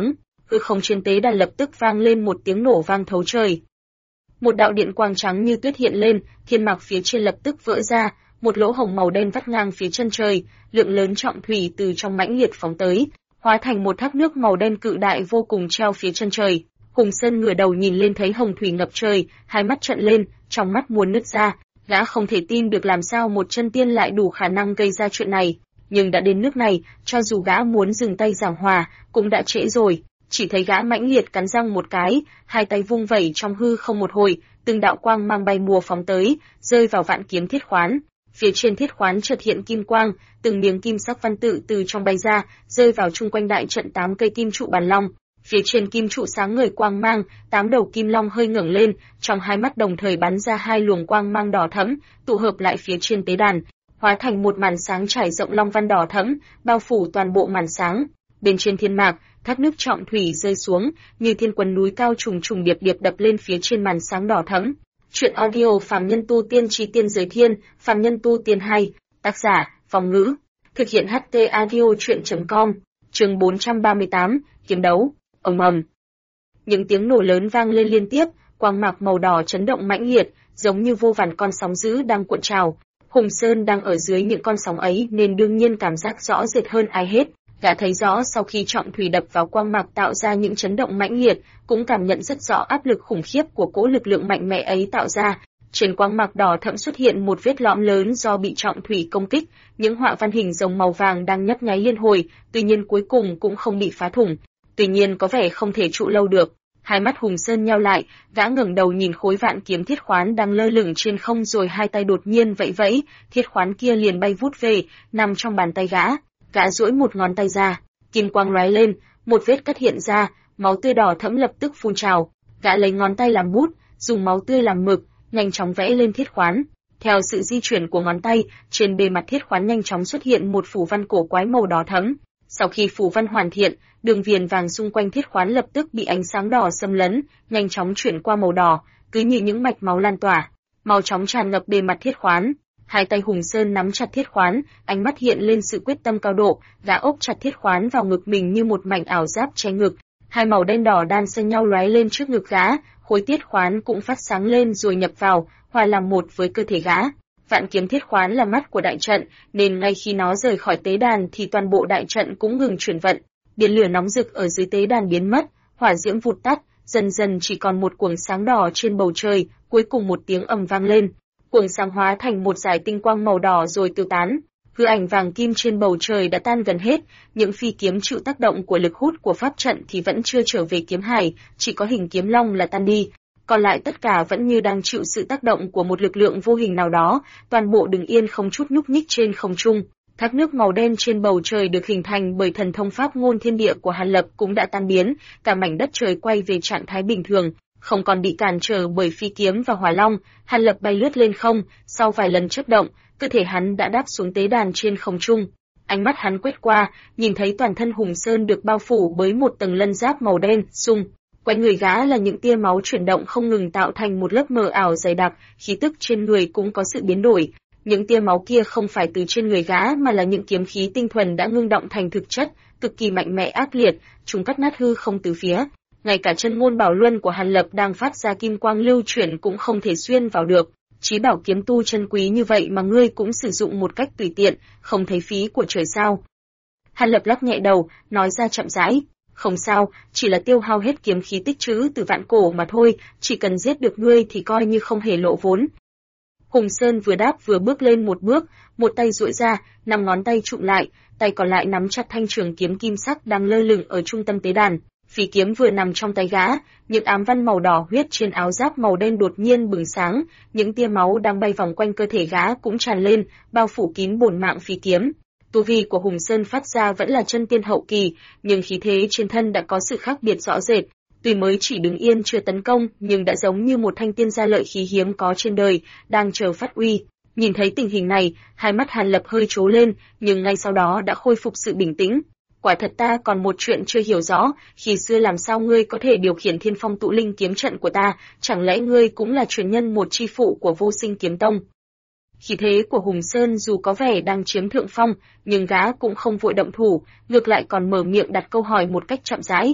hư không trên tế đàn lập tức vang lên một tiếng nổ vang thấu trời. Một đạo điện quang trắng như tuyết hiện lên, thiên mạc phía trên lập tức vỡ ra, một lỗ hổng màu đen vắt ngang phía chân trời, lượng lớn trọng thủy từ trong mãnh liệt phóng tới, hóa thành một thác nước màu đen cự đại vô cùng treo phía chân trời. Hùng Sơn ngửa đầu nhìn lên thấy hồng thủy ngập trời, hai mắt trợn lên, trong mắt muốn nứt ra, gã không thể tin được làm sao một chân tiên lại đủ khả năng gây ra chuyện này, nhưng đã đến nước này, cho dù gã muốn dừng tay giảng hòa, cũng đã trễ rồi. Chỉ thấy gã mãnh liệt cắn răng một cái, hai tay vung vẩy trong hư không một hồi, từng đạo quang mang bay mùa phóng tới, rơi vào vạn kiếm thiết khoán. Phía trên thiết khoán chợt hiện kim quang, từng miếng kim sắc văn tự từ trong bay ra, rơi vào chung quanh đại trận 8 cây kim trụ bàn long. Phía trên kim trụ sáng ngời quang mang, 8 đầu kim long hơi ngẩng lên, trong hai mắt đồng thời bắn ra hai luồng quang mang đỏ thẫm, tụ hợp lại phía trên tế đàn, hóa thành một màn sáng trải rộng long văn đỏ thẫm, bao phủ toàn bộ màn sáng. Bên trên thiên mạc, thác nước trọng thủy rơi xuống, như thiên quần núi cao trùng trùng điệp điệp đập lên phía trên màn sáng đỏ thẫm. Truyện audio Phàm Nhân Tu Tiên Chí Tiên Giới Thiên, Phàm Nhân Tu Tiên 2, tác giả, Phong Ngữ, thực hiện HT audio truyện.com, chương 438, kiếm đấu, ầm ầm. Những tiếng nổ lớn vang lên liên tiếp, quang mạc màu đỏ chấn động mãnh liệt, giống như vô vàn con sóng dữ đang cuộn trào. Hùng Sơn đang ở dưới những con sóng ấy nên đương nhiên cảm giác rõ rệt hơn ai hết. Gã thấy rõ sau khi trọng thủy đập vào quang mạc tạo ra những chấn động mãnh liệt, cũng cảm nhận rất rõ áp lực khủng khiếp của cỗ lực lượng mạnh mẽ ấy tạo ra. Trên quang mạc đỏ thẫm xuất hiện một vết lõm lớn do bị trọng thủy công kích, những họa văn hình rồng màu vàng đang nhấp nháy liên hồi, tuy nhiên cuối cùng cũng không bị phá thủng. Tuy nhiên có vẻ không thể trụ lâu được. Hai mắt Hùng Sơn nheo lại, gã ngẩng đầu nhìn khối vạn kiếm thiết khoán đang lơ lửng trên không rồi hai tay đột nhiên vẫy vẫy, thiết khoán kia liền bay vút về, nằm trong bàn tay gã. Gã duỗi một ngón tay ra, kim quang lóe lên, một vết cắt hiện ra, máu tươi đỏ thẫm lập tức phun trào. Gã lấy ngón tay làm bút, dùng máu tươi làm mực, nhanh chóng vẽ lên thiết khoán. Theo sự di chuyển của ngón tay, trên bề mặt thiết khoán nhanh chóng xuất hiện một phù văn cổ quái màu đỏ thẫm. Sau khi phù văn hoàn thiện, đường viền vàng xung quanh thiết khoán lập tức bị ánh sáng đỏ xâm lấn, nhanh chóng chuyển qua màu đỏ, cứ như những mạch máu lan tỏa, màu chóng tràn ngập bề mặt thiết khoán. Hai tay Hùng Sơn nắm chặt thiết khoán, ánh mắt hiện lên sự quyết tâm cao độ, gã ốp chặt thiết khoán vào ngực mình như một mảnh ảo giáp che ngực. Hai màu đen đỏ đan xen nhau lóe lên trước ngực gã, khối thiết khoán cũng phát sáng lên rồi nhập vào, hòa làm một với cơ thể gã. Vạn kiếm thiết khoán là mắt của đại trận, nên ngay khi nó rời khỏi tế đàn thì toàn bộ đại trận cũng ngừng chuyển vận. Biển lửa nóng rực ở dưới tế đàn biến mất, hỏa diễm vụt tắt, dần dần chỉ còn một cuồng sáng đỏ trên bầu trời, cuối cùng một tiếng ầm vang lên. Cuồng sáng hóa thành một dải tinh quang màu đỏ rồi tiêu tán. Hư ảnh vàng kim trên bầu trời đã tan gần hết, những phi kiếm chịu tác động của lực hút của pháp trận thì vẫn chưa trở về kiếm hải, chỉ có hình kiếm long là tan đi. Còn lại tất cả vẫn như đang chịu sự tác động của một lực lượng vô hình nào đó, toàn bộ đứng yên không chút nhúc nhích trên không trung. Thác nước màu đen trên bầu trời được hình thành bởi thần thông pháp ngôn thiên địa của Hàn Lập cũng đã tan biến, cả mảnh đất trời quay về trạng thái bình thường, không còn bị cản trở bởi phi kiếm và hỏa long. Hàn Lập bay lướt lên không, sau vài lần chớp động, cơ thể hắn đã đáp xuống tế đàn trên không trung. Ánh mắt hắn quét qua, nhìn thấy toàn thân Hùng Sơn được bao phủ bởi một tầng lân giáp màu đen, xung quanh người gã là những tia máu chuyển động không ngừng tạo thành một lớp mờ ảo dày đặc, khí tức trên người cũng có sự biến đổi. Những tia máu kia không phải từ trên người gã mà là những kiếm khí tinh thuần đã ngưng động thành thực chất, cực kỳ mạnh mẽ ác liệt, chúng cắt nát hư không từ phía. Ngay cả chân ngôn bảo luân của Hàn Lập đang phát ra kim quang lưu chuyển cũng không thể xuyên vào được. Chí bảo kiếm tu chân quý như vậy mà ngươi cũng sử dụng một cách tùy tiện, không thấy phí của trời sao? Hàn Lập lắc nhẹ đầu, nói ra chậm rãi. Không sao, chỉ là tiêu hao hết kiếm khí tích trữ từ vạn cổ mà thôi, chỉ cần giết được ngươi thì coi như không hề lộ vốn. Hùng Sơn vừa đáp vừa bước lên một bước, một tay duỗi ra, 5 ngón tay trụm lại, tay còn lại nắm chặt thanh trường kiếm kim sắc đang lơ lửng ở trung tâm tế đàn. Phi kiếm vừa nằm trong tay gã, những ám văn màu đỏ huyết trên áo giáp màu đen đột nhiên bừng sáng, những tia máu đang bay vòng quanh cơ thể gã cũng tràn lên, bao phủ kín bổn mạng phi kiếm. Tu vi của Hùng Sơn phát ra vẫn là chân tiên hậu kỳ, nhưng khí thế trên thân đã có sự khác biệt rõ rệt. Tuy mới chỉ đứng yên chưa tấn công, nhưng đã giống như một thanh tiên gia lợi khí hiếm có trên đời, đang chờ phát uy. Nhìn thấy tình hình này, hai mắt Hàn Lập hơi trố lên, nhưng ngay sau đó đã khôi phục sự bình tĩnh. Quả thật ta còn một chuyện chưa hiểu rõ, khi xưa làm sao ngươi có thể điều khiển Thiên Phong Tụ Linh kiếm trận của ta, chẳng lẽ ngươi cũng là truyền nhân một chi phụ của Vô Sinh Kiếm Tông? Khí thế của Hùng Sơn dù có vẻ đang chiếm thượng phong, nhưng gã cũng không vội động thủ, ngược lại còn mở miệng đặt câu hỏi một cách chậm rãi.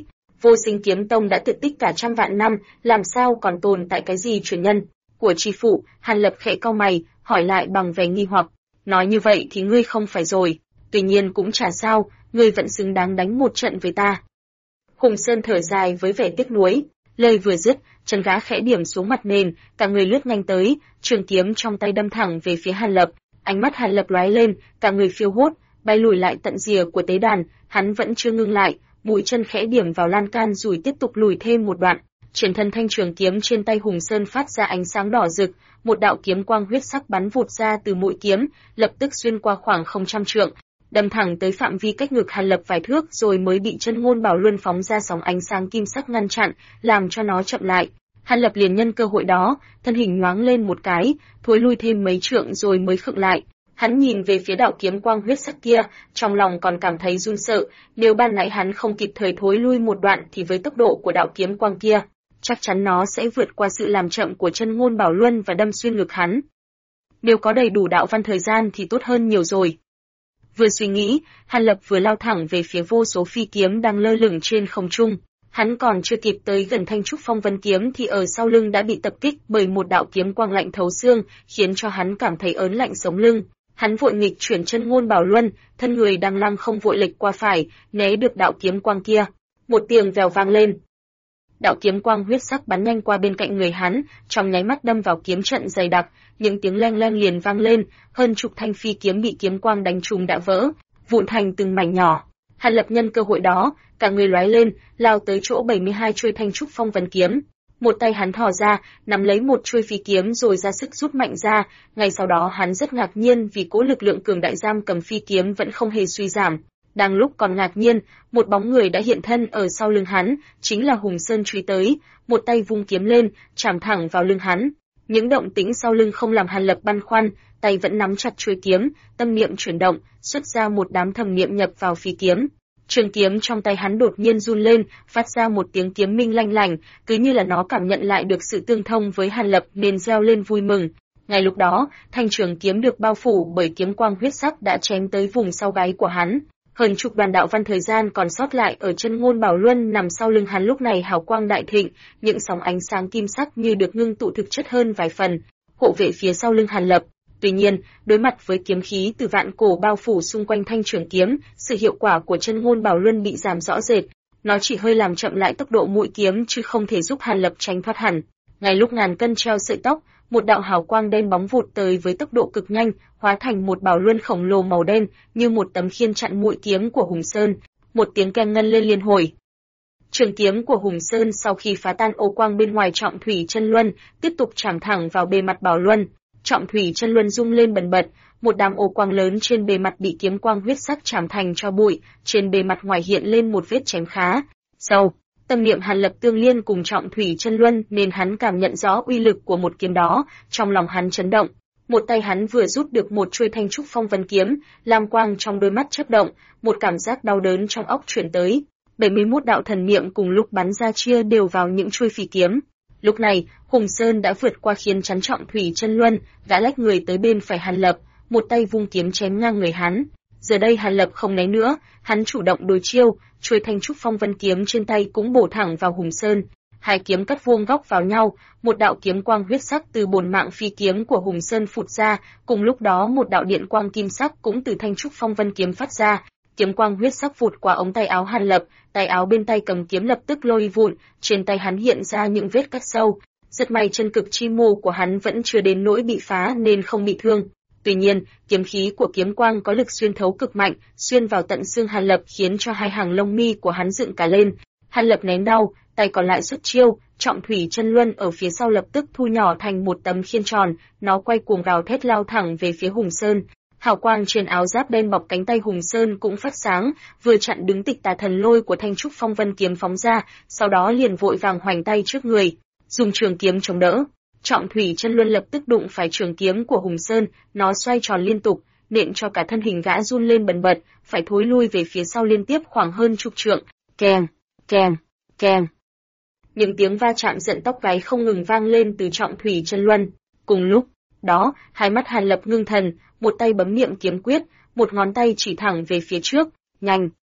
Vô Sinh Kiếm Tông đã tuyệt tích cả trăm vạn năm, làm sao còn tồn tại cái gì truyền nhân của tri phụ? Hàn Lập khẽ cau mày, hỏi lại bằng vẻ nghi hoặc. Nói như vậy thì ngươi không phải rồi, tuy nhiên cũng chả sao, ngươi vẫn xứng đáng đánh một trận với ta. Hùng Sơn thở dài với vẻ tiếc nuối, lời vừa dứt, chân gã khẽ điểm xuống mặt nền, cả người lướt nhanh tới, trường kiếm trong tay đâm thẳng về phía Hàn Lập. Ánh mắt Hàn Lập lóe lên, cả người phiêu hốt, bay lùi lại tận rìa của tế đàn, hắn vẫn chưa ngưng lại, mũi chân khẽ điểm vào lan can rồi tiếp tục lùi thêm một đoạn. Trên thân thanh trường kiếm trên tay Hùng Sơn phát ra ánh sáng đỏ rực, một đạo kiếm quang huyết sắc bắn vụt ra từ mũi kiếm, lập tức xuyên qua khoảng 100 trượng, đâm thẳng tới phạm vi cách ngực Hàn Lập vài thước rồi mới bị chân ngôn bảo luân phóng ra sóng ánh sáng kim sắc ngăn chặn, làm cho nó chậm lại. Hàn Lập liền nhân cơ hội đó, thân hình nhoáng lên một cái, thối lui thêm mấy trượng rồi mới khựng lại. Hắn nhìn về phía đạo kiếm quang huyết sắc kia, trong lòng còn cảm thấy run sợ, nếu ban nãy hắn không kịp thời thối lui một đoạn thì với tốc độ của đạo kiếm quang kia, chắc chắn nó sẽ vượt qua sự làm chậm của chân ngôn bảo luân và đâm xuyên ngực hắn. Nếu có đầy đủ đạo văn thời gian thì tốt hơn nhiều rồi. Vừa suy nghĩ, Hàn Lập vừa lao thẳng về phía vô số phi kiếm đang lơ lửng trên không trung. Hắn còn chưa kịp tới gần thanh trúc phong vân kiếm thì ở sau lưng đã bị tập kích bởi một đạo kiếm quang lạnh thấu xương, khiến cho hắn cảm thấy ớn lạnh sống lưng. Hắn vội nghịch chuyển chân ngôn bảo luân, thân người đang lăng không vội lệch qua phải, né được đạo kiếm quang kia. Một tiếng vèo vang lên. Đạo kiếm quang huyết sắc bắn nhanh qua bên cạnh người hắn, trong nháy mắt đâm vào kiếm trận dày đặc, những tiếng leng leng liền vang lên, hơn chục thanh phi kiếm bị kiếm quang đánh trúng đã vỡ, vụn thành từng mảnh nhỏ. Hàn Lập nhân cơ hội đó, cả người lóe lên, lao tới chỗ 72 chuôi thanh trúc phong vân kiếm. Một tay hắn thò ra, nắm lấy một chuôi phi kiếm rồi ra sức rút mạnh ra, ngay sau đó hắn rất ngạc nhiên vì cỗ lực lượng cường đại giam cầm phi kiếm vẫn không hề suy giảm. Đang lúc còn ngạc nhiên, một bóng người đã hiện thân ở sau lưng hắn, chính là Hùng Sơn truy tới, một tay vung kiếm lên, chạm thẳng vào lưng hắn. Những động tĩnh sau lưng không làm Hàn Lập băn khoăn, tay vẫn nắm chặt chuôi kiếm, tâm niệm chuyển động, xuất ra một đám thầm niệm nhập vào phi kiếm. Trường kiếm trong tay hắn đột nhiên run lên, phát ra một tiếng kiếm minh lanh lảnh, cứ như là nó cảm nhận lại được sự tương thông với Hàn Lập nên reo lên vui mừng. Ngay lúc đó, thanh trường kiếm được bao phủ bởi kiếm quang huyết sắc đã chém tới vùng sau gáy của hắn. Hơn chục đoàn đạo văn thời gian còn sót lại ở chân ngôn bảo luân nằm sau lưng hắn lúc này hào quang đại thịnh, những sóng ánh sáng kim sắc như được ngưng tụ thực chất hơn vài phần, hộ vệ phía sau lưng Hàn Lập. Tuy nhiên, đối mặt với kiếm khí từ vạn cổ bao phủ xung quanh thanh trường kiếm, sự hiệu quả của chân ngôn bảo luân bị giảm rõ rệt, nó chỉ hơi làm chậm lại tốc độ mũi kiếm chứ không thể giúp Hàn Lập tránh thoát hẳn. Ngay lúc ngàn cân treo sợi tóc, một đạo hào quang đen bóng vụt tới với tốc độ cực nhanh, hóa thành một bảo luân khổng lồ màu đen, như một tấm khiên chặn mũi kiếm của Hùng Sơn. Một tiếng keng ngân lên liên hồi. Trường kiếm của Hùng Sơn sau khi phá tan ô quang bên ngoài trọng thủy chân luân, tiếp tục chạm thẳng vào bề mặt bảo luân. Trọng thủy chân luân rung lên bần bật, một đám ô quang lớn trên bề mặt bị kiếm quang huyết sắc chạm thành cho bụi, trên bề mặt ngoài hiện lên một vết chém khá sâu. Tâm niệm Hàn Lập tương liên cùng trọng thủy chân luân nên hắn cảm nhận rõ uy lực của một kiếm đó, trong lòng hắn chấn động. Một tay hắn vừa rút được một chuôi thanh trúc phong vân kiếm, lam quang trong đôi mắt chớp động, một cảm giác đau đớn trong óc truyền tới. 71 đạo thần niệm cùng lúc bắn ra chia đều vào những chuôi phi kiếm. Lúc này, Hùng Sơn đã vượt qua khiến chắn trọng thủy chân luân, gã lách người tới bên phải Hàn Lập, một tay vung kiếm chém ngang người hắn. Giờ đây Hàn Lập không né nữa, hắn chủ động đối chiêu, chuôi thanh trúc phong vân kiếm trên tay cũng bổ thẳng vào Hùng Sơn. Hai kiếm cắt vuông góc vào nhau, một đạo kiếm quang huyết sắc từ bồn mạng phi kiếm của Hùng Sơn phụt ra, cùng lúc đó một đạo điện quang kim sắc cũng từ thanh trúc phong vân kiếm phát ra. Kiếm quang huyết sắc vụt qua ống tay áo Hàn Lập, tay áo bên tay cầm kiếm lập tức lôi vụn, trên tay hắn hiện ra những vết cắt sâu. Rất may chân cực chi mô của hắn vẫn chưa đến nỗi bị phá nên không bị thương. Tuy nhiên, kiếm khí của kiếm quang có lực xuyên thấu cực mạnh, xuyên vào tận xương Hàn Lập khiến cho hai hàng lông mi của hắn dựng cả lên. Hàn Lập nén đau, tay còn lại xuất chiêu, trọng thủy chân luân ở phía sau lập tức thu nhỏ thành một tấm khiên tròn, nó quay cuồng gào thét lao thẳng về phía Hùng Sơn. Hào quang trên áo giáp đen bọc cánh tay Hùng Sơn cũng phát sáng, vừa chặn đứng tịch tà thần lôi của thanh trúc phong vân kiếm phóng ra, sau đó liền vội vàng hoành tay trước người, dùng trường kiếm chống đỡ. Trọng thủy chân luân lập tức đụng phải trường kiếm của Hùng Sơn, nó xoay tròn liên tục, nện cho cả thân hình gã run lên bần bật, phải thối lui về phía sau liên tiếp khoảng hơn chục trượng. Keng, keng, keng. Những tiếng va chạm giận tóc gáy không ngừng vang lên từ trọng thủy chân luân. Cùng lúc đó, hai mắt Hàn Lập ngưng thần, một tay bấm niệm kiếm quyết, một ngón tay chỉ thẳng về phía trước, nhanh.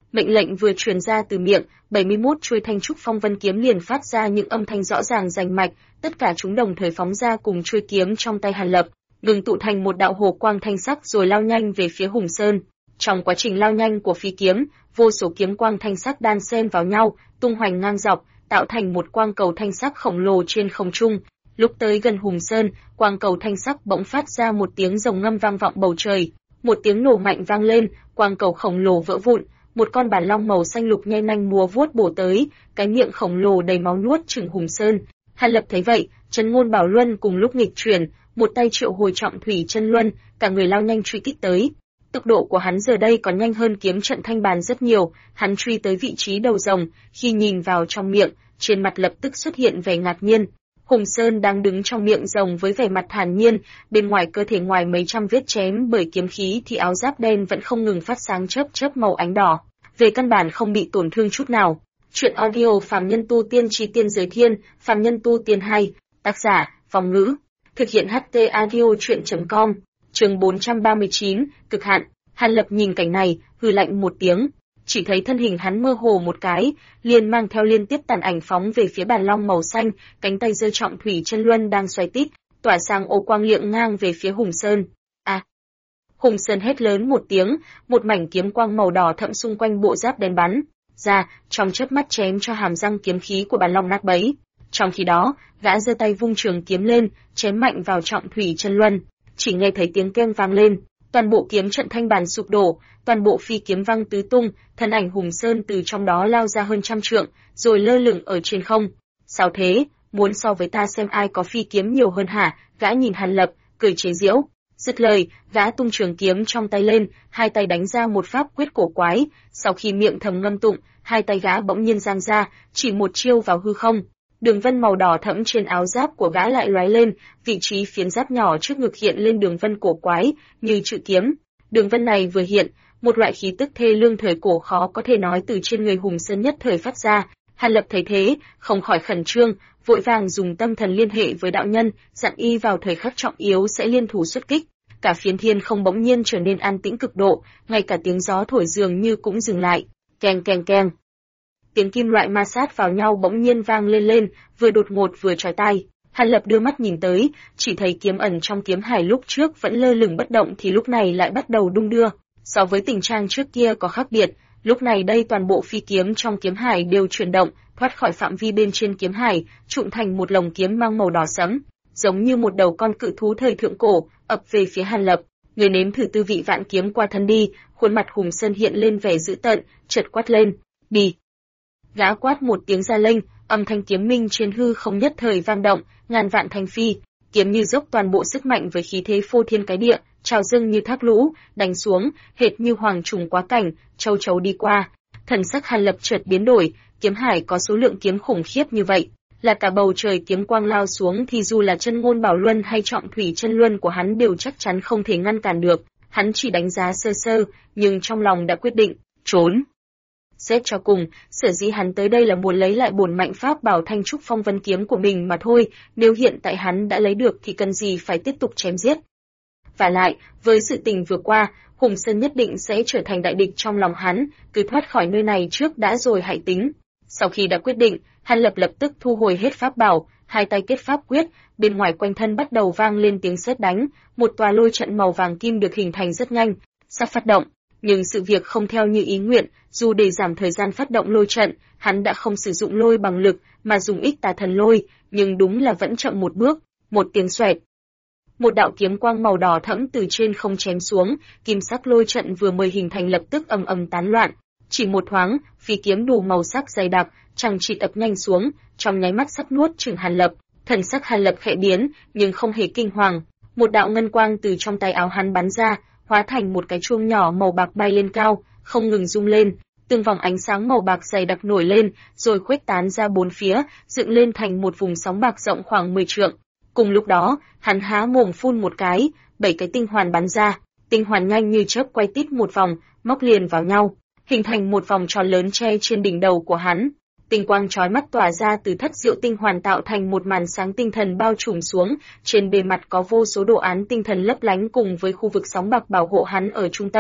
Mệnh lệnh vừa truyền ra từ miệng, 71 chuôi thanh trúc phong vân kiếm liền phát ra những âm thanh rõ ràng rành mạch, tất cả chúng đồng thời phóng ra cùng chuôi kiếm trong tay Hàn Lập, ngừng tụ thành một đạo hồ quang thanh sắc rồi lao nhanh về phía Hùng Sơn. Trong quá trình lao nhanh của phi kiếm, vô số kiếm quang thanh sắc đan xen vào nhau, tung hoành ngang dọc, tạo thành một quang cầu thanh sắc khổng lồ trên không trung. Lúc tới gần Hùng Sơn, quang cầu thanh sắc bỗng phát ra một tiếng rồng ngâm vang vọng bầu trời, một tiếng nổ mạnh vang lên, quang cầu khổng lồ vỡ vụn, một con bản long màu xanh lục nhe nanh múa vuốt bổ tới, cái miệng khổng lồ đầy máu nuốt chửng Hùng Sơn. Hàn Lập thấy vậy, Chân Ngôn Bảo Luân cùng lúc nghịch chuyển, một tay triệu hồi trọng thủy chân luân, cả người lao nhanh truy kích tới. Tốc độ của hắn giờ đây còn nhanh hơn kiếm trận thanh bàn rất nhiều, hắn truy tới vị trí đầu rồng, khi nhìn vào trong miệng, trên mặt lập tức xuất hiện vẻ ngạc nhiên. Hùng Sơn đang đứng trong miệng rồng với vẻ mặt thản nhiên, bên ngoài cơ thể ngoài mấy trăm vết chém bởi kiếm khí thì áo giáp đen vẫn không ngừng phát sáng chớp chớp màu ánh đỏ, về căn bản không bị tổn thương chút nào. Truyện audio Phàm Nhân Tu Tiên Chi Tiên Giới Thiên, Phàm Nhân Tu Tiên 2, tác giả, Vong Ngữ, thực hiện HT audio truyện.com, chương 439, cực hạn. Hàn Lập nhìn cảnh này, hừ lạnh một tiếng, chỉ thấy thân hình hắn mơ hồ một cái, liền mang theo liên tiếp tàn ảnh phóng về phía bản long màu xanh, cánh tay giơ trọng thủy chân luân đang xoay tít, tỏa sang ô quang liệng ngang về phía Hùng Sơn. À! Hùng Sơn hét lớn một tiếng, một mảnh kiếm quang màu đỏ thẫm xung quanh bộ giáp đen bắn ra, trong chớp mắt chém cho hàm răng kiếm khí của bản long nát bấy. Trong khi đó, gã giơ tay vung trường kiếm lên, chém mạnh vào trọng thủy chân luân, chỉ nghe thấy tiếng keng vang lên, toàn bộ kiếm trận thanh bàn sụp đổ, toàn bộ phi kiếm văng tứ tung, thân ảnh Hùng Sơn từ trong đó lao ra hơn trăm trượng, rồi lơ lửng ở trên không. Sao thế, muốn so với ta xem ai có phi kiếm nhiều hơn hả? Gã nhìn Hàn Lập, cười chế giễu. Dứt lời, gã tung trường kiếm trong tay lên, hai tay đánh ra một pháp quyết cổ quái, sau khi miệng thầm ngâm tụng, hai tay gã bỗng nhiên giang ra, chỉ một chiêu vào hư không. Đường vân màu đỏ thẫm trên áo giáp của gã lại lóe lên, vị trí phiến giáp nhỏ trước ngực hiện lên đường vân cổ quái, như chữ kiếm. Đường vân này vừa hiện, một loại khí tức thê lương thời cổ khó có thể nói từ trên người Hùng Sơn nhất thời phát ra. Hàn Lập thấy thế, không khỏi khẩn trương, vội vàng dùng tâm thần liên hệ với đạo nhân, dặn y vào thời khắc trọng yếu sẽ liên thủ xuất kích. Cả phiến thiên không bỗng nhiên trở nên an tĩnh cực độ, ngay cả tiếng gió thổi dường như cũng dừng lại. Keng keng keng. Tiếng kim loại ma sát vào nhau bỗng nhiên vang lên, vừa đột ngột vừa chói tai. Hàn Lập đưa mắt nhìn tới, chỉ thấy kiếm ẩn trong kiếm hải lúc trước vẫn lơ lửng bất động thì lúc này lại bắt đầu đung đưa. So với tình trạng trước kia có khác biệt, lúc này đây toàn bộ phi kiếm trong kiếm hải đều chuyển động, thoát khỏi phạm vi bên trên kiếm hải, trụn thành một lồng kiếm mang màu đỏ sẫm, giống như một đầu con cự thú thời thượng cổ, ập về phía Hàn Lập. Người nếm thử tư vị vạn kiếm qua thân đi, khuôn mặt Hùng Sơn hiện lên vẻ dữ tợn, chợt quát lên, đi. Gã quát một tiếng ra lệnh, âm thanh kiếm minh trên hư không nhất thời vang động, ngàn vạn thanh phi, kiếm như dốc toàn bộ sức mạnh với khí thế phô thiên cái địa, trào dâng như thác lũ, đánh xuống, hệt như hoàng trùng quá cảnh, châu chấu đi qua. Thần sắc Hàn Lập chợt biến đổi, kiếm hải có số lượng kiếm khủng khiếp như vậy, là cả bầu trời kiếm quang lao xuống thì dù là Chân Ngôn Bảo Luân hay trọng thủy chân luân của hắn đều chắc chắn không thể ngăn cản được. Hắn chỉ đánh giá sơ sơ, nhưng trong lòng đã quyết định, trốn. Xét cho cùng, sở dĩ hắn tới đây là muốn lấy lại bổn mạnh pháp bảo thanh trúc phong vân kiếm của mình mà thôi, nếu hiện tại hắn đã lấy được thì cần gì phải tiếp tục chém giết. Và lại, với sự tình vừa qua, Hùng Sơn nhất định sẽ trở thành đại địch trong lòng hắn, cứ thoát khỏi nơi này trước đã rồi hãy tính. Sau khi đã quyết định, Hàn Lập lập tức thu hồi hết pháp bảo, hai tay kết pháp quyết, bên ngoài quanh thân bắt đầu vang lên tiếng sét đánh, một tòa lôi trận màu vàng kim được hình thành rất nhanh, sắp phát động. Nhưng sự việc không theo như ý nguyện, dù để giảm thời gian phát động lôi trận, hắn đã không sử dụng lôi bằng lực, mà dùng ích tà thần lôi, nhưng đúng là vẫn chậm một bước, một tiếng xoẹt. Một đạo kiếm quang màu đỏ thẫm từ trên không chém xuống, kim sắc lôi trận vừa mới hình thành lập tức ầm ầm tán loạn. Chỉ một thoáng, phi kiếm đủ màu sắc dày đặc, chằng chịt ập nhanh xuống, trong nháy mắt sắp nuốt chửng Hàn Lập. Thần sắc Hàn Lập khẽ biến, nhưng không hề kinh hoàng. Một đạo ngân quang từ trong tay áo hắn bắn ra, hóa thành một cái chuông nhỏ màu bạc bay lên cao, không ngừng rung lên, từng vòng ánh sáng màu bạc dày đặc nổi lên, rồi khuếch tán ra bốn phía, dựng lên thành một vùng sóng bạc rộng khoảng 10 trượng. Cùng lúc đó, hắn há mồm phun một cái, 7 cái tinh hoàn bắn ra, tinh hoàn nhanh như chớp quay tít một vòng, móc liền vào nhau, hình thành một vòng tròn lớn che trên đỉnh đầu của hắn. Tinh quang chói mắt tỏa ra từ thất diệu tinh hoàn tạo thành một màn sáng tinh thần bao trùm xuống, trên bề mặt có vô số đồ án tinh thần lấp lánh cùng với khu vực sóng bạc bảo hộ hắn ở trung tâm.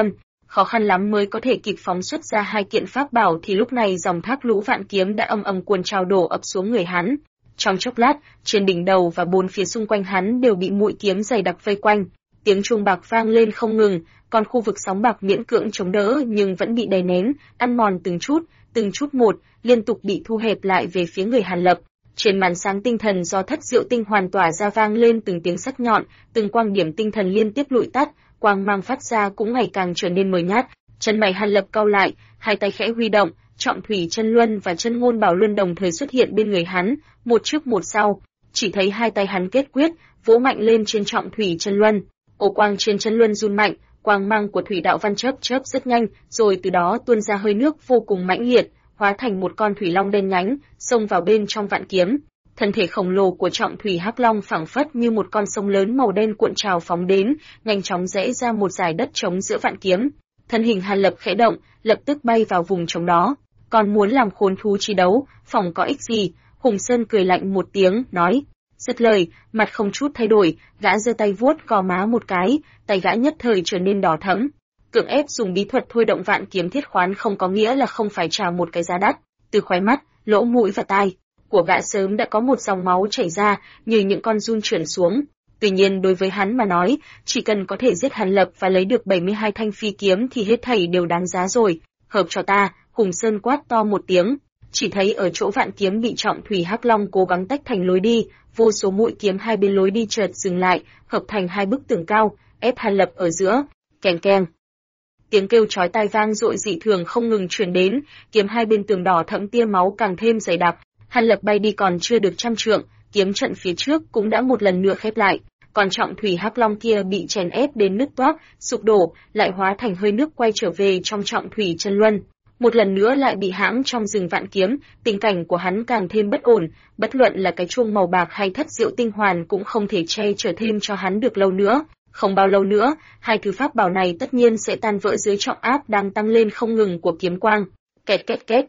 khó khăn lắm mới có thể kịp phóng xuất ra hai kiện pháp bảo thì lúc này dòng thác lũ vạn kiếm đã ầm ầm cuồn trào đổ ập xuống người hắn. Trong chốc lát, trên đỉnh đầu và bốn phía xung quanh hắn đều bị mũi kiếm dày đặc vây quanh. Tiếng chuông bạc vang lên không ngừng, còn khu vực sóng bạc miễn cưỡng chống đỡ nhưng vẫn bị đè nén, ăn mòn từng chút một, liên tục bị thu hẹp lại về phía người Hàn Lập. Trên màn sáng tinh thần do thất diệu tinh hoàn tỏa ra vang lên từng tiếng sắc nhọn, từng quang điểm tinh thần liên tiếp lụi tắt, quang mang phát ra cũng ngày càng trở nên mờ nhạt. Chân mày Hàn Lập cau lại, hai tay khẽ huy động, Trọng Thủy Chân Luân và Chân Ngôn Bảo Luân đồng thời xuất hiện bên người hắn, một trước một sau. Chỉ thấy hai tay hắn kết quyết, vỗ mạnh lên trên Trọng Thủy Chân Luân. Ô quang trên chân luân run mạnh, quang mang của thủy đạo văn chớp rất nhanh, rồi từ đó tuôn ra hơi nước vô cùng mãnh liệt, hóa thành một con thủy long đen nhánh, xông vào bên trong vạn kiếm. Thân thể khổng lồ của Trọng Thủy Hắc Long phảng phất như một con sông lớn màu đen cuộn trào phóng đến, nhanh chóng rẽ ra một dải đất trống giữa vạn kiếm. Thân hình Hàn Lập khẽ động, lập tức bay vào vùng trống đó. Còn muốn làm khốn thú chi đấu, phỏng có ích gì? Hùng Sơn cười lạnh một tiếng, nói. Dứt lời, mặt không chút thay đổi, gã giơ tay vuốt gò má một cái, tay gã nhất thời trở nên đỏ thẫm. Cưỡng ép dùng bí thuật thôi động vạn kiếm thiết khoán không có nghĩa là không phải trả một cái giá đắt. Từ khóe mắt, lỗ mũi và tai của gã sớm đã có một dòng máu chảy ra, như những con giun trườn xuống. Tuy nhiên đối với hắn mà nói, chỉ cần có thể giết Hàn Lập và lấy được 72 thanh phi kiếm thì hết thảy đều đáng giá rồi. Hợp cho ta, Hùng Sơn quát to một tiếng. Chỉ thấy ở chỗ vạn kiếm bị Trọng Thủy Hắc Long cố gắng tách thành lối đi, vô số mũi kiếm hai bên lối đi chợt dừng lại, hợp thành hai bức tường cao, ép Hàn Lập ở giữa. Keng keng. Tiếng kêu chói tai vang dội dị thường không ngừng truyền đến, kiếm hai bên tường đỏ thẫm tia máu càng thêm dày đặc. Hàn Lập bay đi còn chưa được 100 trượng, kiếm trận phía trước cũng đã một lần nữa khép lại, còn Trọng Thủy Hắc Long kia bị chèn ép đến nứt toác, sụp đổ, lại hóa thành hơi nước quay trở về trong Trọng Thủy Chân Luân. Một lần nữa lại bị hãm trong rừng vạn kiếm, tình cảnh của hắn càng thêm bất ổn, bất luận là cái chuông màu bạc hay thất diệu tinh hoàn cũng không thể che chở thêm cho hắn được lâu nữa. Không bao lâu nữa, hai thứ pháp bảo này tất nhiên sẽ tan vỡ dưới trọng áp đang tăng lên không ngừng của kiếm quang. Kẹt két két.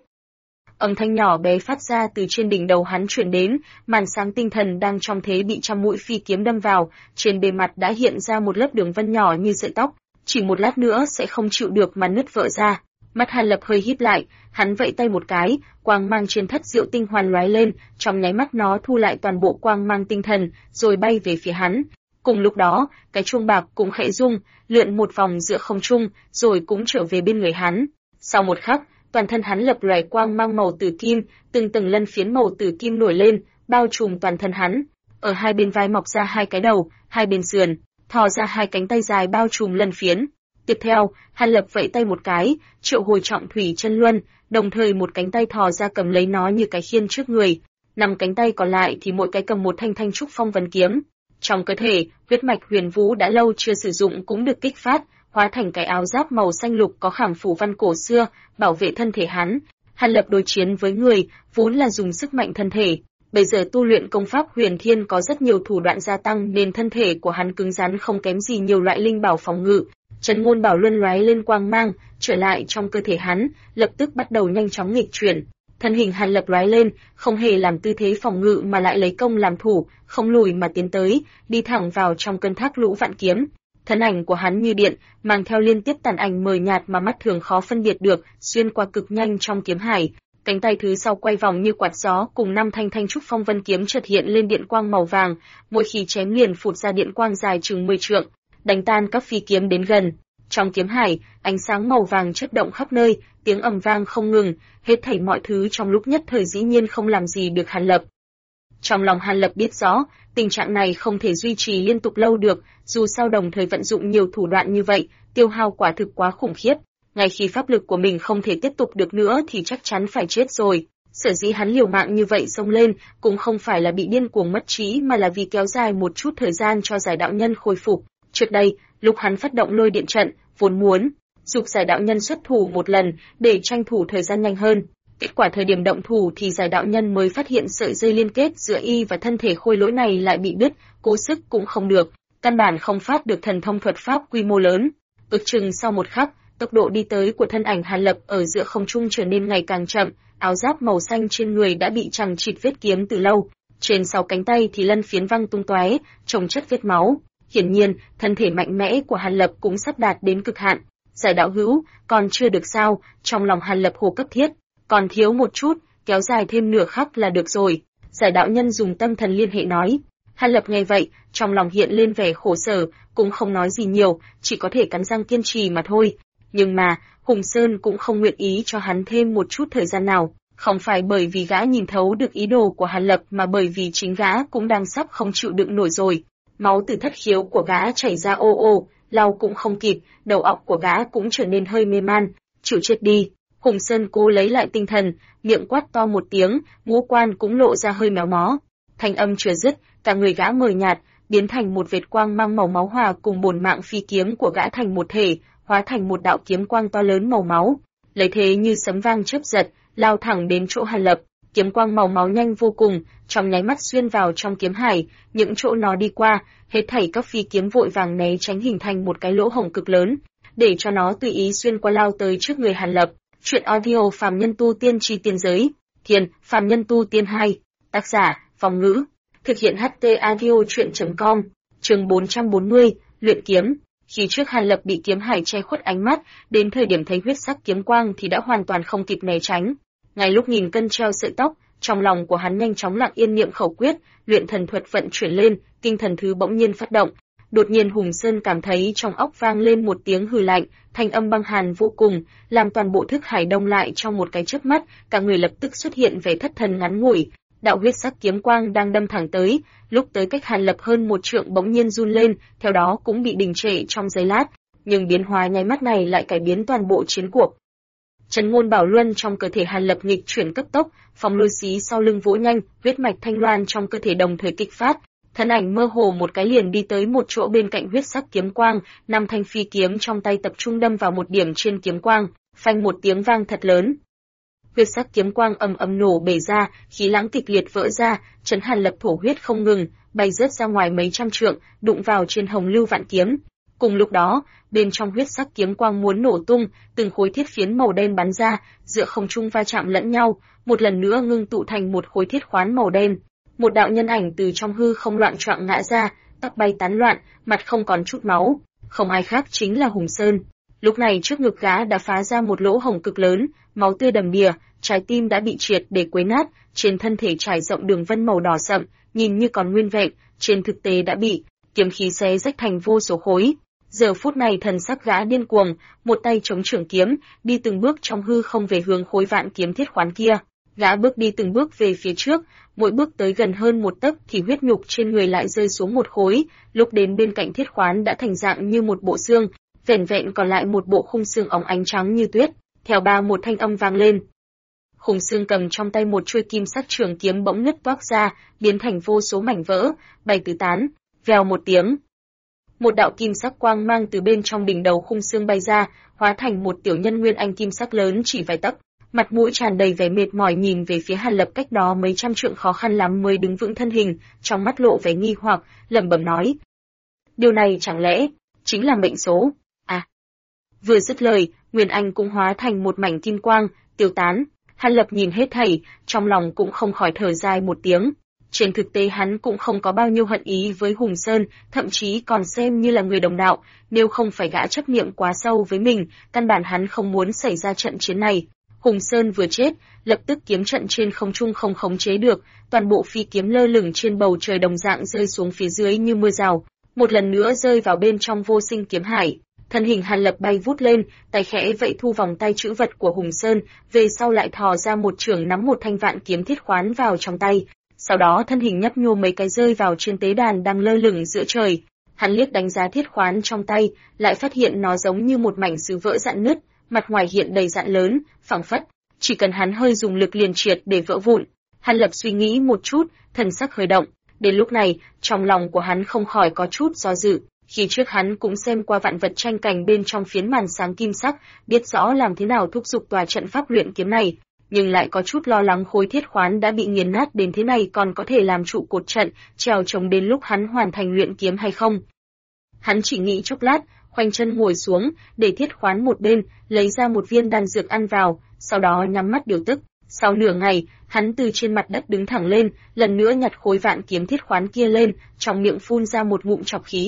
Âm thanh nhỏ bé phát ra từ trên đỉnh đầu hắn truyền đến, màn sáng tinh thần đang trong thế bị trăm mũi phi kiếm đâm vào, trên bề mặt đã hiện ra một lớp đường vân nhỏ như sợi tóc, chỉ một lát nữa sẽ không chịu được mà nứt vỡ ra. Mắt Hàn Lập hơi híp lại, hắn vẫy tay một cái, quang mang trên thất diệu tinh hoàn lóe lên, trong nháy mắt nó thu lại toàn bộ quang mang tinh thần, rồi bay về phía hắn. Cùng lúc đó, cái chuông bạc cũng khẽ rung, lượn một vòng giữa không trung, rồi cũng trở về bên người hắn. Sau một khắc, toàn thân hắn lập lòe quang mang màu tử kim, từng tầng lân phiến màu tử kim nổi lên, bao trùm toàn thân hắn. Ở hai bên vai mọc ra hai cái đầu, hai bên sườn thò ra hai cánh tay dài bao trùm lân phiến. Tiếp theo, Hàn Lập vẫy tay một cái, triệu hồi Trọng Thủy Chân Luân, đồng thời một cánh tay thò ra cầm lấy nó như cái khiên trước người, 5 cánh tay còn lại thì mỗi cái cầm một thanh thanh trúc phong vân kiếm. Trong cơ thể, huyết mạch huyền vũ đã lâu chưa sử dụng cũng được kích phát, hóa thành cái áo giáp màu xanh lục có khảm phủ văn cổ xưa, bảo vệ thân thể hắn. Hàn Lập đối chiến với người, vốn là dùng sức mạnh thân thể. Bây giờ tu luyện công pháp huyền thiên có rất nhiều thủ đoạn gia tăng nên thân thể của hắn cứng rắn không kém gì nhiều loại linh bảo phòng ngự. Chân Ngôn Bảo Luân lóe lên quang mang, trở lại trong cơ thể hắn, lập tức bắt đầu nhanh chóng nghịch chuyển. Thân hình Hàn Lập lóe lên, không hề làm tư thế phòng ngự mà lại lấy công làm thủ, không lùi mà tiến tới, đi thẳng vào trong cơn thác lũ vạn kiếm. Thân ảnh của hắn như điện, mang theo liên tiếp tàn ảnh mờ nhạt mà mắt thường khó phân biệt được, xuyên qua cực nhanh trong kiếm hải. Cánh tay thứ sau quay vòng như quạt gió, cùng 5 thanh thanh trúc phong vân kiếm chợt hiện lên điện quang màu vàng, mỗi khi chém liền phụt ra điện quang dài chừng 10 trượng, đánh tan các phi kiếm đến gần. Trong kiếm hải, ánh sáng màu vàng chớp động khắp nơi, tiếng ầm vang không ngừng, hết thảy mọi thứ trong lúc nhất thời dĩ nhiên không làm gì được Hàn Lập. Trong lòng Hàn Lập biết rõ, tình trạng này không thể duy trì liên tục lâu được, dù sao đồng thời vận dụng nhiều thủ đoạn như vậy, tiêu hao quả thực quá khủng khiếp. Ngay khi pháp lực của mình không thể tiếp tục được nữa thì chắc chắn phải chết rồi. Sở dĩ hắn liều mạng như vậy xông lên, cũng không phải là bị điên cuồng mất trí mà là vì kéo dài một chút thời gian cho giải đạo nhân khôi phục. Trước đây, lúc hắn phát động lôi điện trận, vốn muốn dục giải đạo nhân xuất thủ một lần để tranh thủ thời gian nhanh hơn. Kết quả thời điểm động thủ thì giải đạo nhân mới phát hiện sợi dây liên kết giữa y và thân thể khôi lỗi này lại bị đứt, cố sức cũng không được, căn bản không phát được thần thông thuật pháp quy mô lớn. Ước chừng sau một khắc, tốc độ đi tới của thân ảnh Hàn Lập ở giữa không trung trở nên ngày càng chậm, áo giáp màu xanh trên người đã bị chằng chịt vết kiếm từ lâu, trên 6 cánh tay thì lân phiến văng tung tóe, chồng chất vết máu. Hiển nhiên, thân thể mạnh mẽ của Hàn Lập cũng sắp đạt đến cực hạn. Giải đạo hữu, còn chưa được sao? Trong lòng Hàn Lập hồ cấp thiết, còn thiếu một chút, kéo dài thêm nửa khắc là được rồi. Giải đạo nhân dùng tâm thần liên hệ nói. Hàn Lập nghe vậy, trong lòng hiện lên vẻ khổ sở, cũng không nói gì nhiều, chỉ có thể cắn răng kiên trì mà thôi. Nhưng mà, Hùng Sơn cũng không nguyện ý cho hắn thêm một chút thời gian nào, không phải bởi vì gã nhìn thấu được ý đồ của Hàn Lập mà bởi vì chính gã cũng đang sắp không chịu đựng nổi rồi. Máu từ thất khiếu của gã chảy ra ô ô, lau cũng không kịp, đầu óc của gã cũng trở nên hơi mê man, chịu chết đi. Hùng Sơn cố lấy lại tinh thần, miệng quát to một tiếng, ngũ quan cũng lộ ra hơi méo mó. Thanh âm chưa dứt, cả người gã mờ nhạt, biến thành một vệt quang mang màu máu hòa cùng bổn mạng phi kiếm của gã thành một thể, hóa thành một đạo kiếm quang to lớn màu máu. Lấy thế như sấm vang chớp giật, lao thẳng đến chỗ Hàn Lập, kiếm quang màu máu nhanh vô cùng, trong nháy mắt xuyên vào trong kiếm hải, những chỗ nó đi qua, hết thảy các phi kiếm vội vàng né tránh hình thành một cái lỗ hổng cực lớn, để cho nó tùy ý xuyên qua lao tới trước người Hàn Lập. Chuyện audio phàm nhân tu tiên chi tiên giới, thiền, phàm nhân tu tiên 2, tác giả, Phong Ngữ, thực hiện HT audio chuyện.com, chương 440, luyện kiếm. Khi trước Hàn Lập bị kiếm hải che khuất ánh mắt, đến thời điểm thấy huyết sắc kiếm quang thì đã hoàn toàn không kịp né tránh. Ngay lúc nghìn cân treo sợi tóc, trong lòng của hắn nhanh chóng lặng yên niệm khẩu quyết, luyện thần thuật vận chuyển lên, tinh thần thứ bỗng nhiên phát động. Đột nhiên Hùng Sơn cảm thấy trong óc vang lên một tiếng hừ lạnh, thanh âm băng hàn vô cùng, làm toàn bộ thức hải đông lại trong một cái chớp mắt, cả người lập tức xuất hiện vẻ thất thần ngắn ngủi. Đạo huyết sắc kiếm quang đang đâm thẳng tới, lúc tới cách Hàn Lập hơn một trượng bỗng nhiên run lên, theo đó cũng bị đình trệ trong giây lát, nhưng biến hóa nháy mắt này lại cải biến toàn bộ chiến cuộc. Trấn ngôn bảo luân trong cơ thể Hàn Lập nghịch chuyển cấp tốc, phong lôi xí sau lưng vỗ nhanh, huyết mạch thanh loan trong cơ thể đồng thời kích phát, thân ảnh mơ hồ một cái liền đi tới một chỗ bên cạnh huyết sắc kiếm quang, năm thanh phi kiếm trong tay tập trung đâm vào một điểm trên kiếm quang, phanh một tiếng vang thật lớn. Huyết sắc kiếm quang ầm ầm nổ bể ra, khí lãng kịch liệt vỡ ra, Trấn Hàn Lập thổ huyết không ngừng, bay rớt ra ngoài mấy trăm trượng, đụng vào trên hồng lưu vạn kiếm. Cùng lúc đó, bên trong huyết sắc kiếm quang muốn nổ tung, từng khối thiết phiến màu đen bắn ra, giữa không trung va chạm lẫn nhau, một lần nữa ngưng tụ thành một khối thiết khoán màu đen. Một đạo nhân ảnh từ trong hư không loạn choạng ngã ra, tóc bay tán loạn, mặt không còn chút máu, không ai khác chính là Hùng Sơn. Lúc này trước ngực gã đã phá ra một lỗ hổng cực lớn, máu tươi đầm đìa, trái tim đã bị triệt để quấy nát, trên thân thể trải rộng đường vân màu đỏ sậm, nhìn như còn nguyên vẹn, trên thực tế đã bị kiếm khí xé rách thành vô số khối. Giờ phút này thần sắc gã điên cuồng, một tay chống trường kiếm, đi từng bước trong hư không về hướng khối vạn kiếm thiết khoán kia. Gã bước đi từng bước về phía trước, mỗi bước tới gần hơn một tấc thì huyết nhục trên người lại rơi xuống một khối, lúc đến bên cạnh thiết khoán đã thành dạng như một bộ xương, vẻn vẹn còn lại một bộ khung xương óng ánh trắng như tuyết. Theo ba một thanh âm vang lên. Khung xương cầm trong tay một chuôi kim sắc trường kiếm bỗng nứt toác ra, biến thành vô số mảnh vỡ, bay tứ tán. Vèo một tiếng, một đạo kim sắc quang mang từ bên trong đỉnh đầu khung xương bay ra, hóa thành một tiểu nhân nguyên anh kim sắc lớn chỉ vài tấc, mặt mũi tràn đầy vẻ mệt mỏi nhìn về phía Hàn Lập cách đó mấy trăm trượng khó khăn lắm mới đứng vững thân hình, trong mắt lộ vẻ nghi hoặc, lẩm bẩm nói: điều này chẳng lẽ chính là mệnh số? À! Vừa dứt lời, nguyên anh cũng hóa thành một mảnh kim quang, tiêu tán. Hàn Lập nhìn hết thảy, trong lòng cũng không khỏi thở dài một tiếng. Trên thực tế hắn cũng không có bao nhiêu hận ý với Hùng Sơn, thậm chí còn xem như là người đồng đạo, nếu không phải gã chấp niệm quá sâu với mình, căn bản hắn không muốn xảy ra trận chiến này. Hùng Sơn vừa chết, lập tức kiếm trận trên không trung không khống chế được, toàn bộ phi kiếm lơ lửng trên bầu trời đồng dạng rơi xuống phía dưới như mưa rào, một lần nữa rơi vào bên trong vô sinh kiếm hải. Thân hình Hàn Lập bay vút lên, tay khẽ vậy thu vòng tay trữ vật của Hùng Sơn, về sau lại thò ra một chưởng nắm một thanh vạn kiếm thiết khoán vào trong tay. Sau đó thân hình nhấp nhô mấy cái rơi vào trên tế đàn đang lơ lửng giữa trời. Hắn liếc đánh giá thiết khoán trong tay, lại phát hiện nó giống như một mảnh sứ vỡ rạn nứt, mặt ngoài hiện đầy rạn lớn, phẳng phất, chỉ cần hắn hơi dùng lực liền triệt để vỡ vụn. Hàn Lập suy nghĩ một chút, thần sắc hơi động. Đến lúc này, trong lòng của hắn không khỏi có chút do dự. Khi trước hắn cũng xem qua vạn vật tranh cảnh bên trong phiến màn sáng kim sắc, biết rõ làm thế nào thúc giục tòa trận pháp luyện kiếm này, nhưng lại có chút lo lắng khối thiết khoán đã bị nghiền nát đến thế này còn có thể làm trụ cột trận, trèo chống đến lúc hắn hoàn thành luyện kiếm hay không. Hắn chỉ nghĩ chốc lát, khoanh chân ngồi xuống, để thiết khoán một bên, lấy ra một viên đan dược ăn vào, sau đó nhắm mắt điều tức. Sau nửa ngày, hắn từ trên mặt đất đứng thẳng lên, lần nữa nhặt khối vạn kiếm thiết khoán kia lên, trong miệng phun ra một ngụm trọc khí.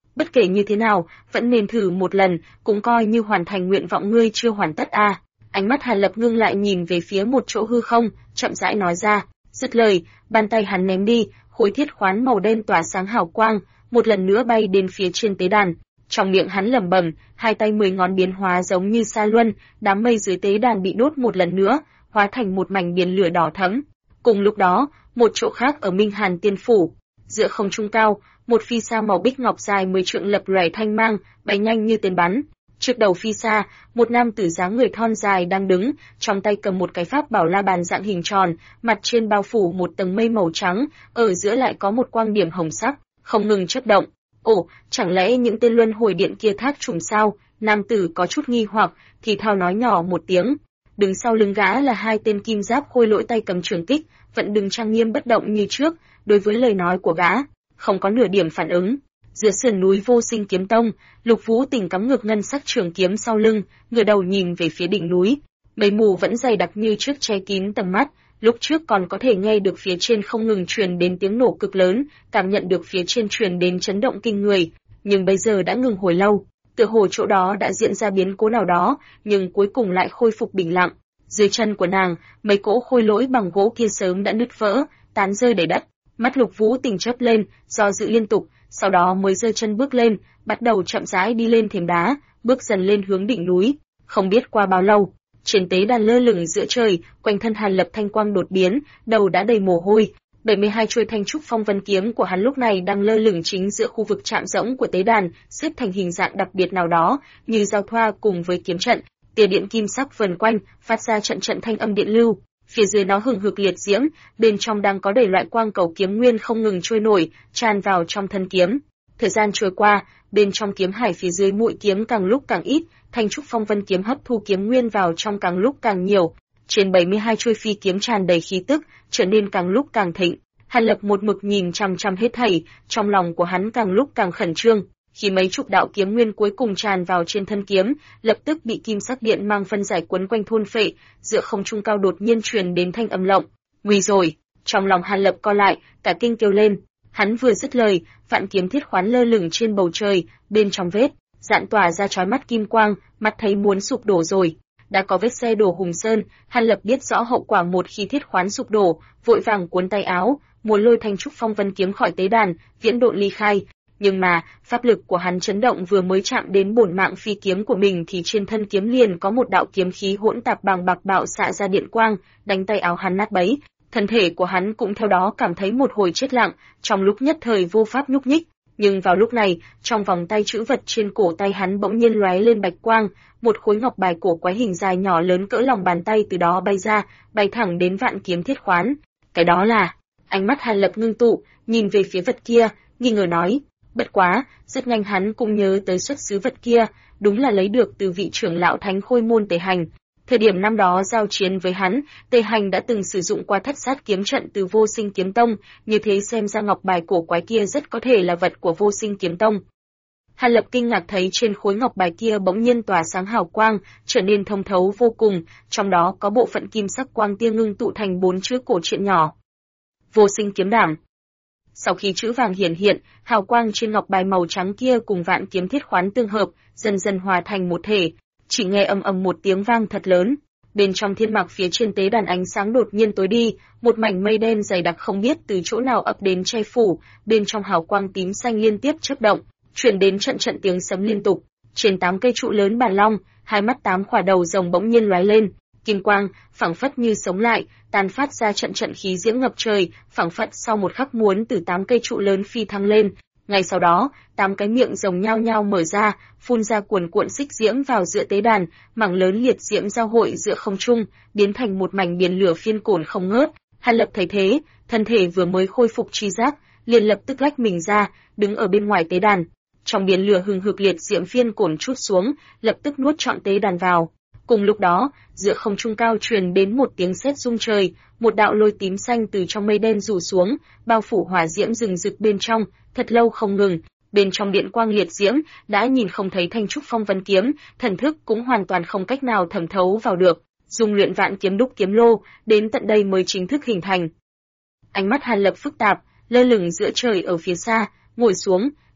Bất kể như thế nào, vẫn nên thử một lần, cũng coi như hoàn thành nguyện vọng ngươi chưa hoàn tất a. Ánh mắt Hàn Lập ngưng lại nhìn về phía một chỗ hư không, chậm rãi nói ra. Dứt lời, bàn tay hắn ném đi, khối thiết khoán màu đen tỏa sáng hào quang, một lần nữa bay đến phía trên tế đàn. Trong miệng hắn lẩm bẩm, hai tay 10 ngón biến hóa giống như sa luân, đám mây dưới tế đàn bị đốt một lần nữa, hóa thành một mảnh biển lửa đỏ thẫm. Cùng lúc đó, một chỗ khác ở Minh Hàn Tiên phủ, giữa không trung cao, một phi sa màu bích ngọc dài 10 trượng lập lòe thanh mang, bay nhanh như tên bắn. Trước đầu phi sa, một nam tử dáng người thon dài đang đứng, trong tay cầm một cái pháp bảo la bàn dạng hình tròn, mặt trên bao phủ một tầng mây màu trắng, ở giữa lại có một quang điểm hồng sắc, không ngừng chớp động. Ồ, chẳng lẽ những tên luân hồi điện kia thác trùng sao? Nam tử có chút nghi hoặc, thì thào nói nhỏ một tiếng. Đứng sau lưng gã là hai tên kim giáp khôi lỗi tay cầm trường kích, vẫn đứng trang nghiêm bất động như trước, đối với lời nói của gã, không có nửa điểm phản ứng. Giữa sườn núi Vô Sinh Kiếm Tông, Lục Vũ Tình cắm ngược ngân sắc trường kiếm sau lưng, ngửa đầu nhìn về phía đỉnh núi. Mây mù vẫn dày đặc như trước che kín tầm mắt, lúc trước còn có thể nghe được phía trên không ngừng truyền đến tiếng nổ cực lớn, cảm nhận được phía trên truyền đến chấn động kinh người, nhưng bây giờ đã ngừng hồi lâu. Tựa hồ chỗ đó đã diễn ra biến cố nào đó, nhưng cuối cùng lại khôi phục bình lặng. Dưới chân của nàng, mấy cỗ khôi lỗi bằng gỗ kia sớm đã nứt vỡ, tán rơi đầy đất. Mắt Lục Vũ Tình chớp lên, do dự liên tục, sau đó mới giơ chân bước lên, bắt đầu chậm rãi đi lên thềm đá, bước dần lên hướng đỉnh núi. Không biết qua bao lâu, trên tế đàn lơ lửng giữa trời, quanh thân Hàn Lập thanh quang đột biến, đầu đã đầy mồ hôi. 72 chuôi thanh trúc phong vân kiếm của hắn lúc này đang lơ lửng chính giữa khu vực chạm rỗng của tế đàn, xếp thành hình dạng đặc biệt nào đó, như giao thoa cùng với kiếm trận. Tia điện kim sắc vần quanh, phát ra trận trận thanh âm điện lưu. Phía dưới nó hừng hực liệt diễm, bên trong đang có đầy loại quang cầu kiếm nguyên không ngừng trôi nổi, tràn vào trong thân kiếm. Thời gian trôi qua, bên trong kiếm hải phía dưới mũi kiếm càng lúc càng ít, thanh trúc phong vân kiếm hấp thu kiếm nguyên vào trong càng lúc càng nhiều. Trên 72 chuôi phi kiếm tràn đầy khí tức, trở nên càng lúc càng thịnh. Hàn Lập một mực nhìn chằm chằm hết thảy, trong lòng của hắn càng lúc càng khẩn trương. Khi mấy chục đạo kiếm nguyên cuối cùng tràn vào trên thân kiếm, lập tức bị kim sắc điện mang phân giải quấn quanh thôn phệ, giữa không trung cao đột nhiên truyền đến thanh âm lộng. Nguy rồi! Trong lòng Hàn Lập co lại, cả kinh kêu lên. Hắn vừa dứt lời, vạn kiếm thiết khoán lơ lửng trên bầu trời, bên trong vết dạn tỏa ra chói mắt kim quang, mắt thấy muốn sụp đổ rồi. Đã có vết xe đổ Hùng Sơn, Hàn Lập biết rõ hậu quả một khi thiết khoán sụp đổ, vội vàng cuốn tay áo, muốn lôi thanh trúc phong vân kiếm khỏi tế đàn, viễn độn ly khai. Nhưng mà, pháp lực của hắn chấn động vừa mới chạm đến bổn mạng phi kiếm của mình thì trên thân kiếm liền có một đạo kiếm khí hỗn tạp bằng bạc bạo xạ ra điện quang, đánh tay áo hắn nát bấy. Thân thể của hắn cũng theo đó cảm thấy một hồi chết lặng, trong lúc nhất thời vô pháp nhúc nhích. Nhưng vào lúc này, trong vòng tay chữ vật trên cổ tay hắn bỗng nhiên lóe lên bạch quang, một khối ngọc bài cổ quái hình dài nhỏ lớn cỡ lòng bàn tay từ đó bay ra, bay thẳng đến vạn kiếm thiết khoán. Cái đó là... Ánh mắt Hàn Lập ngưng tụ, nhìn về phía vật kia, nghi ngờ nói. Bất quá, rất nhanh hắn cũng nhớ tới xuất xứ vật kia, đúng là lấy được từ vị trưởng lão Thánh Khôi môn Tề Hành. Thời điểm năm đó giao chiến với hắn, Tề Hành đã từng sử dụng qua thất sát kiếm trận từ Vô Sinh Kiếm Tông, như thế xem ra ngọc bài cổ quái kia rất có thể là vật của Vô Sinh Kiếm Tông. Hàn Lập kinh ngạc thấy trên khối ngọc bài kia bỗng nhiên tỏa sáng hào quang, trở nên thông thấu vô cùng, trong đó có bộ phận kim sắc quang tia ngưng tụ thành 4 chữ cổ truyện nhỏ. Vô Sinh Kiếm Đảm. Sau khi chữ vàng hiển hiện, hào quang trên ngọc bài màu trắng kia cùng vạn kiếm thiết khoán tương hợp, dần dần hòa thành một thể. Chỉ nghe ầm ầm một tiếng vang thật lớn, bên trong thiên mạc phía trên tế đàn ánh sáng đột nhiên tối đi, một mảnh mây đen dày đặc không biết từ chỗ nào ập đến che phủ, bên trong hào quang tím xanh liên tiếp chớp động, truyền đến trận trận tiếng sấm liên tục. Trên 8 cây trụ lớn bản long, hai mắt 8 khỏa đầu rồng bỗng nhiên lóe lên, kim quang phảng phất như sống lại, tàn phát ra trận trận khí diễm ngập trời, phảng phất sau một khắc muốn từ 8 cây trụ lớn phi thăng lên. Ngay sau đó, 8 cái miệng rồng nhao nhao mở ra, phun ra cuồn cuộn xích diễm vào giữa tế đàn, mảng lớn liệt diễm giao hội giữa không trung, biến thành một mảnh biển lửa phiên cổn không ngớt. Hàn Lập thấy thế, thân thể vừa mới khôi phục tri giác, liền lập tức lách mình ra, đứng ở bên ngoài tế đàn. Trong biển lửa hừng hực liệt diễm phiên cổn trút xuống, lập tức nuốt trọn tế đàn vào. Cùng lúc đó, giữa không trung cao truyền đến một tiếng sét rung trời, một đạo lôi tím xanh từ trong mây đen rủ xuống, bao phủ hỏa diễm rừng rực bên trong, thật lâu không ngừng. Bên trong điện quang liệt diễm, đã nhìn không thấy thanh trúc phong vân kiếm, thần thức cũng hoàn toàn không cách nào thẩm thấu vào được. Dung luyện vạn kiếm đúc kiếm lô, đến tận đây mới chính thức hình thành. Ánh mắt Hàn Lập phức tạp, lơ lửng giữa trời ở phía xa, ngồi xuống,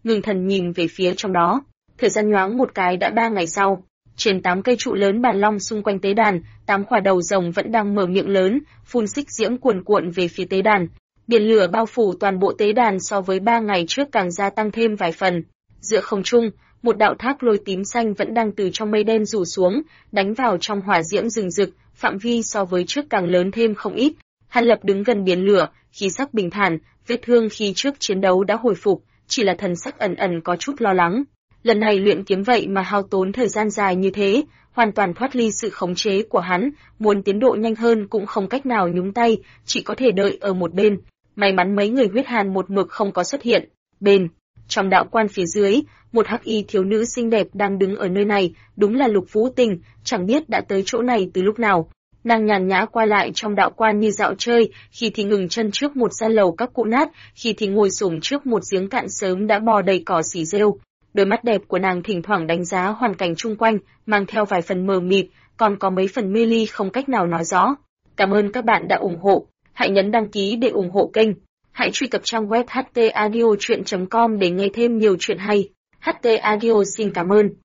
ngưng thần nhìn về phía trong đó. Thời gian nhoáng một cái đã 3 ngày sau. Trên 8 cây trụ lớn bàn long xung quanh tế đàn, 8 quả đầu rồng vẫn đang mở miệng lớn, phun xích diễm cuồn cuộn về phía tế đàn. Biển lửa bao phủ toàn bộ tế đàn so với 3 ngày trước càng gia tăng thêm vài phần. Giữa không trung, một đạo thác lôi tím xanh vẫn đang từ trong mây đen rủ xuống, đánh vào trong hỏa diễm rừng rực, phạm vi so với trước càng lớn thêm không ít. Hàn Lập đứng gần biển lửa, khí sắc bình thản, vết thương khi trước chiến đấu đã hồi phục, chỉ là thần sắc ẩn ẩn có chút lo lắng. Lần này luyện kiếm vậy mà hao tốn thời gian dài như thế, hoàn toàn thoát ly sự khống chế của hắn, muốn tiến độ nhanh hơn cũng không cách nào nhúng tay, chỉ có thể đợi ở một bên. May mắn mấy người huyết hàn một mực không có xuất hiện. Trong đạo quan phía dưới, một hắc y thiếu nữ xinh đẹp đang đứng ở nơi này, đúng là Lục Vũ Tình, chẳng biết đã tới chỗ này từ lúc nào. Nàng nhàn nhã qua lại trong đạo quan như dạo chơi, khi thì ngừng chân trước một gian lầu các cụ nát, khi thì ngồi xổm trước một giếng cạn sớm đã bò đầy cỏ xỉ rêu. Đôi mắt đẹp của nàng thỉnh thoảng đánh giá hoàn cảnh chung quanh, mang theo vài phần mờ mịt, còn có mấy phần mê ly không cách nào nói rõ. Cảm ơn các bạn đã ủng hộ. Hãy nhấn đăng ký để ủng hộ kênh. Hãy truy cập trang web htaudio.com để nghe thêm nhiều chuyện hay. HT Audio xin cảm ơn.